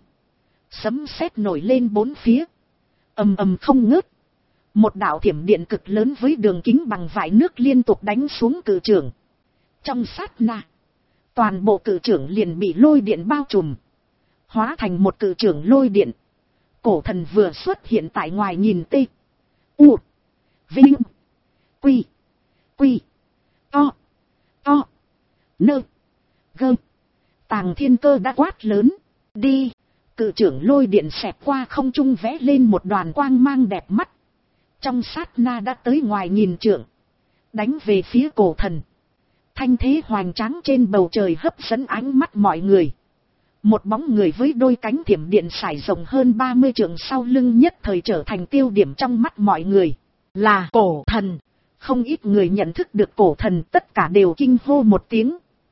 Sấm sét nổi lên bốn phía. Ầm ầm không ngớt. Một đạo thiểm điện cực lớn với đường kính bằng vải nước liên tục đánh xuống cự trưởng. Trong sát na, toàn bộ cự trưởng liền bị lôi điện bao trùm. Hóa thành một cự trưởng lôi điện. Cổ thần vừa xuất hiện tại ngoài nhìn tê. U. Vinh. Quy. Quy. To. To. Nơ. Gơ. Tàng Thiên Cơ đã quát lớn. Đi. Cự trưởng lôi điện xẹt qua không trung vẽ lên một đoàn quang mang đẹp mắt. Trong sát na đã tới ngoài nghìn trượng. Đánh về phía cổ thần. Thanh thế hoành tráng trên bầu trời hấp dẫn ánh mắt mọi người. Một bóng người với đôi cánh thiểm điện sải rộng hơn ba mươi trượng sau lưng nhất thời trở thành tiêu điểm trong mắt mọi người. Là cổ thần. Không ít người nhận thức được cổ thần, tất cả đều kinh hô một tiếng.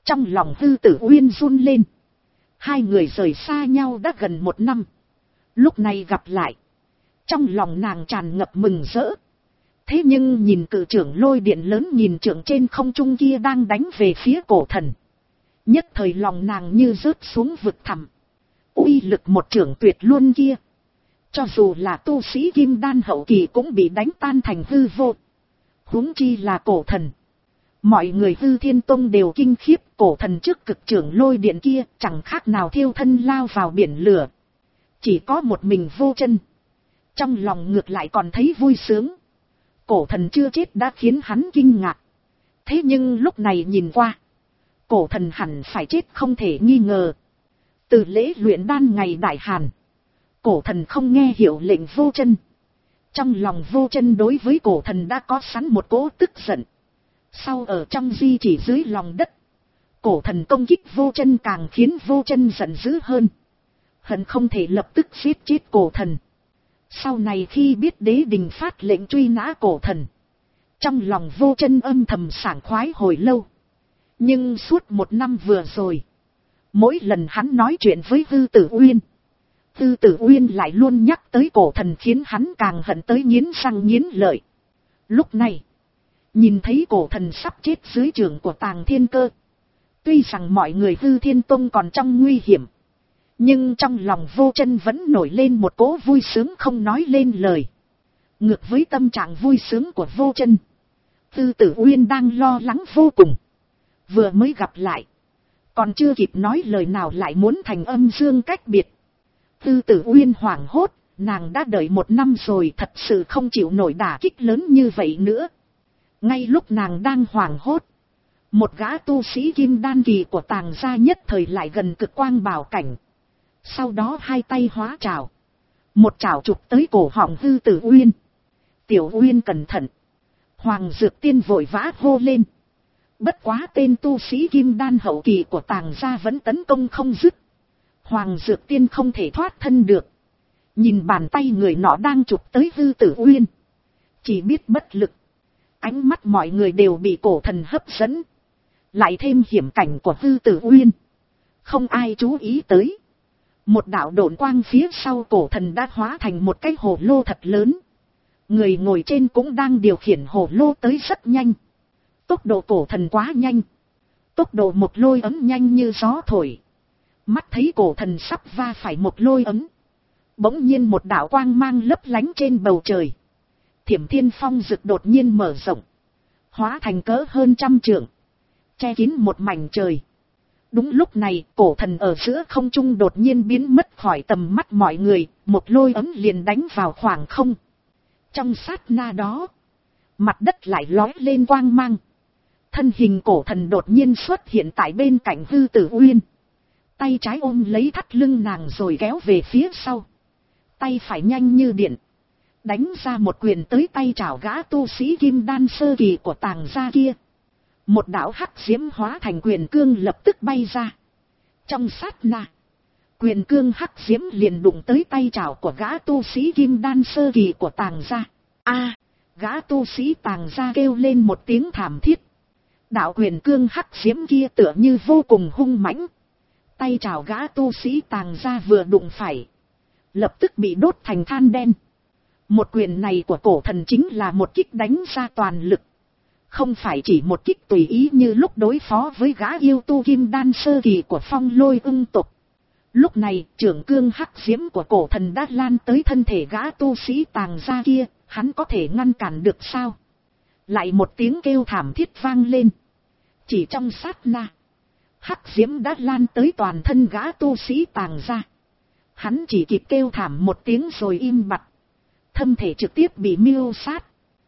Trong lòng Tư Tử Uyên run lên. Hai người rời xa nhau đã gần một năm. Lúc này gặp lại. Trong lòng nàng tràn ngập mừng rỡ. Thế nhưng nhìn cự trưởng lôi điện lớn nhìn trưởng trên không trung kia đang đánh về phía cổ thần. Nhất thời lòng nàng như rớt xuống vực thẳm. Uy lực một trưởng tuyệt luôn kia. Cho dù là tu sĩ kim đan hậu kỳ cũng bị đánh tan thành hư vô. Huống chi là cổ thần. Mọi người Hư Thiên Tông đều kinh khiếp, cổ thần trước cực trưởng lôi điện kia chẳng khác nào thiêu thân lao vào biển lửa. Chỉ có một mình Vô Chân. Trong lòng ngược lại còn thấy vui sướng. Cổ thần chưa chết đã khiến hắn kinh ngạc. Thế nhưng lúc này nhìn qua, cổ thần hẳn phải chết không thể nghi ngờ. Từ lễ luyện đan ngày đại hàn, cổ thần không nghe hiệu lệnh Vô Chân. Trong lòng Vô Chân đối với cổ thần đã có sẵn một cỗ tức giận. Sau ở trong di chỉ dưới lòng đất, cổ thần công kích Vô Chân càng khiến Vô Chân giận dữ hơn. Hận không thể lập tức giết chết cổ thần. Sau này khi biết đế đình phát lệnh truy nã cổ thần, trong lòng Vô Chân âm thầm sảng khoái hồi lâu. Nhưng suốt một năm vừa rồi, mỗi lần hắn nói chuyện với Tư Tử Uyên, Tư Tử Uyên lại luôn nhắc tới cổ thần khiến hắn càng hận tới nghiến răng nghiến lợi. Lúc này, nhìn thấy cổ thần sắp chết dưới trường của Tàng Thiên Cơ. Tuy rằng mọi người Hư Thiên Tông còn trong nguy hiểm, nhưng trong lòng Vô Chân vẫn nổi lên một cỗ vui sướng không nói lên lời. Ngược với tâm trạng vui sướng của Vô Chân, Tư Tử Uyên đang lo lắng vô cùng. Vừa mới gặp lại, còn chưa kịp nói lời nào lại muốn thành âm dương cách biệt. Tư Tử Uyên hoảng hốt, nàng đã đợi một năm rồi thật sự không chịu nổi đả kích lớn như vậy nữa. Ngay lúc nàng đang hoảng hốt, một gã tu sĩ kim đan kỳ của Tàng gia nhất thời lại gần cực quang bảo cảnh. Sau đó hai tay hóa trảo, một trảo chụp tới cổ họng Tư Tử Uyên. Tiểu Uyên cẩn thận. Hoàng Dược Tiên vội vã hô lên. Bất quá tên tu sĩ kim đan hậu kỳ của Tàng gia vẫn tấn công không dứt. Hoàng Dược Tiên không thể thoát thân được. Nhìn bàn tay người nọ đang chụp tới Tư Tử Uyên, chỉ biết bất lực. Ánh mắt mọi người đều bị cổ thần hấp dẫn. Lại thêm hiểm cảnh của Tư Tử Uyên, không ai chú ý tới. Một đạo độn quang phía sau cổ thần đã hóa thành một cái hồ lô thật lớn. Người ngồi trên cũng đang điều khiển hồ lô tới rất nhanh. Tốc độ cổ thần quá nhanh. Tốc độ một lôi ấm nhanh như gió thổi. Mắt thấy cổ thần sắp va phải một lôi ấm. Bỗng nhiên một đạo quang mang lấp lánh trên bầu trời. Thiểm Thiên Phong rực đột nhiên mở rộng, hóa thành cỡ hơn trăm trượng, che kín một mảnh trời. Đúng lúc này, cổ thần ở giữa không trung đột nhiên biến mất khỏi tầm mắt mọi người, một lôi ấm liền đánh vào khoảng không. Trong sát na đó, mặt đất lại lói lên quang mang. Thân hình cổ thần đột nhiên xuất hiện tại bên cạnh Tư Tử Uyên. Tay trái ôm lấy thắt lưng nàng rồi kéo về phía sau. Tay phải nhanh như điện, đánh ra một quyền tới tay chảo gã tu sĩ kim đan sơ kỳ của Tàng gia kia. Một đạo hắc diễm hóa thành quyền cương lập tức bay ra. Trong sát na, quyền cương hắc diễm liền đụng tới tay chảo của gã tu sĩ kim đan sơ kỳ của Tàng gia. A, gã tu sĩ Tàng gia kêu lên một tiếng thảm thiết. Đạo quyền cương hắc diễm kia tựa như vô cùng hung mãnh. Tay chảo gã tu sĩ Tàng gia vừa đụng phải, lập tức bị đốt thành than đen. Một quyền này của cổ thần chính là một kích đánh ra toàn lực. Không phải chỉ một kích tùy ý như lúc đối phó với gã yêu tu kim đan sơ kỳ của Phong Lôi ưng tộc. Lúc này, trưởng cương hắc diễm của cổ thần đã lan tới thân thể gã tu sĩ Tàng gia kia, hắn có thể ngăn cản được sao? Lại một tiếng kêu thảm thiết vang lên. Chỉ trong sát na, hắc diễm đã lan tới toàn thân gã tu sĩ Tàng gia. Hắn chỉ kịp kêu thảm một tiếng rồi im bặt. Thân thể trực tiếp bị miêu sát.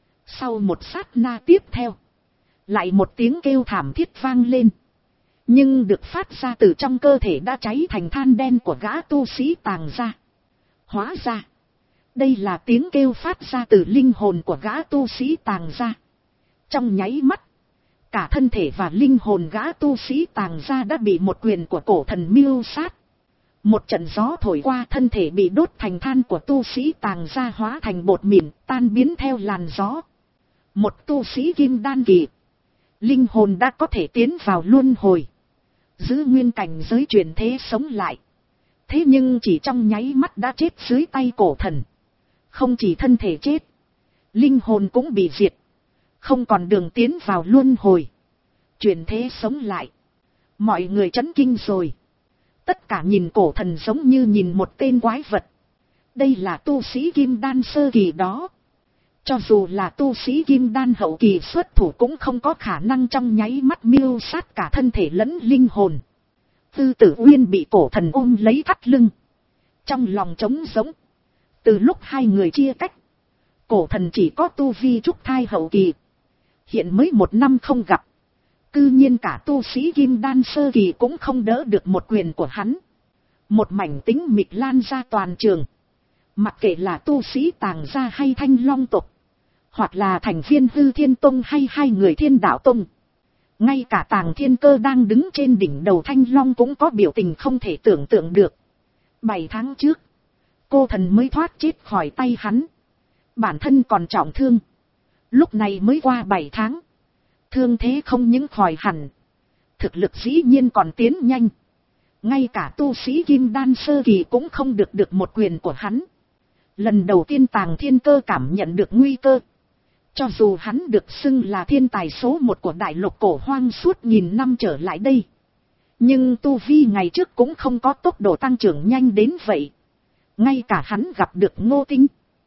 Sau một sát na tiếp theo, lại một tiếng kêu thảm thiết vang lên. Nhưng được phát ra từ trong cơ thể đã cháy thành than đen của gã tu sĩ Tàng gia. Hóa ra, đây là tiếng kêu phát ra từ linh hồn của gã tu sĩ Tàng gia. Trong nháy mắt, cả thân thể và linh hồn gã tu sĩ Tàng gia đã bị một quyền của cổ thần miêu sát. Một trận gió thổi qua, thân thể bị đốt thành than của tu sĩ Tàng gia hóa thành bột mịn, tan biến theo làn gió. Một tu sĩ kim đan kỳ, linh hồn đã có thể tiến vào luân hồi. giữ nguyên cảnh giới chuyển thế sống lại. Thế nhưng chỉ trong nháy mắt đã chết dưới tay cổ thần. Không chỉ thân thể chết, linh hồn cũng bị diệt, không còn đường tiến vào luân hồi. Chuyển thế sống lại. Mọi người chấn kinh rồi. Tất cả nhìn cổ thần giống như nhìn một tên quái vật. Đây là tu sĩ kim đan sơ kỳ đó. Cho dù là tu sĩ kim đan hậu kỳ xuất thủ cũng không có khả năng trong nháy mắt miêu sát cả thân thể lẫn linh hồn. Tư Tử Uyên bị cổ thần ôm lấy thắt lưng. Trong lòng trống rỗng. Từ lúc hai người chia cách, cổ thần chỉ có tu vi trúc thai hậu kỳ. Hiện mới một năm không gặp. Cư nhiên cả tu sĩ kim đan sơ kỳ cũng không đỡ được một quyền của hắn. Một mảnh tính mịt lan ra toàn trường. Mặc kệ là tu sĩ Tàng gia hay Thanh Long tộc, hoặc là thành viên Hư Thiên Tông hay hai người Thiên Đạo Tông. Ngay cả Tàng Thiên Cơ đang đứng trên đỉnh đầu Thanh Long cũng có biểu tình không thể tưởng tượng được. Bảy tháng trước, cô thần mới thoát chết khỏi tay hắn. Bản thân còn trọng thương. Lúc này mới qua bảy tháng. Thương thế không những khỏi hẳn. Thực lực dĩ nhiên còn tiến nhanh. Ngay cả tu sĩ kim đan sơ kỳ cũng không được được một quyền của hắn. Lần đầu tiên Tàng Thiên Cơ cảm nhận được nguy cơ. Cho dù hắn được xưng là thiên tài số một của đại lục cổ hoang suốt nghìn năm trở lại đây. Nhưng tu vi ngày trước cũng không có tốc độ tăng trưởng nhanh đến vậy. Ngay cả hắn gặp được Ngô Tinh,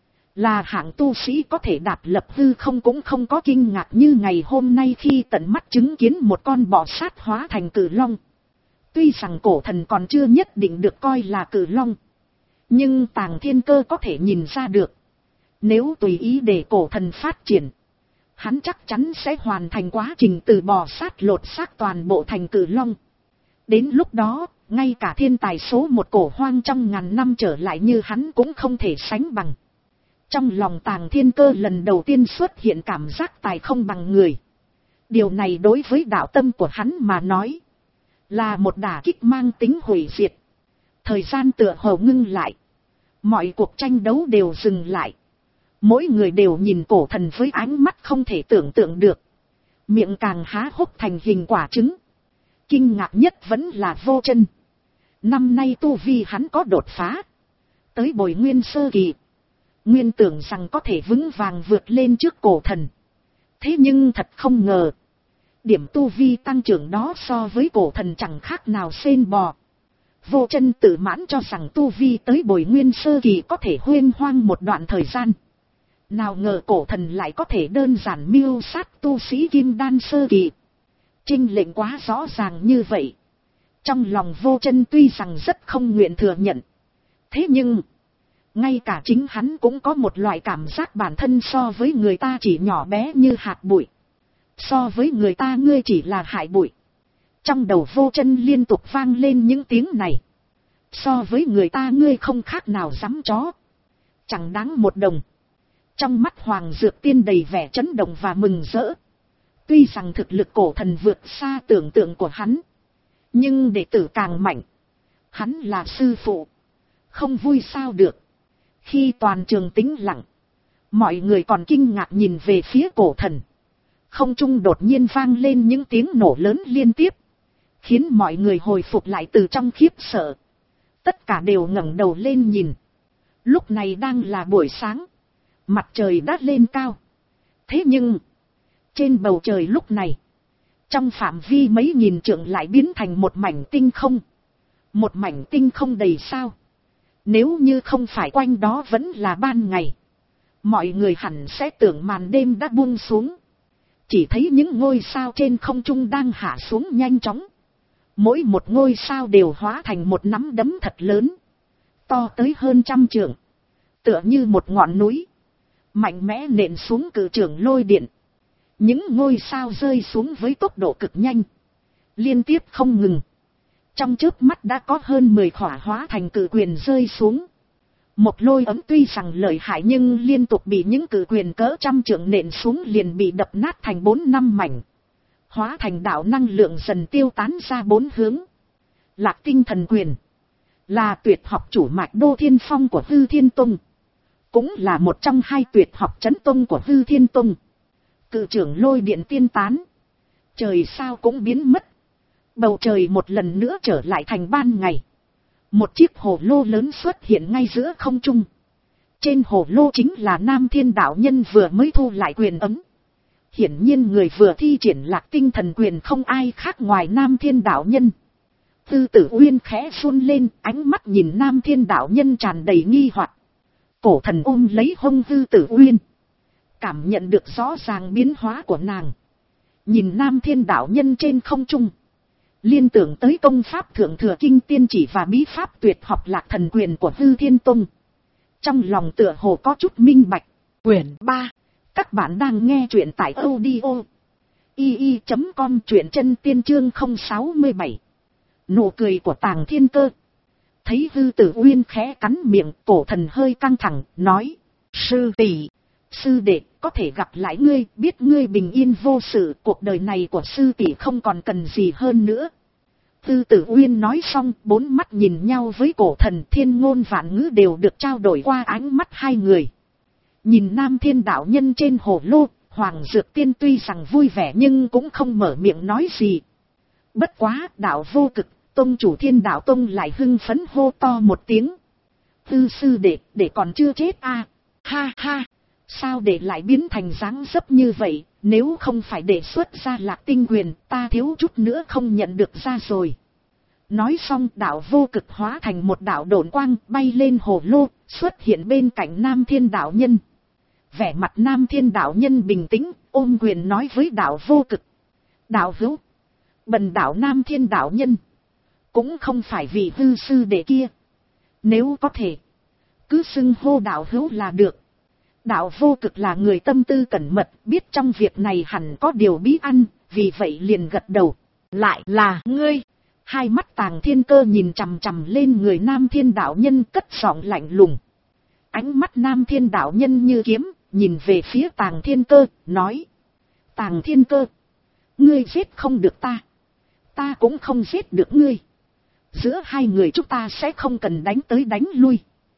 là hạng tu sĩ có thể đạp lập hư không, cũng không có kinh ngạc như ngày hôm nay khi tận mắt chứng kiến một con bò sát hóa thành cử long. Tuy rằng cổ thần còn chưa nhất định được coi là cử long, nhưng Tàng Thiên Cơ có thể nhìn ra được. Nếu tùy ý để cổ thần phát triển, hắn chắc chắn sẽ hoàn thành quá trình từ bò sát lột xác toàn bộ thành cử long. Đến lúc đó, ngay cả thiên tài số một cổ hoang trong ngàn năm trở lại như hắn cũng không thể sánh bằng. Trong lòng Tàng Thiên Cơ lần đầu tiên xuất hiện cảm giác tài không bằng người. Điều này đối với đạo tâm của hắn mà nói, là một đả kích mang tính hủy diệt. Thời gian tựa hồ ngưng lại. Mọi cuộc tranh đấu đều dừng lại. Mỗi người đều nhìn cổ thần với ánh mắt không thể tưởng tượng được. Miệng càng há hốc thành hình quả trứng. Kinh ngạc nhất vẫn là Vô Chân. Năm nay tu vi hắn có đột phá. Tới bồi nguyên sơ kỳ. Nguyên tưởng rằng có thể vững vàng vượt lên trước cổ thần. Thế nhưng thật không ngờ. Điểm tu vi tăng trưởng đó so với cổ thần chẳng khác nào sên bò. Vô Chân tự mãn cho rằng tu vi tới bồi nguyên sơ kỳ có thể huyên hoang một đoạn thời gian. Nào ngờ cổ thần lại có thể đơn giản miêu sát tu sĩ kim đan sơ kỳ. Chênh lệch quá rõ ràng như vậy. Trong lòng Vô Chân tuy rằng rất không nguyện thừa nhận. Thế nhưng, ngay cả chính hắn cũng có một loại cảm giác bản thân so với người ta chỉ nhỏ bé như hạt bụi. So với người ta ngươi chỉ là hại bụi. Trong đầu Vô Chân liên tục vang lên những tiếng này. So với người ta ngươi không khác nào dám chó. Chẳng đáng một đồng. Trong mắt Hoàng Dược Tiên đầy vẻ chấn động và mừng rỡ. Tuy rằng thực lực cổ thần vượt xa tưởng tượng của hắn. Nhưng đệ tử càng mạnh. Hắn là sư phụ. Không vui sao được. Khi toàn trường tĩnh lặng. Mọi người còn kinh ngạc nhìn về phía cổ thần. Không trung đột nhiên vang lên những tiếng nổ lớn liên tiếp. Khiến mọi người hồi phục lại từ trong khiếp sợ. Tất cả đều ngẩng đầu lên nhìn. Lúc này đang là buổi sáng. Mặt trời đã lên cao. Thế nhưng, trên bầu trời lúc này, trong phạm vi mấy nghìn trượng lại biến thành một mảnh tinh không. Một mảnh tinh không đầy sao. Nếu như không phải quanh đó vẫn là ban ngày, mọi người hẳn sẽ tưởng màn đêm đã buông xuống. Chỉ thấy những ngôi sao trên không trung đang hạ xuống nhanh chóng. Mỗi một ngôi sao đều hóa thành một nắm đấm thật lớn. To tới hơn trăm trượng. Tựa như một ngọn núi. Mạnh mẽ nện xuống cự trường lôi điện. Những ngôi sao rơi xuống với tốc độ cực nhanh. Liên tiếp không ngừng. Trong chớp mắt đã có hơn mười khỏa hóa thành cự quyền rơi xuống. Một lôi ấm tuy rằng lợi hại nhưng liên tục bị những cự quyền cỡ trăm trượng nện xuống liền bị đập nát thành bốn năm mảnh. Hóa thành đạo năng lượng dần tiêu tán ra bốn hướng. Lạc Tinh Thần Quyền là tuyệt học chủ mạch Đô Thiên Phong của Hư Thiên Tông. Cũng là một trong hai tuyệt học chấn tông của Hư Thiên Tông. Cự trưởng lôi điện tiên tán. Trời sao cũng biến mất. Bầu trời một lần nữa trở lại thành ban ngày. Một chiếc hồ lô lớn xuất hiện ngay giữa không trung. Trên hồ lô chính là Nam Thiên đạo nhân vừa mới thu lại quyền ấm. Hiển nhiên người vừa thi triển lạc tinh thần quyền không ai khác ngoài Nam Thiên đạo nhân. Tư Tử Uyên khẽ run lên, ánh mắt nhìn Nam Thiên đạo nhân tràn đầy nghi hoặc. Cổ thần ôm lấy hông Tư Tử Uyên, cảm nhận được rõ ràng biến hóa của nàng. Nhìn Nam Thiên đạo nhân trên không trung, liên tưởng tới công pháp thượng thừa kinh tiên chỉ và bí pháp tuyệt học lạc thần quyền của Hư Thiên Tông. Trong lòng tựa hồ có chút minh bạch. Quyển ba. Các bạn đang nghe truyện tại audio i i chấm com, truyện chân tiên chương không sáu bảy. Nụ cười của Tàng Thiên Cơ. Thấy Hư Tử Uyên khẽ cắn miệng, cổ thần hơi căng thẳng, nói: Sư tỷ, sư đệ, có thể gặp lại ngươi, biết ngươi bình yên vô sự, cuộc đời này của sư tỷ không còn cần gì hơn nữa. Hư Tử Uyên nói xong, bốn mắt nhìn nhau với cổ thần, thiên ngôn vạn ngữ đều được trao đổi qua ánh mắt hai người. Nhìn Nam Thiên đạo nhân trên hồ lô, Hoàng Dược Tiên tuy rằng vui vẻ nhưng cũng không mở miệng nói gì. Bất quá, đạo vô cực, tông chủ Thiên Đạo Tông lại hưng phấn hô to một tiếng: Tư sư đệ, để còn chưa chết à? Ha ha, sao để lại biến thành dáng dấp như vậy, nếu không phải đề xuất ra lạc tinh quyền, ta thiếu chút nữa không nhận được ra rồi. Nói xong, đạo vô cực hóa thành một đạo độn quang bay lên hồ lô, xuất hiện bên cạnh Nam Thiên đạo nhân. Vẻ mặt Nam Thiên đạo nhân bình tĩnh, ôm quyền nói với đạo vô cực: Đạo hữu, bần đạo Nam Thiên đạo nhân, cũng không phải vì Hư sư đệ kia. Nếu có thể, cứ xưng hô đạo hữu là được. Đạo vô cực là người tâm tư cẩn mật, biết trong việc này hẳn có điều bí ẩn, vì vậy liền gật đầu. Lại là ngươi. Hai mắt Tàng Thiên Cơ nhìn chằm chằm lên người Nam Thiên đạo nhân, cất giọng lạnh lùng. Ánh mắt Nam Thiên đạo nhân như kiếm, nhìn về phía Tàng Thiên Cơ, nói: Tàng Thiên Cơ, ngươi giết không được ta, ta cũng không giết được ngươi. Giữa hai người chúng ta sẽ không cần đánh tới đánh lui,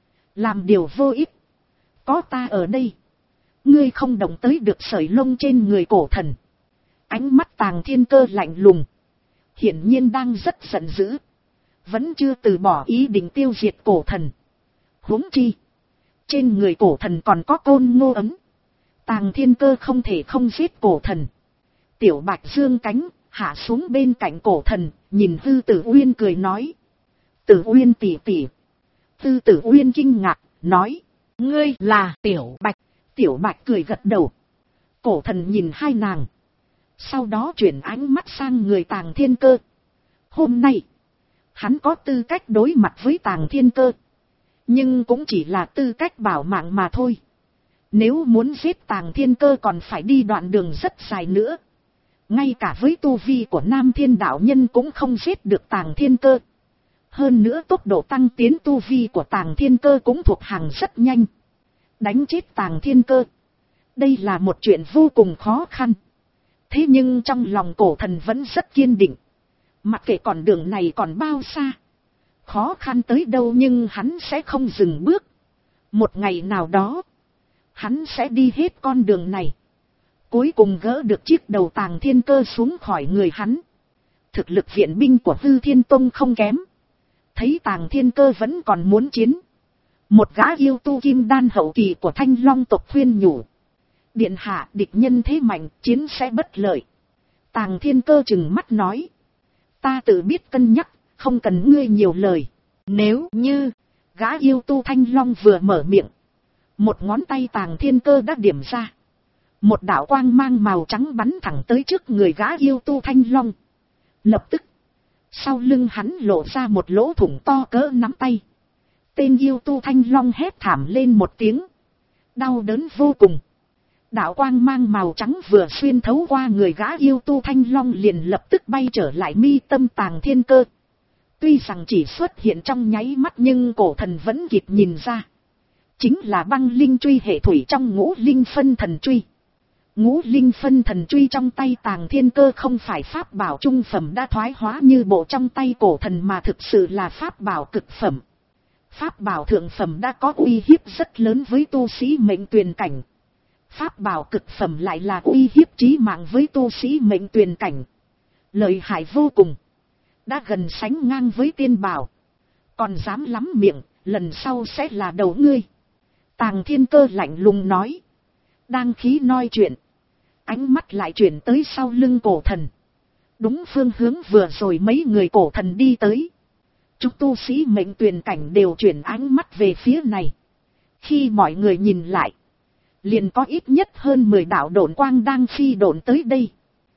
làm điều vô ích. Có ta ở đây, ngươi không động tới được sợi lông trên người cổ thần. Ánh mắt Tàng Thiên Cơ lạnh lùng, hiển nhiên đang rất giận dữ, vẫn chưa từ bỏ ý định tiêu diệt cổ thần. Huống chi, trên người cổ thần còn có côn ngô ấm, Tàng Thiên Cơ không thể không giết cổ thần. Tiểu Bạch dương cánh, hạ xuống bên cạnh cổ thần, nhìn Hư Tử Uyên cười nói: Tử Uyên tỷ tỷ. Hư Tử Uyên kinh ngạc, nói: Ngươi là Tiểu Bạch. Tiểu Bạch cười gật đầu. Cổ thần nhìn hai nàng, sau đó chuyển ánh mắt sang người Tàng Thiên Cơ. Hôm nay, hắn có tư cách đối mặt với Tàng Thiên Cơ, nhưng cũng chỉ là tư cách bảo mạng mà thôi. Nếu muốn giết Tàng Thiên Cơ còn phải đi đoạn đường rất dài nữa. Ngay cả với tu vi của Nam Thiên đạo nhân cũng không giết được Tàng Thiên Cơ. Hơn nữa tốc độ tăng tiến tu vi của Tàng Thiên Cơ cũng thuộc hàng rất nhanh. Đánh chết Tàng Thiên Cơ, đây là một chuyện vô cùng khó khăn. Thế nhưng trong lòng cổ thần vẫn rất kiên định. Mặc kệ con đường này còn bao xa, khó khăn tới đâu, nhưng hắn sẽ không dừng bước. Một ngày nào đó, hắn sẽ đi hết con đường này, cuối cùng gỡ được chiếc đầu Tàng Thiên Cơ xuống khỏi người hắn. Thực lực viện binh của Hư Thiên Tông không kém. Thấy Tàng Thiên Cơ vẫn còn muốn chiến, một gã yêu tu kim đan hậu kỳ của Thanh Long tộc khuyên nhủ: Điện hạ, địch nhân thế mạnh, chiến sẽ bất lợi. Tàng Thiên Cơ trừng mắt nói: Ta tự biết cân nhắc, không cần ngươi nhiều lời. Nếu như, gã yêu tu Thanh Long vừa mở miệng, một ngón tay Tàng Thiên Cơ đã điểm ra. Một đạo quang mang màu trắng bắn thẳng tới trước người gã yêu tu Thanh Long. Lập tức, sau lưng hắn lộ ra một lỗ thủng to cỡ nắm tay. Tên yêu tu Thanh Long hét thảm lên một tiếng, đau đớn vô cùng. Đạo quang mang màu trắng vừa xuyên thấu qua người gã yêu tu Thanh Long liền lập tức bay trở lại mi tâm Tàng Thiên Cơ. Tuy rằng chỉ xuất hiện trong nháy mắt nhưng cổ thần vẫn kịp nhìn ra. Chính là băng linh truy hệ thủy trong ngũ linh phân thần truy. Ngũ linh phân thần truy trong tay Tàng Thiên Cơ không phải pháp bảo trung phẩm đã thoái hóa như bộ trong tay cổ thần, mà thực sự là pháp bảo cực phẩm. Pháp bảo thượng phẩm đã có uy hiếp rất lớn với tu sĩ mệnh tuyền cảnh. Pháp bảo cực phẩm lại là uy hiếp chí mạng với tu sĩ mệnh tuyền cảnh. Lợi hại vô cùng. đã gần sánh ngang với tiên bảo, còn dám lắm miệng, lần sau sẽ là đầu ngươi. Tàng Thiên Cơ lạnh lùng nói, đang khí nói chuyện, ánh mắt lại chuyển tới sau lưng cổ thần. Đúng phương hướng vừa rồi mấy người cổ thần đi tới. Chúng tu sĩ mệnh tuyền cảnh đều chuyển ánh mắt về phía này. Khi mọi người nhìn lại, liền có ít nhất hơn mười đạo độn quang đang phi độn tới đây.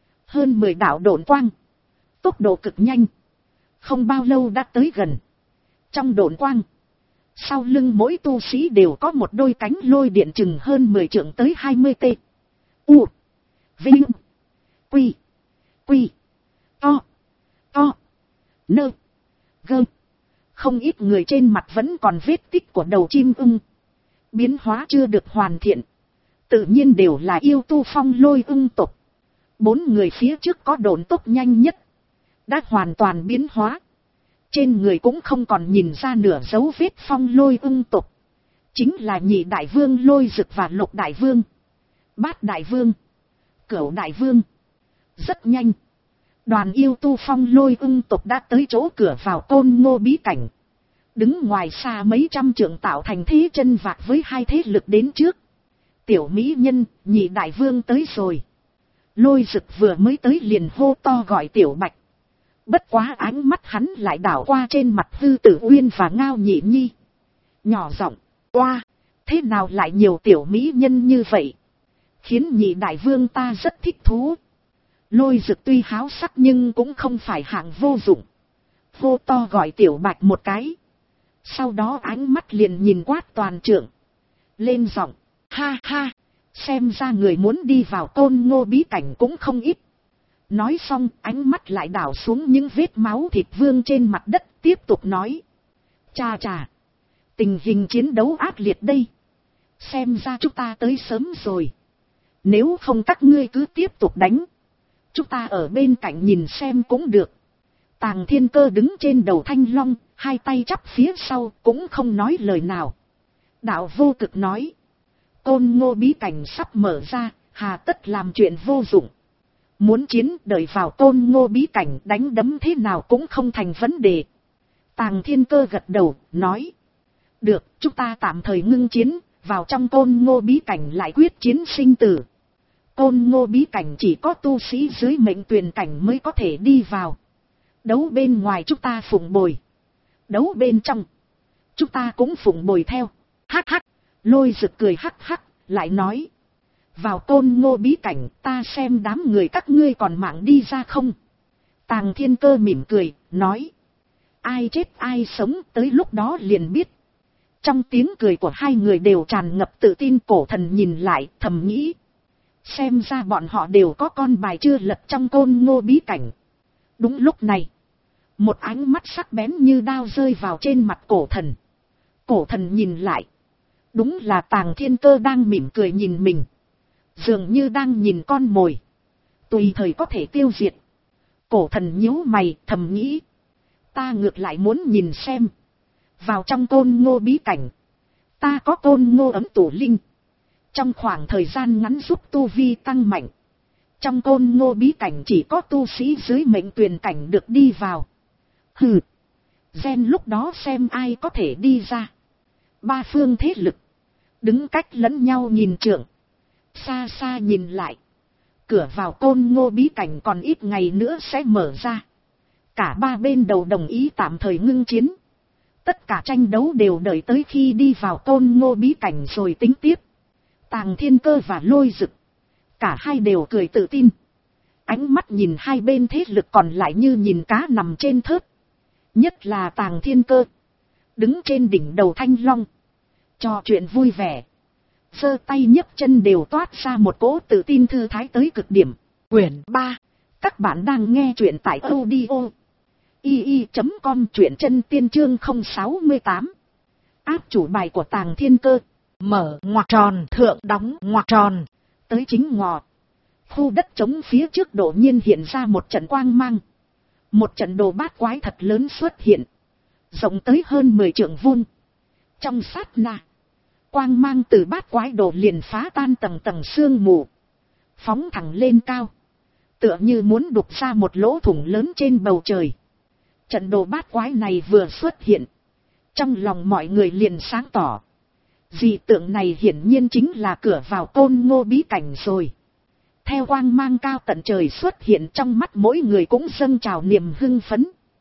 Hơn mười đạo độn quang, tốc độ cực nhanh, không bao lâu đã tới gần. Trong độn quang, sau lưng mỗi tu sĩ đều có một đôi cánh lôi điện chừng hơn mười trượng tới hai mươi tê. U, Vinh, Quy, Quy, To, To, Nơ, Gơ. Không ít người trên mặt vẫn còn vết tích của đầu chim ưng. Biến hóa chưa được hoàn thiện, tự nhiên đều là yêu tu phong lôi ưng tộc. Bốn người phía trước có độn tốc nhanh nhất, đã hoàn toàn biến hóa. Trên người cũng không còn nhìn ra nửa dấu vết phong lôi ưng tộc. Chính là nhị đại vương Lôi Dực và lục đại vương, bát đại vương, cửu đại vương. Rất nhanh, đoàn yêu tu phong lôi ưng tộc đã tới chỗ cửa vào Côn Ngô bí cảnh. Đứng ngoài xa mấy trăm trượng tạo thành thế chân vạc với hai thế lực đến trước. Tiểu mỹ nhân, nhị đại vương tới rồi. Lôi Dực vừa mới tới liền hô to gọi Tiểu Bạch. Bất quá ánh mắt hắn lại đảo qua trên mặt Hư Tử Uyên và Ngao Nhị Nhi. Nhỏ giọng, oa, thế nào lại nhiều tiểu mỹ nhân như vậy? Khiến nhị đại vương ta rất thích thú. Lôi Dực tuy háo sắc nhưng cũng không phải hạng vô dụng. Hô to gọi Tiểu Bạch một cái. Sau đó ánh mắt liền nhìn quát toàn trượng. Lên giọng, ha ha, xem ra người muốn đi vào Côn Ngô bí cảnh cũng không ít. Nói xong ánh mắt lại đảo xuống những vết máu thịt vương trên mặt đất, tiếp tục nói. Cha cha, tình hình chiến đấu ác liệt đây. Xem ra chúng ta tới sớm rồi. Nếu không các ngươi cứ tiếp tục đánh, chúng ta ở bên cạnh nhìn xem cũng được. Tàng Thiên Cơ đứng trên đầu thanh long, hai tay chắp phía sau cũng không nói lời nào. Đạo Vô Cực nói, Côn Ngô bí cảnh sắp mở ra, hà tất làm chuyện vô dụng. Muốn chiến đợi vào Côn Ngô bí cảnh đánh đấm thế nào cũng không thành vấn đề. Tàng Thiên Cơ gật đầu, nói, được, chúng ta tạm thời ngưng chiến, vào trong Côn Ngô bí cảnh lại quyết chiến sinh tử. Côn Ngô bí cảnh chỉ có tu sĩ dưới mệnh tuyền cảnh mới có thể đi vào. Đấu bên ngoài chúng ta phụng bồi, đấu bên trong chúng ta cũng phụng bồi theo. Hắc hắc, Lôi Dực cười hắc hắc, lại nói, vào Côn Ngô bí cảnh ta xem đám người các ngươi còn mạng đi ra không. Tàng Thiên Cơ mỉm cười, nói, ai chết ai sống tới lúc đó liền biết. Trong tiếng cười của hai người đều tràn ngập tự tin. Cổ thần nhìn lại thầm nghĩ, xem ra bọn họ đều có con bài chưa lật trong Côn Ngô bí cảnh. Đúng lúc này, một ánh mắt sắc bén như đao rơi vào trên mặt cổ thần. Cổ thần nhìn lại, đúng là Tàng Thiên Cơ đang mỉm cười nhìn mình, dường như đang nhìn con mồi, tùy thời có thể tiêu diệt. Cổ thần nhíu mày thầm nghĩ, ta ngược lại muốn nhìn xem, vào trong Côn Ngô bí cảnh, ta có Côn Ngô ấm tủ linh, trong khoảng thời gian ngắn giúp tu vi tăng mạnh. Trong Côn Ngô bí cảnh chỉ có tu sĩ dưới mệnh tuyền cảnh được đi vào. Hừ, gen lúc đó xem ai có thể đi ra. Ba phương thế lực đứng cách lẫn nhau nhìn trượng, xa xa nhìn lại, cửa vào Côn Ngô bí cảnh còn ít ngày nữa sẽ mở ra. Cả ba bên đầu đồng ý tạm thời ngưng chiến. Tất cả tranh đấu đều đợi tới khi đi vào Côn Ngô bí cảnh rồi tính tiếp. Tàng Thiên Cơ và Lôi Dực, cả hai đều cười tự tin. Ánh mắt nhìn hai bên thế lực còn lại như nhìn cá nằm trên thớt. Nhất là Tàng Thiên Cơ, đứng trên đỉnh đầu thanh long, trò chuyện vui vẻ, giơ tay nhấc chân đều toát ra một cỗ tự tin thư thái tới cực điểm. Quyển ba, các bạn đang nghe truyện tại audio i i chấm com, truyện chân tiên chương không sáu tám. Áp chủ bài của Tàng Thiên Cơ, mở ngoặc tròn thượng đóng ngoặc tròn. Tới chính ngọ, khu đất trống phía trước đột nhiên hiện ra một trận quang mang. Một trận đồ bát quái thật lớn xuất hiện, rộng tới hơn mười trượng vuông. Trong sát na, quang mang từ bát quái đồ liền phá tan tầng tầng sương mù, phóng thẳng lên cao, tựa như muốn đục ra một lỗ thủng lớn trên bầu trời. Trận đồ bát quái này vừa xuất hiện, trong lòng mọi người liền sáng tỏ. Dị tượng này hiển nhiên chính là cửa vào Côn Ngô bí cảnh rồi. Theo quang mang cao tận trời xuất hiện, trong mắt mỗi người cũng dâng trào niềm hưng phấn.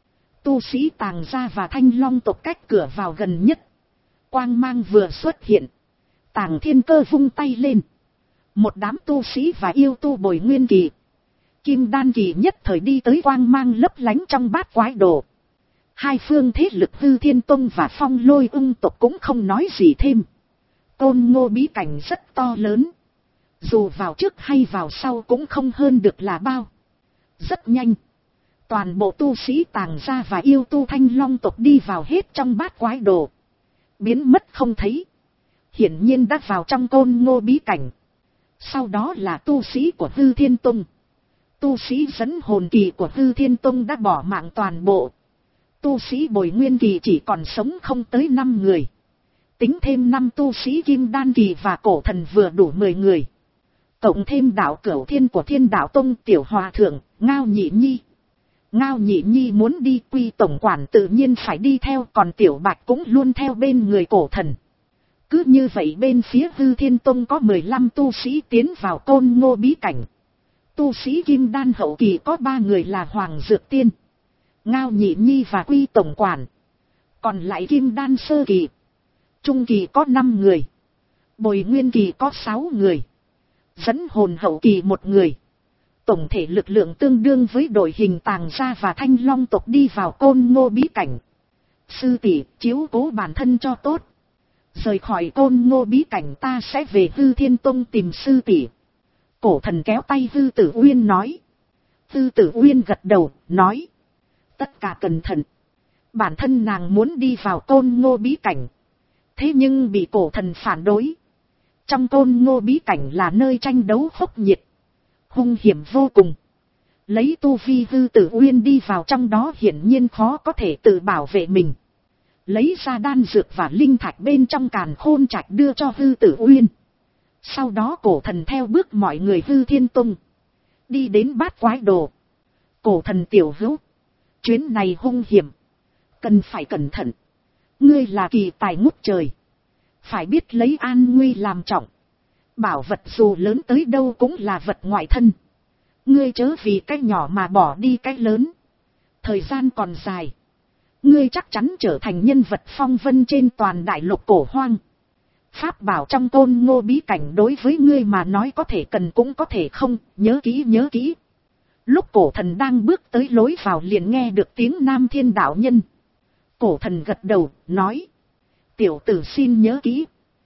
Tu sĩ Tàng Gia và Thanh Long tộc cách cửa vào gần nhất. Quang mang vừa xuất hiện, Tàng Thiên Cơ vung tay lên. Một đám tu sĩ và yêu tu bồi nguyên kỳ, kim đan kỳ nhất thời đi tới quang mang lấp lánh trong bát quái đồ. Hai phương thế lực Hư Thiên Tông và Phong Lôi Ưng tộc cũng không nói gì thêm. Côn Ngô bí cảnh rất to lớn, dù vào trước hay vào sau cũng không hơn được là bao. Rất nhanh, toàn bộ tu sĩ Tàng Gia và yêu tu Thanh Long tộc đi vào hết trong bát quái đồ, biến mất không thấy. Hiển nhiên đã vào trong Côn Ngô bí cảnh. Sau đó là tu sĩ của Hư Thiên Tông. Tu sĩ dẫn hồn kỳ của Hư Thiên Tông đã bỏ mạng toàn bộ. Tu sĩ bồi nguyên kỳ chỉ còn sống không tới năm người. Tính thêm năm tu sĩ kim đan kỳ và cổ thần vừa đủ mười người. Cộng thêm đạo Cửu Thiên của Thiên Đạo Tông Tiểu Hòa Thượng, Ngao Nhị Nhi. Ngao Nhị Nhi muốn đi, Quy tổng quản tự nhiên phải đi theo, còn Tiểu Bạch cũng luôn theo bên người cổ thần. Cứ như vậy bên phía Hư Thiên Tông có mười lăm tu sĩ tiến vào Côn Ngô bí cảnh. Tu sĩ kim đan hậu kỳ có ba người là Hoàng Dược Tiên, Ngao Nhị Nhi và Quy tổng quản. Còn lại kim đan sơ kỳ, trung kỳ có năm người, bồi nguyên kỳ có sáu người, dẫn hồn hậu kỳ một người. Tổng thể lực lượng tương đương với đội hình Tàng Gia và Thanh Long tộc đi vào Côn Ngô bí cảnh. Sư tỷ, chiếu cố bản thân cho tốt. Rời khỏi Côn Ngô bí cảnh ta sẽ về Hư Thiên Tông tìm sư tỷ. Cổ thần kéo tay Hư Tử Uyên nói. Hư Tử Uyên gật đầu, nói. Tất cả cẩn thận. Bản thân nàng muốn đi vào Côn Ngô bí cảnh. Thế nhưng bị cổ thần phản đối. Trong Côn Ngô bí cảnh là nơi tranh đấu khốc nhiệt, hung hiểm vô cùng. Lấy tu vi Hư Tử Uyên đi vào trong đó hiển nhiên khó có thể tự bảo vệ mình. Lấy ra đan dược và linh thạch bên trong Càn Khôn Trạch đưa cho Hư Tử Uyên. Sau đó cổ thần theo bước mọi người Hư Thiên Tông, đi đến bát quái đồ. Cổ thần tiểu hữu, chuyến này hung hiểm, cần phải cẩn thận. Ngươi là kỳ tài ngút trời, phải biết lấy an nguy làm trọng. Bảo vật dù lớn tới đâu cũng là vật ngoại thân. Ngươi chớ vì cái nhỏ mà bỏ đi cái lớn. Thời gian còn dài, ngươi chắc chắn trở thành nhân vật phong vân trên toàn đại lục cổ hoang. Pháp bảo trong Côn Ngô bí cảnh đối với ngươi mà nói có thể cần cũng có thể không, nhớ kỹ nhớ kỹ. Lúc cổ thần đang bước tới lối vào liền nghe được tiếng Nam Thiên đạo nhân. Cổ thần gật đầu, nói. Tiểu tử xin nhớ kỹ.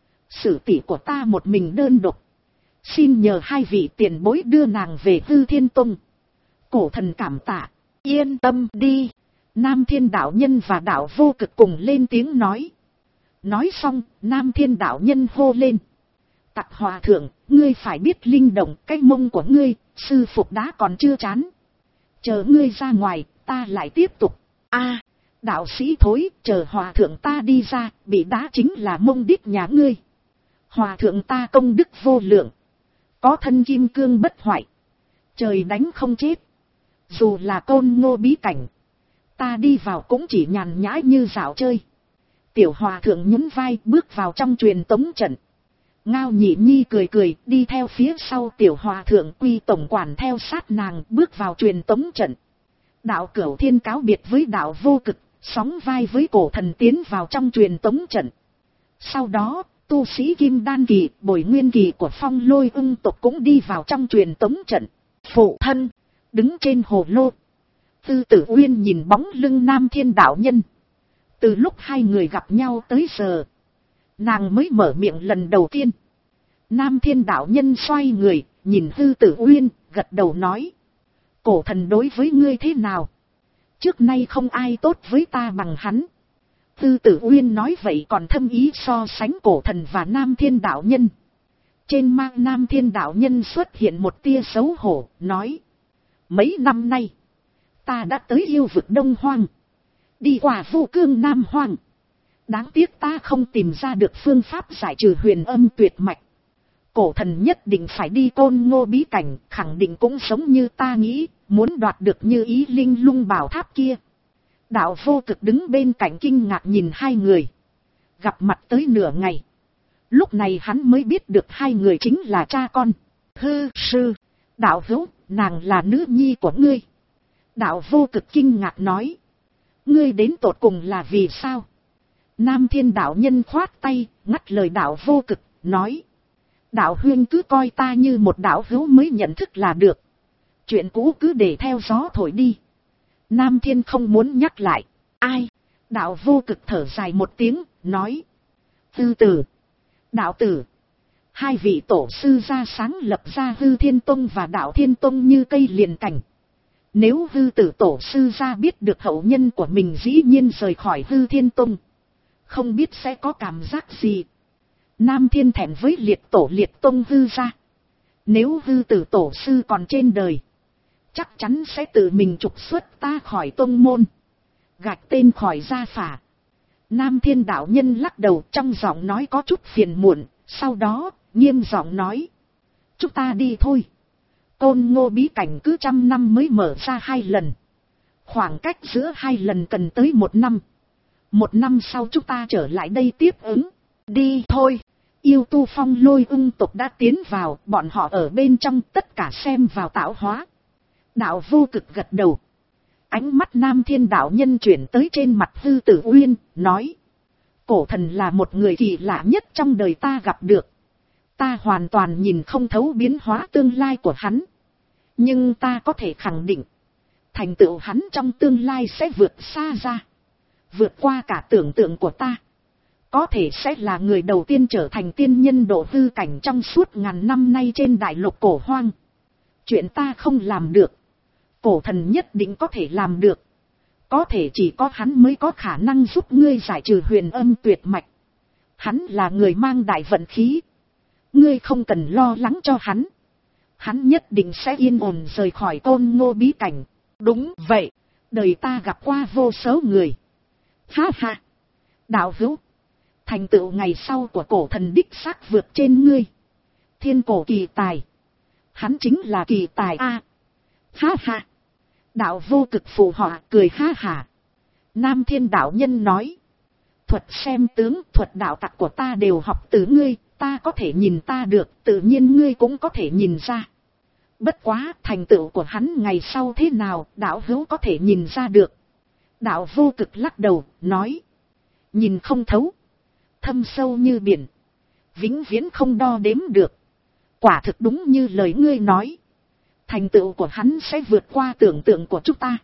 Sử tỷ của ta một mình đơn độc. Xin nhờ hai vị tiền bối đưa nàng về Hư Thiên Tông. Cổ thần cảm tạ. Yên tâm đi. Nam Thiên đạo nhân và đạo vô cực cùng lên tiếng nói. Nói xong, Nam Thiên đạo nhân hô lên. Tặc hòa thượng, ngươi phải biết linh động cái mông của ngươi, sư phục đá còn chưa chán. Chờ ngươi ra ngoài, ta lại tiếp tục. A, đạo sĩ thối, chờ hòa thượng ta đi ra, bị đá chính là mông đít nhà ngươi. Hòa thượng ta công đức vô lượng, có thân kim cương bất hoại, trời đánh không chết. Dù là Côn Ngô bí cảnh, ta đi vào cũng chỉ nhàn nhã như dạo chơi. Tiểu hòa thượng nhún vai bước vào trong truyền tống trận. Ngao Nhị Nhi cười cười đi theo phía sau tiểu hòa thượng, Quy tổng quản theo sát nàng bước vào truyền tống trận. Đạo Cửu Thiên cáo biệt với đạo vô cực, sóng vai với cổ thần tiến vào trong truyền tống trận. Sau đó, tu sĩ kim đan kỳ, bồi nguyên kỳ của Phong Lôi Ưng tộc cũng đi vào trong truyền tống trận. Phụ thân, đứng trên hồ lô. Tư Tử Uyên nhìn bóng lưng Nam Thiên đạo nhân. Từ lúc hai người gặp nhau tới giờ, nàng mới mở miệng lần đầu tiên. Nam Thiên đạo nhân xoay người, nhìn Tư Tử Uyên, gật đầu nói. Cổ thần đối với ngươi thế nào? Trước nay không ai tốt với ta bằng hắn. Tư Tử Uyên nói vậy còn thâm ý so sánh cổ thần và Nam Thiên đạo nhân. Trên mang Nam Thiên đạo nhân xuất hiện một tia xấu hổ, nói. Mấy năm nay, ta đã tới yêu vực Đông Hoang, đi qua Vu Cương Nam Hoang. Đáng tiếc ta không tìm ra được phương pháp giải trừ huyền âm tuyệt mạch. Cổ thần nhất định phải đi Côn Ngô bí cảnh, khẳng định cũng giống như ta nghĩ, muốn đoạt được Như Ý Linh Lung bảo tháp kia. Đạo Vô Cực đứng bên cạnh kinh ngạc nhìn hai người. Gặp mặt tới nửa ngày. Lúc này hắn mới biết được hai người chính là cha con. Hư sư, đạo hữu, nàng là nữ nhi của ngươi. Đạo Vô Cực kinh ngạc nói. Ngươi đến tột cùng là vì sao? Nam Thiên đạo nhân khoát tay, ngắt lời Đạo Vô Cực, nói. Đạo huynh cứ coi ta như một đạo hữu mới nhận thức là được. Chuyện cũ cứ để theo gió thổi đi. Nam Thiên không muốn nhắc lại. Ai? Đạo Vô Cực thở dài một tiếng, nói. Hư tử, đạo tử. Hai vị tổ sư ra sáng lập ra Hư Thiên Tông và Đạo Thiên Tông như cây liền cành. Nếu hư tử tổ sư ra biết được hậu nhân của mình dĩ nhiên rời khỏi Hư Thiên Tông, không biết sẽ có cảm giác gì. Nam Thiên thẹn với liệt tổ liệt tông hư ra. Nếu hư tử tổ sư còn trên đời, chắc chắn sẽ tự mình trục xuất ta khỏi tông môn, gạch tên khỏi gia phả. Nam Thiên đạo nhân lắc đầu, trong giọng nói có chút phiền muộn, sau đó nghiêm giọng nói. Chúng ta đi thôi. Côn Ngô bí cảnh cứ trăm năm mới mở ra hai lần. Khoảng cách giữa hai lần cần tới một năm. Một năm sau chúng ta trở lại đây tiếp ứng. Đi thôi. Yêu tu phong lôi ưng tộc đã tiến vào, bọn họ ở bên trong tất cả xem vào tạo hóa. Đạo Vô Cực gật đầu. Ánh mắt Nam Thiên đạo nhân chuyển tới trên mặt Hư Tử Uyên, nói. Cổ thần là một người kỳ lạ nhất trong đời ta gặp được. Ta hoàn toàn nhìn không thấu biến hóa tương lai của hắn. Nhưng ta có thể khẳng định, thành tựu hắn trong tương lai sẽ vượt xa ra. Vượt qua cả tưởng tượng của ta. Có thể sẽ là người đầu tiên trở thành tiên nhân độ hư cảnh trong suốt ngàn năm nay trên đại lục cổ hoang. Chuyện ta không làm được, cổ thần nhất định có thể làm được. Có thể chỉ có hắn mới có khả năng giúp ngươi giải trừ huyền âm tuyệt mạch. Hắn là người mang đại vận khí. Ngươi không cần lo lắng cho hắn. Hắn nhất định sẽ yên ổn rời khỏi Côn Ngô bí cảnh. Đúng vậy, đời ta gặp qua vô số người. Ha ha, đạo hữu, thành tựu ngày sau của cổ thần đích xác vượt trên ngươi. Thiên cổ kỳ tài, hắn chính là kỳ tài a. À, ha ha. Đạo Vô Cực phù họa cười ha hả. Nam Thiên đạo nhân nói. Thuật xem tướng, thuật đạo tặc của ta đều học từ ngươi. Ta có thể nhìn ta được, tự nhiên ngươi cũng có thể nhìn ra. Bất quá, thành tựu của hắn ngày sau thế nào, đạo hữu có thể nhìn ra được. Đạo Vô Cực lắc đầu, nói. Nhìn không thấu. Thâm sâu như biển. Vĩnh viễn không đo đếm được. Quả thực đúng như lời ngươi nói. Thành tựu của hắn sẽ vượt qua tưởng tượng của chúng ta.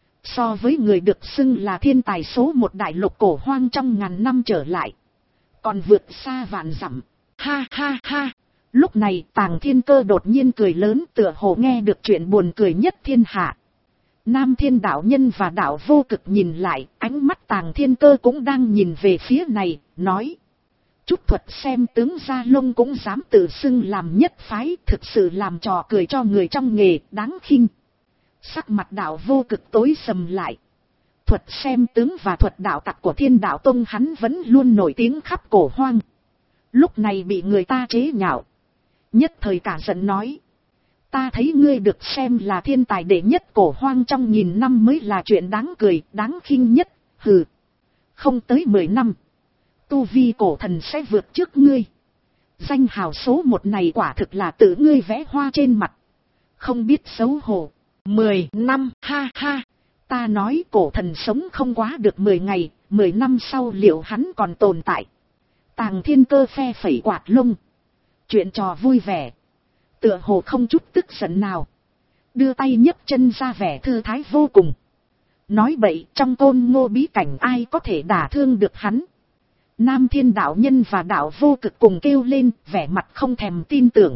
So với người được xưng là thiên tài số một đại lục cổ hoang trong ngàn năm trở lại, còn vượt xa vạn dặm. Ha ha ha. Lúc này Tàng Thiên Cơ đột nhiên cười lớn, tựa hồ nghe được chuyện buồn cười nhất thiên hạ. Nam Thiên đạo nhân và Đạo Vô Cực nhìn lại, ánh mắt Tàng Thiên Cơ cũng đang nhìn về phía này, nói. Chút thuật xem tướng gia lông cũng dám tự xưng làm nhất phái, thực sự làm trò cười cho người trong nghề, đáng khinh. Sắc mặt Đạo Vô Cực tối sầm lại. Thuật xem tướng và thuật đạo tặc của Thiên Đạo Tông hắn vẫn luôn nổi tiếng khắp cổ hoang. Lúc này bị người ta chế nhạo. Nhất thời cả giận nói. Ta thấy ngươi được xem là thiên tài đệ nhất cổ hoang trong nghìn năm mới là chuyện đáng cười, đáng khinh nhất, hừ. Không tới mười năm, tu vi cổ thần sẽ vượt trước ngươi. Danh hào số một này quả thực là tự ngươi vẽ hoa trên mặt. Không biết xấu hổ. Mười năm, ha ha. Ta nói cổ thần sống không quá được mười ngày, mười năm sau liệu hắn còn tồn tại. Tàng Thiên Cơ phe phẩy quạt lông. Chuyện trò vui vẻ. Tựa hồ không chút tức giận nào. Đưa tay nhấc chân ra vẻ thư thái vô cùng. Nói bậy, trong Côn Ngô bí cảnh ai có thể đả thương được hắn. Nam Thiên đạo nhân và Đạo Vô Cực cùng kêu lên, vẻ mặt không thèm tin tưởng.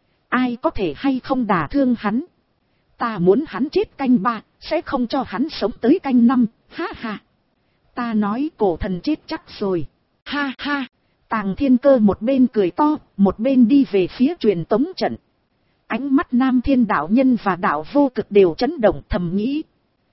Ai có thể hay không đả thương hắn. Ta muốn hắn chết canh ba, sẽ không cho hắn sống tới canh năm, ha ha. Ta nói cổ thần chết chắc rồi, ha ha. Tàng Thiên Cơ một bên cười to, một bên đi về phía truyền tống trận. Ánh mắt Nam Thiên đạo nhân và Đạo Vô Cực đều chấn động, thầm nghĩ.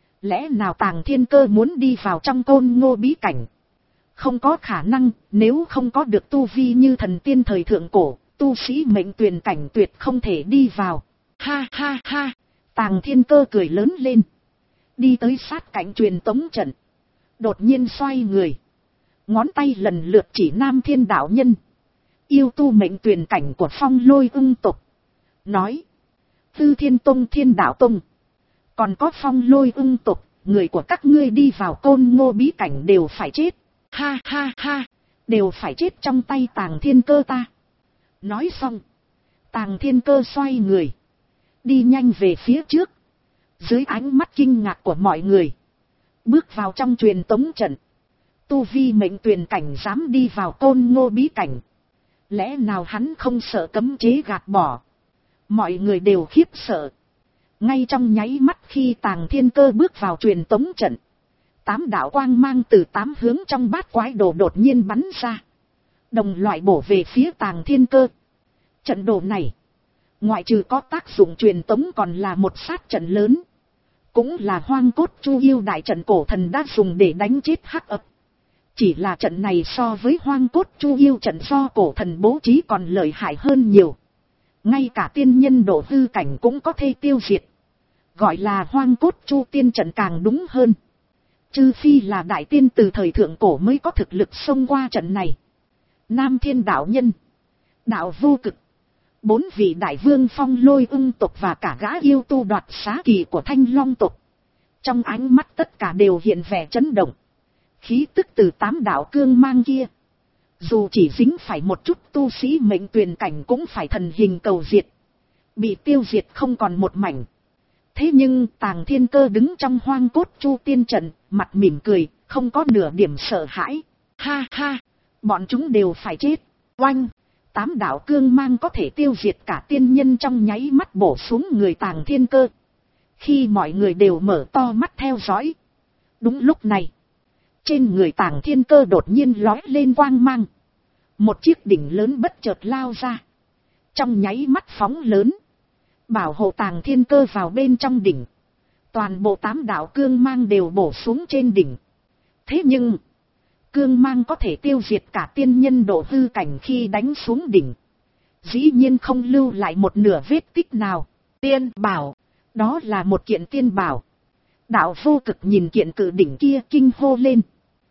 Lẽ nào Tàng Thiên Cơ muốn đi vào trong Côn Ngô bí cảnh? Không có khả năng, nếu không có được tu vi như thần tiên thời thượng cổ, tu sĩ mệnh tuyền cảnh tuyệt không thể đi vào. Ha ha ha. Tàng Thiên Cơ cười lớn lên. đi tới sát cạnh truyền tống trận, đột nhiên xoay người, ngón tay lần lượt chỉ Nam Thiên đạo nhân, yêu tu mệnh tuyển cảnh của Phong Lôi ưng tộc, nói: Tư Thiên Tông, Thiên Đạo Tông, còn có Phong Lôi ưng tộc, người của các ngươi đi vào Côn Ngô bí cảnh đều phải chết, ha ha ha, đều phải chết trong tay Tàng Thiên Cơ ta. Nói xong, Tàng Thiên Cơ xoay người, đi nhanh về phía trước, dưới ánh mắt kinh ngạc của mọi người, bước vào trong truyền tống trận. Tu vi mệnh tuyển cảnh dám đi vào Côn Ngô bí cảnh, lẽ nào hắn không sợ cấm chế gạt bỏ? Mọi người đều khiếp sợ. Ngay trong nháy mắt khi Tàng Thiên Cơ bước vào truyền tống trận, tám đạo quang mang từ tám hướng trong bát quái đồ đột nhiên bắn ra, đồng loại bổ về phía Tàng Thiên Cơ. Trận đồ này, ngoại trừ có tác dụng truyền tống còn là một sát trận lớn, cũng là Hoang Cốt Chu Yêu đại trận cổ thần đã dùng để đánh chết hắc ập. Chỉ là trận này so với Hoang Cốt Chu Yêu trận do cổ thần bố trí còn lợi hại hơn nhiều. Ngay cả tiên nhân độ hư cảnh cũng có thể tiêu diệt. Gọi là Hoang Cốt Chu tiên trận càng đúng hơn. Trừ phi là đại tiên từ thời thượng cổ mới có thực lực xông qua trận này. Nam Thiên đạo nhân, Đạo Vô Cực, bốn vị đại vương Phong Lôi ưng tộc và cả gã yêu tu đoạt xá kỳ của Thanh Long tộc, trong ánh mắt tất cả đều hiện vẻ chấn động. Khí tức từ tám đạo cương mang kia, dù chỉ dính phải một chút tu sĩ mệnh tuyển cảnh cũng phải thần hình cầu diệt, bị tiêu diệt không còn một mảnh. Thế nhưng Tàng Thiên Cơ đứng trong Hoang Cốt Chu tiên trận, mặt mỉm cười, không có nửa điểm sợ hãi. Ha ha, bọn chúng đều phải chết. Oanh, tám đạo cương mang có thể tiêu diệt cả tiên nhân trong nháy mắt bổ xuống người Tàng Thiên Cơ. Khi mọi người đều mở to mắt theo dõi, đúng lúc này, trên người Tàng Thiên Cơ đột nhiên lói lên quang mang. Một chiếc đỉnh lớn bất chợt lao ra, trong nháy mắt phóng lớn, bảo hộ Tàng Thiên Cơ vào bên trong đỉnh. Toàn bộ tám đạo cương mang đều bổ xuống trên đỉnh. Thế nhưng, cương mang có thể tiêu diệt cả tiên nhân độ hư cảnh khi đánh xuống đỉnh, dĩ nhiên không lưu lại một nửa vết tích nào. Tiên bảo, đó là một kiện tiên bảo. Đạo Vô Cực nhìn kiện cự đỉnh kia kinh hô lên.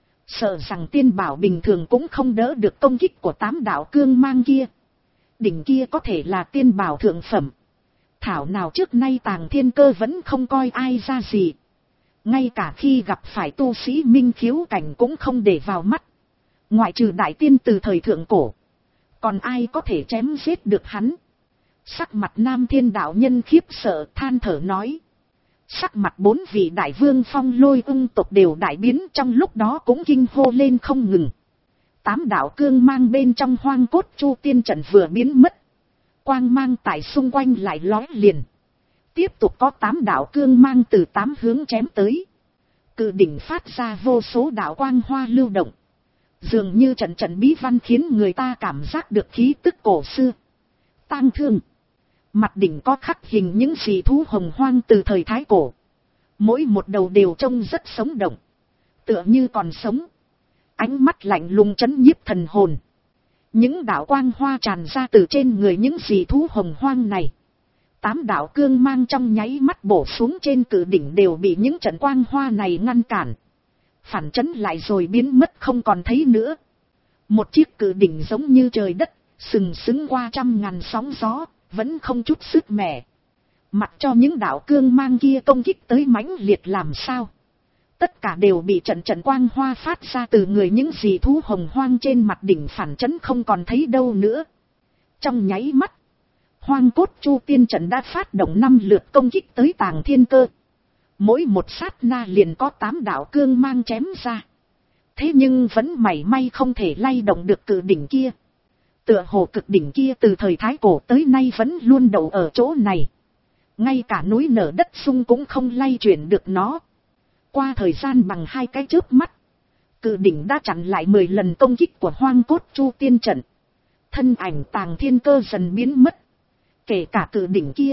Sợ rằng tiên bảo bình thường cũng không đỡ được công kích của tám đạo cương mang kia. Đỉnh kia có thể là tiên bảo thượng phẩm. Thảo nào trước nay Tàng Thiên Cơ vẫn không coi ai ra gì. Ngay cả khi gặp phải tu sĩ minh khiếu cảnh cũng không để vào mắt. Ngoại trừ đại tiên từ thời thượng cổ, còn ai có thể chém giết được hắn? Sắc mặt Nam Thiên đạo nhân khiếp sợ than thở nói. Sắc mặt bốn vị đại vương Phong Lôi ưng tộc đều đại biến, trong lúc đó cũng kinh hô lên không ngừng. Tám đạo cương mang bên trong Hoang Cốt Chu tiên trận vừa biến mất, quang mang tại xung quanh lại lói liền. Tiếp tục có tám đạo cương mang từ tám hướng chém tới. Cự đỉnh phát ra vô số đạo quang hoa lưu động, dường như trận trận bí văn khiến người ta cảm giác được khí tức cổ xưa. Tang Thương, mặt đỉnh có khắc hình những dị thú hồng hoang từ thời Thái Cổ. Mỗi một đầu đều trông rất sống động, tựa như còn sống. Ánh mắt lạnh lùng chấn nhiếp thần hồn. Những đạo quang hoa tràn ra từ trên người những dị thú hồng hoang này. Tám đạo cương mang trong nháy mắt bổ xuống trên cự đỉnh đều bị những trận quang hoa này ngăn cản. Phản chấn lại rồi biến mất không còn thấy nữa. Một chiếc cự đỉnh giống như trời đất, sừng sững qua trăm ngàn sóng gió, vẫn không chút sức mẻ. Mặc cho những đạo cương mang kia công kích tới mãnh liệt làm sao, tất cả đều bị trận trận quang hoa phát ra từ người những dị thú hồng hoang trên mặt đỉnh phản chấn không còn thấy đâu nữa. Trong nháy mắt, Hoang Cốt Chu tiên trận đã phát động năm lượt công kích tới Tàng Thiên Cơ. Mỗi một sát na liền có tám đạo cương mang chém ra. Thế nhưng vẫn mảy may không thể lay động được cự đỉnh kia. Tựa hồ cực đỉnh kia từ thời Thái Cổ tới nay vẫn luôn đậu ở chỗ này. Ngay cả núi nở đất sung cũng không lay chuyển được nó. Qua thời gian bằng hai cái chớp mắt, cự đỉnh đã chặn lại mười lần công kích của Hoang Cốt Chu tiên trận. Thân ảnh Tàng Thiên Cơ dần biến mất. Kể cả cự đỉnh kia,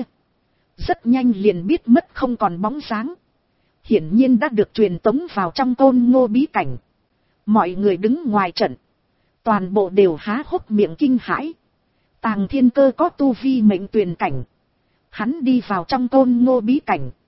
rất nhanh liền biết mất không còn bóng dáng. Hiển nhiên đã được truyền tống vào trong Côn Ngô bí cảnh. Mọi người đứng ngoài trận, toàn bộ đều há hốc miệng kinh hãi. Tàng Thiên Cơ có tu vi mệnh tuyển cảnh, hắn đi vào trong Côn Ngô bí cảnh,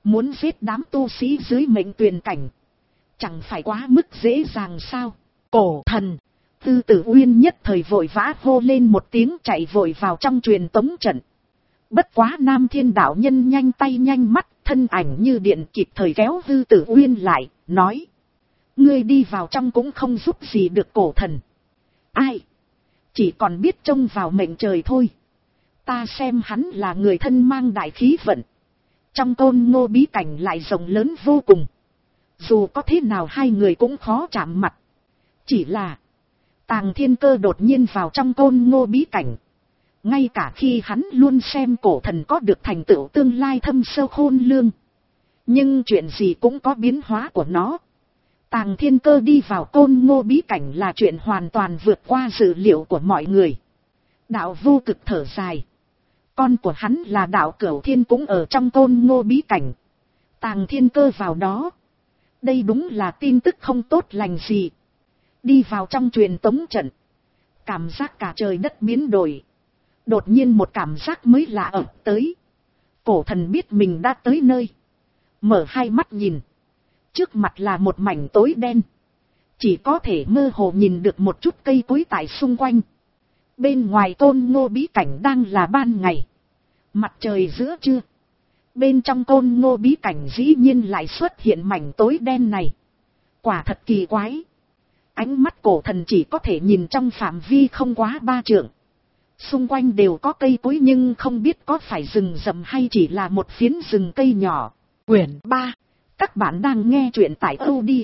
Muốn giết đám tu sĩ dưới mệnh tuyền cảnh, chẳng phải quá mức dễ dàng sao? Cổ thần. Tư Tử Uyên nhất thời vội vã hô lên một tiếng, chạy vội vào trong truyền tống trận. Bất quá Nam Thiên đạo nhân nhanh tay nhanh mắt, thân ảnh như điện kịp thời kéo Tư Tử Uyên lại, nói. Ngươi đi vào trong cũng không giúp gì được cổ thần. Ai? Chỉ còn biết trông vào mệnh trời thôi. Ta xem hắn là người thân mang đại khí vận. Trong Côn Ngô bí cảnh lại rộng lớn vô cùng. Dù có thế nào hai người cũng khó chạm mặt. Chỉ là Tàng Thiên Cơ đột nhiên vào trong Côn Ngô bí cảnh. Ngay cả khi hắn luôn xem cổ thần có được thành tựu tương lai thâm sâu khôn lường. Nhưng chuyện gì cũng có biến hóa của nó. Tàng Thiên Cơ đi vào Côn Ngô bí cảnh là chuyện hoàn toàn vượt qua dự liệu của mọi người. Đạo Vô Cực thở dài. Con của hắn là đạo Cửu Thiên cũng ở trong Côn Ngô bí cảnh. Tàng Thiên Cơ vào đó. Đây đúng là tin tức không tốt lành gì. Đi vào trong truyền tống trận. Cảm giác cả trời đất biến đổi. Đột nhiên một cảm giác mới lạ ập tới. Cổ thần biết mình đã tới nơi. Mở hai mắt nhìn. Trước mặt là một mảnh tối đen. Chỉ có thể mơ hồ nhìn được một chút cây cối tại xung quanh. Bên ngoài Côn Ngô bí cảnh đang là ban ngày. Mặt trời giữa trưa. Bên trong Côn Ngô bí cảnh dĩ nhiên lại xuất hiện mảnh tối đen này. Quả thật kỳ quái. Ánh mắt cổ thần chỉ có thể nhìn trong phạm vi không quá ba trượng. Xung quanh đều có cây cối nhưng không biết có phải rừng rậm hay chỉ là một phiến rừng cây nhỏ. Quyển ba. Các bạn đang nghe truyện tại audio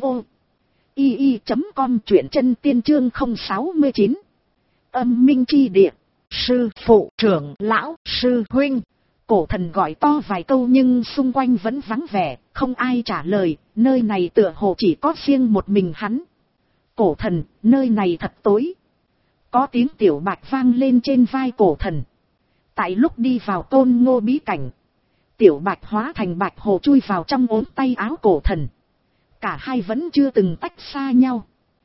i i chấm com, truyện chân tiên chương không sáu chín. Âm minh chi địa. Sư phụ, trưởng lão, sư huynh. Cổ thần gọi to vài câu nhưng xung quanh vẫn vắng vẻ, không ai trả lời, nơi này tựa hồ chỉ có riêng một mình hắn. Cổ thần, nơi này thật tối. Có tiếng tiểu bạch vang lên trên vai cổ thần. Tại lúc đi vào Côn Ngô bí cảnh, tiểu bạch hóa thành bạch hồ chui vào trong ốm tay áo cổ thần. Cả hai vẫn chưa từng tách xa nhau.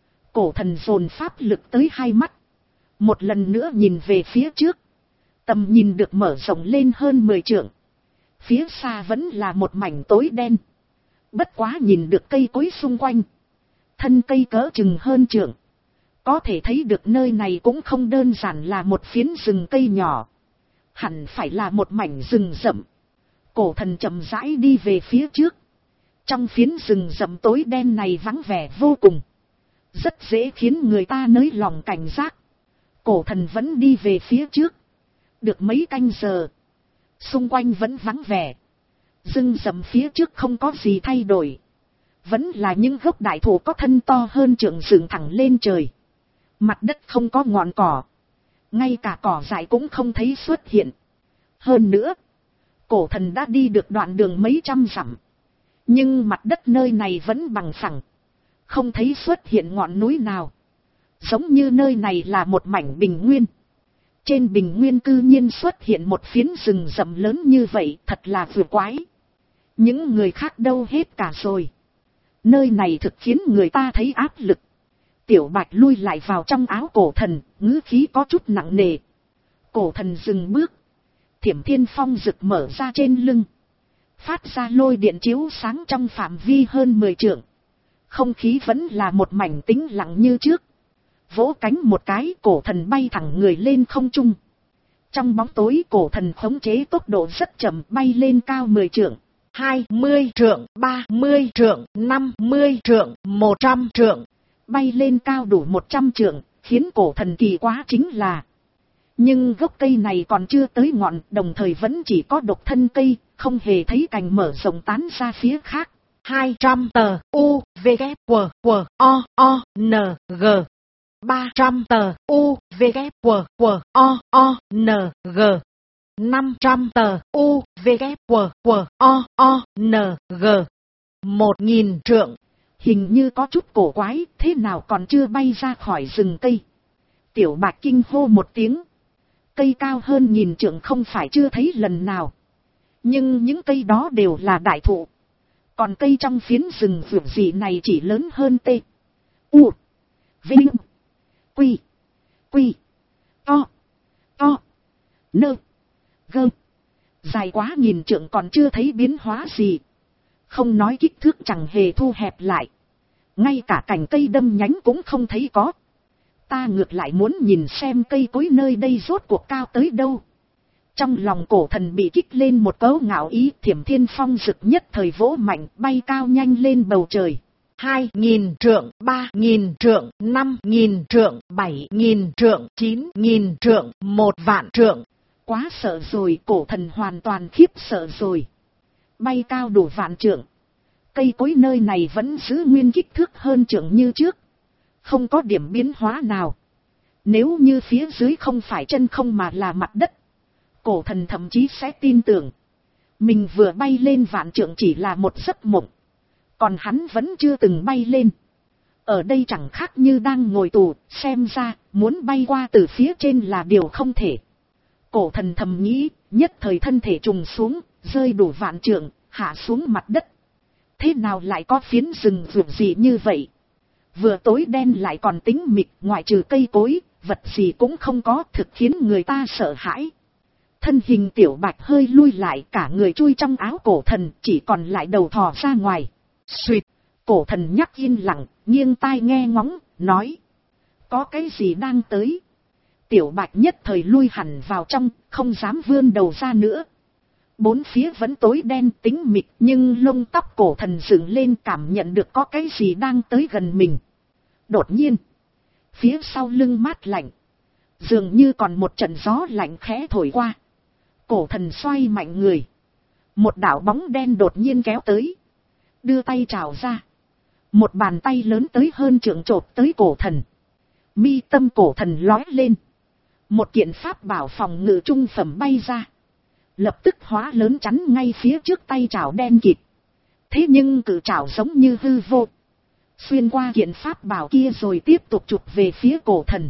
Cổ thần dồn pháp lực tới hai mắt. Một lần nữa nhìn về phía trước. Tầm nhìn được mở rộng lên hơn mười trượng. Phía xa vẫn là một mảnh tối đen. Bất quá nhìn được cây cối xung quanh. Thân cây cỡ chừng hơn trượng. Có thể thấy được nơi này cũng không đơn giản là một phiến rừng cây nhỏ. Hẳn phải là một mảnh rừng rậm. Cổ thần chậm rãi đi về phía trước. Trong phiến rừng rậm tối đen này vắng vẻ vô cùng. Rất dễ khiến người ta nới lòng cảnh giác. Cổ thần vẫn đi về phía trước. Được mấy canh giờ. Xung quanh vẫn vắng vẻ. Rừng rậm phía trước không có gì thay đổi. Vẫn là những gốc đại thụ có thân to hơn trượng dựng thẳng lên trời. Mặt đất không có ngọn cỏ. Ngay cả cỏ dại cũng không thấy xuất hiện. Hơn nữa, cổ thần đã đi được đoạn đường mấy trăm dặm. Nhưng mặt đất nơi này vẫn bằng phẳng. Không thấy xuất hiện ngọn núi nào. Giống như nơi này là một mảnh bình nguyên. Trên bình nguyên cư nhiên xuất hiện một phiến rừng rậm lớn như vậy, thật là vừa quái. Những người khác đâu hết cả rồi. Nơi này thực khiến người ta thấy áp lực. Tiểu bạch lui lại vào trong áo cổ thần, ngữ khí có chút nặng nề. Cổ thần dừng bước. Thiểm thiên phong rực mở ra trên lưng. Phát ra lôi điện chiếu sáng trong phạm vi hơn mười trượng. Không khí vẫn là một mảnh tĩnh lặng như trước. Vỗ cánh một cái, cổ thần bay thẳng người lên không trung. Trong bóng tối cổ thần khống chế tốc độ rất chậm, bay lên cao mười trượng. Hai mươi trượng, ba mươi trượng, năm mươi trượng, một trăm trượng. Bay lên cao đủ một trăm trượng, khiến cổ thần kỳ quá chính là. Nhưng gốc cây này còn chưa tới ngọn, đồng thời vẫn chỉ có độc thân cây, không hề thấy cành mở rộng tán ra phía khác. Hai trăm tờ U, V, K, W, W, O, O, N, G. Ba trăm tờ U, V, K, W, W, O, O, N, G. Năm trăm tờ U, V, K, W, W, O, O, N, G. Một nghìn trượng. Hình như có chút cổ quái, thế nào còn chưa bay ra khỏi rừng cây. Tiểu bạch kinh hô một tiếng. Cây cao hơn nghìn trượng không phải chưa thấy lần nào. Nhưng những cây đó đều là đại thụ. Còn cây trong phiến rừng vượt dị này chỉ lớn hơn T. U. Vinh. Quy. Quy. To. To. Nơ. Gơ. Dài quá nghìn trượng còn chưa thấy biến hóa gì. Không nói kích thước chẳng hề thu hẹp lại. Ngay cả cành cây đâm nhánh cũng không thấy có. Ta ngược lại muốn nhìn xem cây cối nơi đây rốt cuộc cao tới đâu. Trong lòng cổ thần bị kích lên một cấu ngạo ý, Thiểm Thiên Phong rực nhất thời vỗ mạnh, bay cao nhanh lên bầu trời. Hai nghìn trượng, ba nghìn trượng, năm nghìn trượng, bảy nghìn trượng, chín nghìn trượng, một vạn trượng. Quá sợ rồi, cổ thần hoàn toàn khiếp sợ rồi. Bay cao đủ vạn trượng. Cây cối nơi này vẫn giữ nguyên kích thước hơn trượng như trước. Không có điểm biến hóa nào. Nếu như phía dưới không phải chân không mà là mặt đất, cổ thần thậm chí sẽ tin tưởng mình vừa bay lên vạn trượng chỉ là một giấc mộng. Còn hắn vẫn chưa từng bay lên. Ở đây chẳng khác như đang ngồi tù, xem ra muốn bay qua từ phía trên là điều không thể. Cổ thần thầm nghĩ, nhất thời thân thể trùng xuống, rơi đủ vạn trượng, hạ xuống mặt đất. Thế nào lại có phiến rừng vượt gì như vậy? Vừa tối đen lại còn tính mịt, ngoại trừ cây cối, vật gì cũng không có, thực khiến người ta sợ hãi. Thân hình Tiểu Bạch hơi lui lại, cả người chui trong áo cổ thần, chỉ còn lại đầu thò ra ngoài. Xuyệt, cổ thần nhắc yên lặng, nghiêng tai nghe ngóng, nói. Có cái gì đang tới? Tiểu Bạch nhất thời lui hẳn vào trong, không dám vươn đầu ra nữa. Bốn phía vẫn tối đen tính mịt, nhưng lông tóc cổ thần dựng lên, cảm nhận được có cái gì đang tới gần mình. Đột nhiên, phía sau lưng mát lạnh, dường như còn một trận gió lạnh khẽ thổi qua. Cổ thần xoay mạnh người. Một đạo bóng đen đột nhiên kéo tới. Đưa tay trào ra. Một bàn tay lớn tới hơn trượng chộp tới cổ thần. Mi tâm cổ thần lói lên. Một kiện pháp bảo phòng ngự trung phẩm bay ra. Lập tức hóa lớn chắn ngay phía trước tay trào đen kịt. Thế nhưng cự trào giống như hư vô. Xuyên qua kiện pháp bảo kia rồi tiếp tục chụp về phía cổ thần.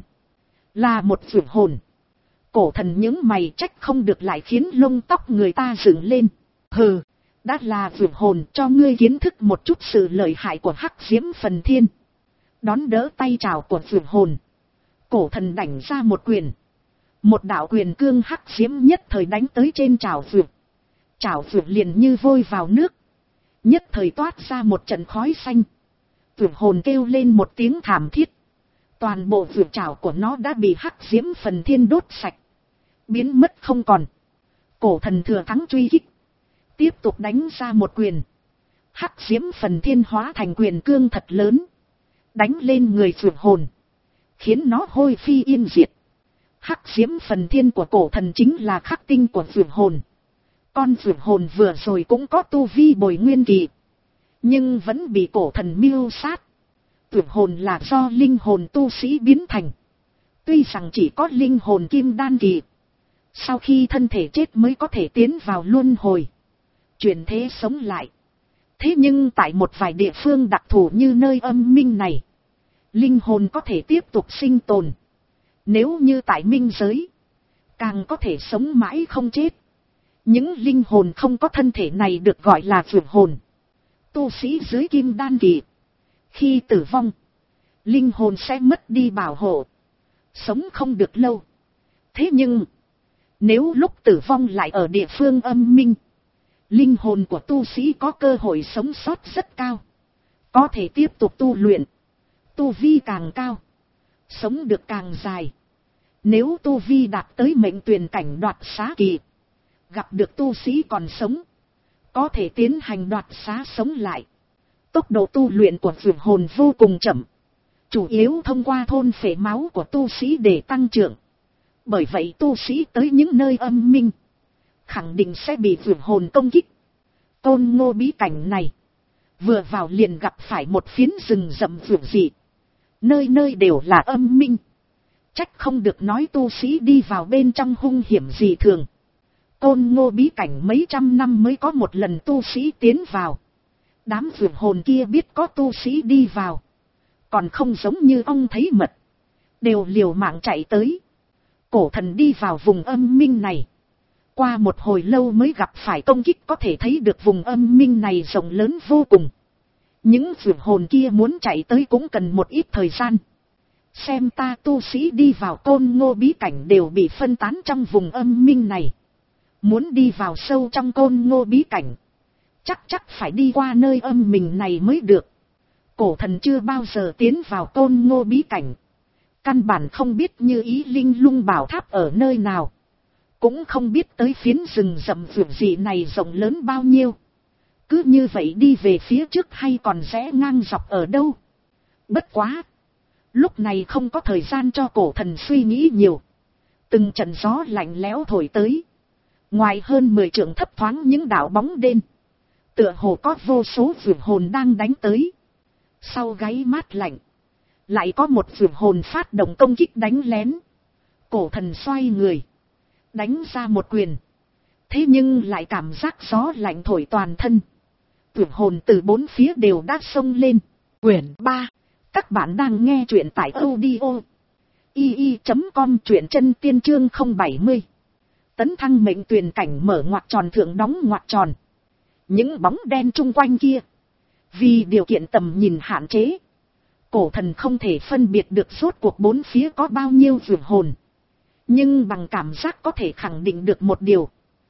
Là một vượt hồn. Cổ thần những mày trách không được lại khiến lông tóc người ta dựng lên. Hừ, đã là vượt hồn, cho ngươi kiến thức một chút sự lợi hại của Hắc Diễm Phần Thiên. Đón đỡ tay trào của vượt hồn. Cổ thần đánh ra một quyền. Một đạo quyền cương hắc diễm nhất thời đánh tới trên trào vượt. Trào vượt liền như vôi vào nước. Nhất thời toát ra một trận khói xanh. Vượt hồn kêu lên một tiếng thảm thiết. Toàn bộ vượt trào của nó đã bị Hắc Diễm Phần Thiên đốt sạch. Biến mất không còn. Cổ thần thừa thắng truy kích. Tiếp tục đánh ra một quyền. Hắc Diễm Phần Thiên hóa thành quyền cương thật lớn. Đánh lên người vượt hồn. Khiến nó hôi phi yên diệt. Hắc Diễm Phần Thiên của cổ thần chính là khắc tinh của vượt hồn. Con vượt hồn vừa rồi cũng có tu vi bồi nguyên kỳ. Nhưng vẫn bị cổ thần mưu sát. Vượt hồn là do linh hồn tu sĩ biến thành. Tuy rằng chỉ có linh hồn kim đan kỳ. Sau khi thân thể chết mới có thể tiến vào luân hồi. Chuyển thế sống lại. Thế nhưng tại một vài địa phương đặc thù như nơi âm minh này. Linh hồn có thể tiếp tục sinh tồn. Nếu như tại minh giới. Càng có thể sống mãi không chết. Những linh hồn không có thân thể này được gọi là vượt hồn. Tu sĩ dưới kim đan kỳ. Khi tử vong. Linh hồn sẽ mất đi bảo hộ. Sống không được lâu. Thế nhưng. Nếu lúc tử vong lại ở địa phương âm minh. Linh hồn của tu sĩ có cơ hội sống sót rất cao. Có thể tiếp tục tu luyện. Tu vi càng cao. Sống được càng dài. Nếu tu vi đạt tới mệnh tuyển cảnh đoạt xá kỳ. Gặp được tu sĩ còn sống. Có thể tiến hành đoạt xá sống lại. Tốc độ tu luyện của vượt hồn vô cùng chậm. Chủ yếu thông qua thôn phệ máu của tu sĩ để tăng trưởng. Bởi vậy tu sĩ tới những nơi âm minh. Khẳng định sẽ bị vượt hồn công kích. Côn Ngô bí cảnh này. Vừa vào liền gặp phải một phiến rừng rậm vượt dị. Nơi nơi đều là âm minh. Trách không được nói tu sĩ đi vào bên trong hung hiểm dị thường. Côn Ngô bí cảnh mấy trăm năm mới có một lần tu sĩ tiến vào. Đám vượt hồn kia biết có tu sĩ đi vào. Còn không giống như ông thấy mật. Đều liều mạng chạy tới. Cổ thần đi vào vùng âm minh này. Qua một hồi lâu mới gặp phải công kích, có thể thấy được vùng âm minh này rộng lớn vô cùng. Những vượt hồn kia muốn chạy tới cũng cần một ít thời gian. Xem ta tu sĩ đi vào Côn Ngô bí cảnh đều bị phân tán trong vùng âm minh này. Muốn đi vào sâu trong Côn Ngô bí cảnh. Chắc chắc phải đi qua nơi âm mình này mới được. Cổ thần chưa bao giờ tiến vào Côn Ngô bí cảnh. Căn bản không biết Như Ý Linh Lung bảo tháp ở nơi nào. Cũng không biết tới phiến rừng rậm vượt dị này rộng lớn bao nhiêu. Cứ như vậy đi về phía trước hay còn rẽ ngang dọc ở đâu. Bất quá. Lúc này không có thời gian cho cổ thần suy nghĩ nhiều. Từng trận gió lạnh lẽo thổi tới. Ngoài hơn mười trượng thấp thoáng những đảo bóng đen. Tựa hồ có vô số vượt hồn đang đánh tới. Sau gáy mát lạnh. Lại có một vượt hồn phát động công kích đánh lén. Cổ thần xoay người. Đánh ra một quyền. Thế nhưng lại cảm giác gió lạnh thổi toàn thân. Vượt hồn từ bốn phía đều đã xông lên. Quyển ba. Các bạn đang nghe truyện tại audio i i chấm com, truyện chân tiên chương không bảy mươi. Tấn thăng mệnh tuyển cảnh mở ngoặc tròn thượng đóng ngoặc tròn. Những bóng đen chung quanh kia. Vì điều kiện tầm nhìn hạn chế. Cổ thần không thể phân biệt được rốt cuộc bốn phía có bao nhiêu vượt hồn. Nhưng bằng cảm giác có thể khẳng định được một điều.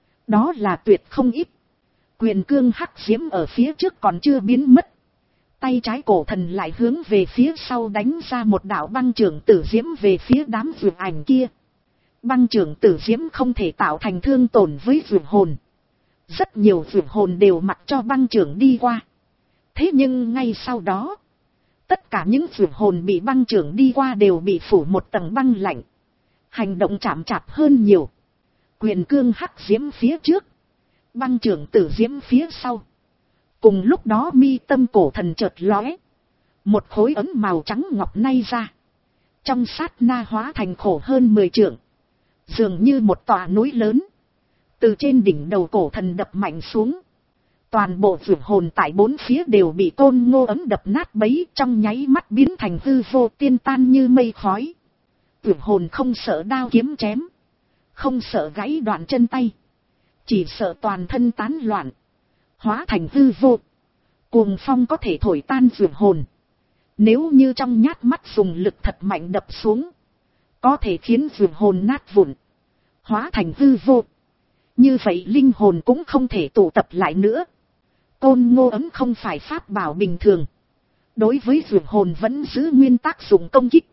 Đó là tuyệt không ít. Quyền cương hắc diễm ở phía trước còn chưa biến mất. Tay trái cổ thần lại hướng về phía sau đánh ra một đạo băng trưởng tử diễm về phía đám vượt ảnh kia. Băng trưởng tử diễm không thể tạo thành thương tổn với vượt hồn. Rất nhiều vượt hồn đều mặc cho băng trưởng đi qua. Thế nhưng ngay sau đó, tất cả những vượt hồn bị băng trưởng đi qua đều bị phủ một tầng băng lạnh. Hành động chạm chạp hơn nhiều. Quyền cương hắc diễm phía trước, băng trưởng tử diễm phía sau. Cùng lúc đó mi tâm cổ thần chợt lóe. Một khối ấm màu trắng ngọc nay ra. Trong sát na hóa thành khổ hơn mười trượng. Dường như một tòa núi lớn. Từ trên đỉnh đầu cổ thần đập mạnh xuống. Toàn bộ vượt hồn tại bốn phía đều bị Côn Ngô ấm đập nát bấy, trong nháy mắt biến thành hư vô tiên tan như mây khói. Vượt hồn không sợ đao kiếm chém. Không sợ gãy đoạn chân tay. Chỉ sợ toàn thân tán loạn. Hóa thành hư vô. Cuồng phong có thể thổi tan vượt hồn. Nếu như trong nhát mắt dùng lực thật mạnh đập xuống. Có thể khiến vượt hồn nát vụn. Hóa thành hư vô. Như vậy linh hồn cũng không thể tụ tập lại nữa. Côn Ngô ấm không phải pháp bảo bình thường. Đối với vượt hồn vẫn giữ nguyên tác dụng công kích.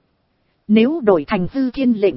Nếu đổi thành hư thiên lệnh.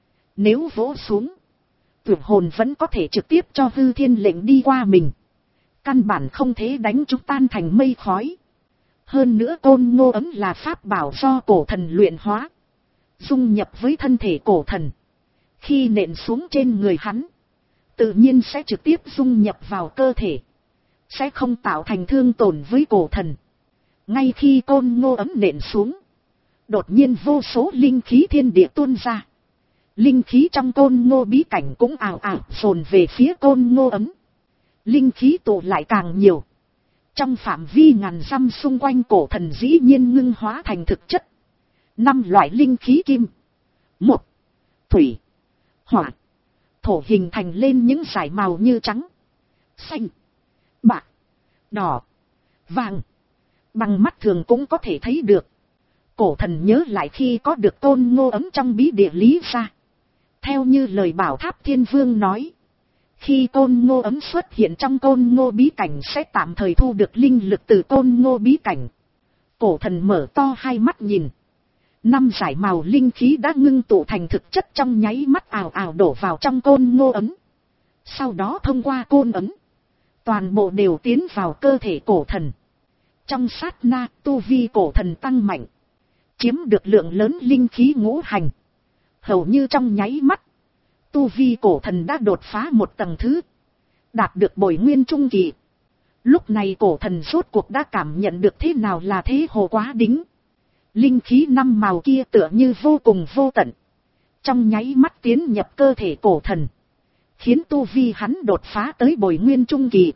Nếu vỗ xuống. Vượt hồn vẫn có thể trực tiếp cho hư thiên lệnh đi qua mình. Căn bản không thể đánh chúng tan thành mây khói. Hơn nữa Côn Ngô ấm là pháp bảo do cổ thần luyện hóa. Dung nhập với thân thể cổ thần. Khi nện xuống trên người hắn. Tự nhiên sẽ trực tiếp dung nhập vào cơ thể. Sẽ không tạo thành thương tổn với cổ thần. Ngay khi Côn Ngô ấm nện xuống. Đột nhiên vô số linh khí thiên địa tuôn ra. Linh khí trong Côn Ngô bí cảnh cũng ào ào dồn về phía Côn Ngô ấm. Linh khí tụ lại càng nhiều. Trong phạm vi ngàn dặm xung quanh cổ thần dĩ nhiên ngưng hóa thành thực chất. Năm loại linh khí kim. Một. Thủy. Hỏa. Thổ hình thành lên những dải màu như trắng. Xanh. Bạc. Đỏ. Vàng. Bằng mắt thường cũng có thể thấy được. Cổ thần nhớ lại khi có được Côn Ngô ấm trong bí địa lý ra. Theo như lời Bảo Tháp Thiên Vương nói. Khi Côn Ngô ấm xuất hiện trong Côn Ngô bí cảnh sẽ tạm thời thu được linh lực từ Côn Ngô bí cảnh. Cổ thần mở to hai mắt nhìn. Năm dải màu linh khí đã ngưng tụ thành thực chất trong nháy mắt ào ào đổ vào trong Côn Ngô ấm. Sau đó thông qua côn ấm. Toàn bộ đều tiến vào cơ thể cổ thần. Trong sát na, tu vi cổ thần tăng mạnh. Chiếm được lượng lớn linh khí ngũ hành. Hầu như trong nháy mắt. Tu vi cổ thần đã đột phá một tầng thứ. Đạt được bồi nguyên trung kỳ. Lúc này cổ thần rốt cuộc đã cảm nhận được thế nào là thế hồ quá đính. Linh khí năm màu kia tựa như vô cùng vô tận. Trong nháy mắt tiến nhập cơ thể cổ thần. Khiến tu vi hắn đột phá tới bồi nguyên trung kỳ.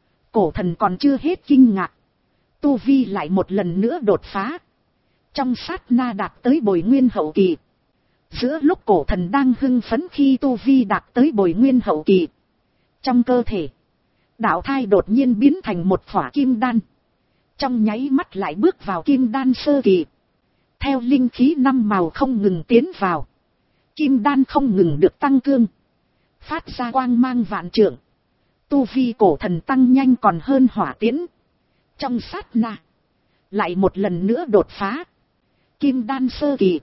Cổ thần còn chưa hết kinh ngạc. Tu vi lại một lần nữa đột phá. Trong sát na đạt tới bồi nguyên hậu kỳ. Giữa lúc cổ thần đang hưng phấn khi tu vi đạt tới bồi nguyên hậu kỳ. Trong cơ thể, đạo thai đột nhiên biến thành một khỏa kim đan. Trong nháy mắt lại bước vào kim đan sơ kỳ. Theo linh khí năm màu không ngừng tiến vào. Kim đan không ngừng được tăng cương. Phát ra quang mang vạn trượng. Tu vi cổ thần tăng nhanh còn hơn hỏa tiễn. Trong sát na, lại một lần nữa đột phá. Kim đan sơ kỳ,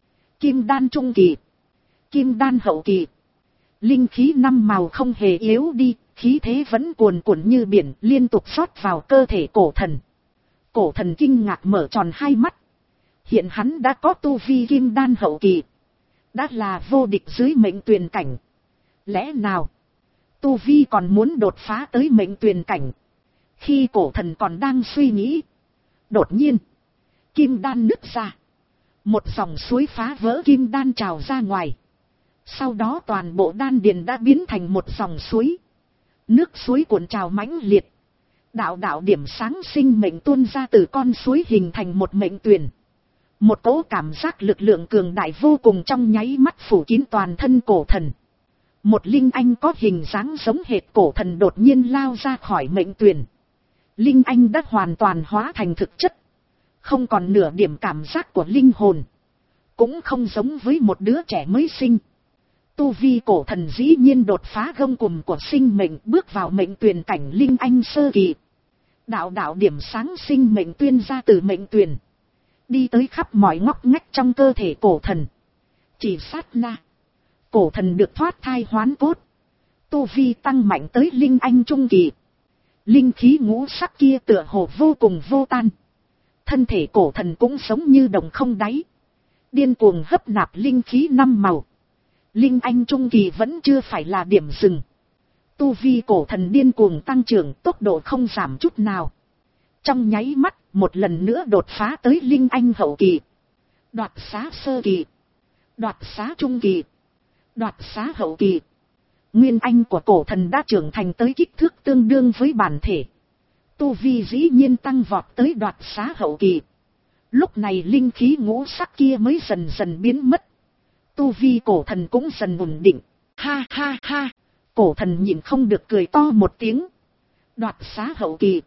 kim đan trung kỳ, kim đan hậu kỳ. Linh khí năm màu không hề yếu đi, khí thế vẫn cuồn cuộn như biển, liên tục rót vào cơ thể cổ thần. Cổ thần kinh ngạc mở tròn hai mắt. Hiện hắn đã có tu vi kim đan hậu kỳ, đã là vô địch dưới mệnh tuyền cảnh. Lẽ nào tu vi còn muốn đột phá tới mệnh tuyền cảnh? Khi cổ thần còn đang suy nghĩ, đột nhiên kim đan nứt ra, một dòng suối phá vỡ kim đan trào ra ngoài. Sau đó toàn bộ đan điền đã biến thành một dòng suối. Nước suối cuộn trào mãnh liệt, đạo đạo điểm sáng sinh mệnh tuôn ra từ con suối hình thành một mệnh tuyền. Một cỗ cảm giác lực lượng cường đại vô cùng trong nháy mắt phủ kín toàn thân cổ thần. Một linh anh có hình dáng giống hệt cổ thần đột nhiên lao ra khỏi mệnh tuyền. Linh anh đã hoàn toàn hóa thành thực chất, không còn nửa điểm cảm giác của linh hồn, cũng không giống với một đứa trẻ mới sinh. Tu vi cổ thần dĩ nhiên đột phá gông cùm của sinh mệnh, bước vào mệnh tuyền cảnh linh anh sơ kỳ. Đạo đạo điểm sáng sinh mệnh tuyên ra từ mệnh tuyền, đi tới khắp mọi ngóc ngách trong cơ thể cổ thần. Chỉ sát na, cổ thần được thoát thai hoán cốt, tu vi tăng mạnh tới linh anh trung kỳ. Linh khí ngũ sắc kia tựa hồ vô cùng vô tan. Thân thể cổ thần cũng giống như đồng không đáy, điên cuồng hấp nạp linh khí năm màu. Linh anh trung kỳ vẫn chưa phải là điểm dừng. Tu vi cổ thần điên cuồng tăng trưởng, tốc độ không giảm chút nào. Trong nháy mắt, một lần nữa đột phá tới linh anh hậu kỳ. Đoạt xá sơ kỳ, đoạt xá trung kỳ, đoạt xá hậu kỳ. Nguyên anh của cổ thần đã trưởng thành tới kích thước tương đương với bản thể. Tu vi dĩ nhiên tăng vọt tới đoạt xá hậu kỳ. Lúc này linh khí ngũ sắc kia mới dần dần biến mất. Tu vi cổ thần cũng dần ổn định. Ha ha ha, cổ thần nhìn không được cười to một tiếng. Đoạt xá hậu kỳ,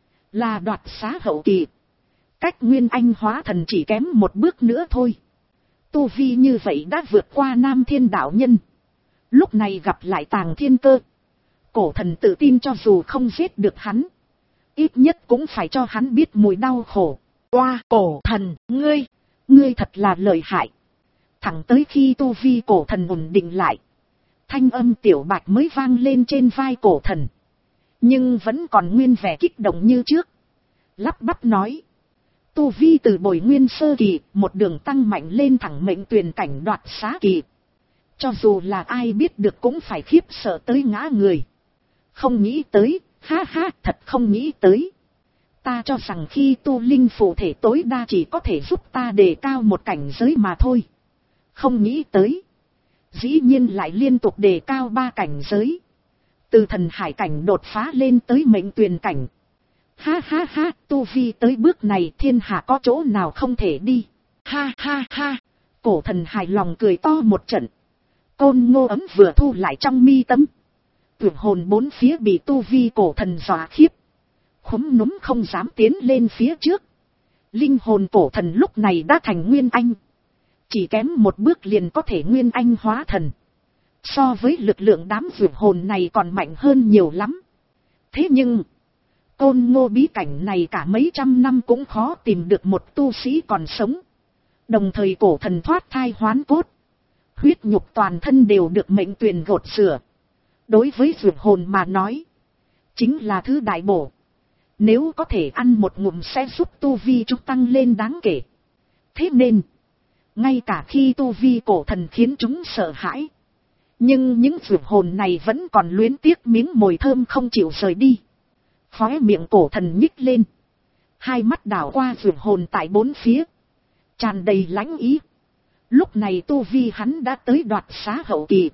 là đoạt xá hậu kỳ. Cách nguyên anh hóa thần chỉ kém một bước nữa thôi. Tu vi như vậy đã vượt qua Nam Thiên đạo nhân. Lúc này gặp lại Tàng Thiên Cơ, cổ thần tự tin cho dù không giết được hắn, ít nhất cũng phải cho hắn biết mùi đau khổ. Oa, cổ thần, ngươi, ngươi thật là lợi hại. Thẳng tới khi tu vi cổ thần ổn định lại, thanh âm tiểu bạch mới vang lên trên vai cổ thần. Nhưng vẫn còn nguyên vẻ kích động như trước. Lắp bắp nói, tu vi từ bồi nguyên sơ kỳ, một đường tăng mạnh lên thẳng mệnh tuyền cảnh đoạt xá kỳ. Cho dù là ai biết được cũng phải khiếp sợ tới ngã người. Không nghĩ tới, ha ha, thật không nghĩ tới. Ta cho rằng khi tu linh phụ thể tối đa chỉ có thể giúp ta đề cao một cảnh giới mà thôi. Không nghĩ tới, dĩ nhiên lại liên tục đề cao ba cảnh giới. Từ thần hải cảnh đột phá lên tới mệnh tuyền cảnh. Ha ha ha, tu vi tới bước này thiên hạ có chỗ nào không thể đi. Ha ha ha, cổ thần hài lòng cười to một trận. Côn ngô ấm vừa thu lại trong mi tâm. Tưởng hồn bốn phía bị tu vi cổ thần dọa khiếp. Khúm núm không dám tiến lên phía trước. Linh hồn cổ thần lúc này đã thành nguyên anh. Chỉ kém một bước liền có thể nguyên anh hóa thần. So với lực lượng đám vượt hồn này còn mạnh hơn nhiều lắm. Thế nhưng, côn ngô bí cảnh này cả mấy trăm năm cũng khó tìm được một tu sĩ còn sống. Đồng thời cổ thần thoát thai hoán cốt. Huyết nhục toàn thân đều được mệnh tuyền gột sửa. Đối với vượt hồn mà nói, chính là thứ đại bổ. Nếu có thể ăn một ngụm sẽ giúp tu vi chúng tăng lên đáng kể. Thế nên, ngay cả khi tu vi cổ thần khiến chúng sợ hãi, nhưng những vượt hồn này vẫn còn luyến tiếc miếng mồi thơm không chịu rời đi. Khóe miệng cổ thần nhích lên, hai mắt đảo qua vượt hồn tại bốn phía, tràn đầy lãnh ý. Lúc này tu vi hắn đã tới đoạt xá hậu kỳ.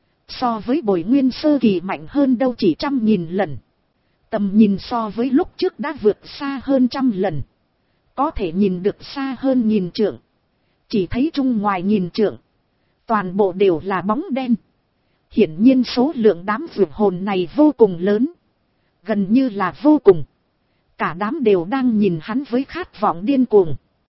So với bồi nguyên sơ kỳ mạnh hơn đâu chỉ trăm nghìn lần. Tầm nhìn so với lúc trước đã vượt xa hơn trăm lần. Có thể nhìn được xa hơn nghìn trượng. Chỉ thấy trung ngoài nghìn trượng, toàn bộ đều là bóng đen. Hiển nhiên số lượng đám vượt hồn này vô cùng lớn. Gần như là vô cùng. Cả đám đều đang nhìn hắn với khát vọng điên cuồng.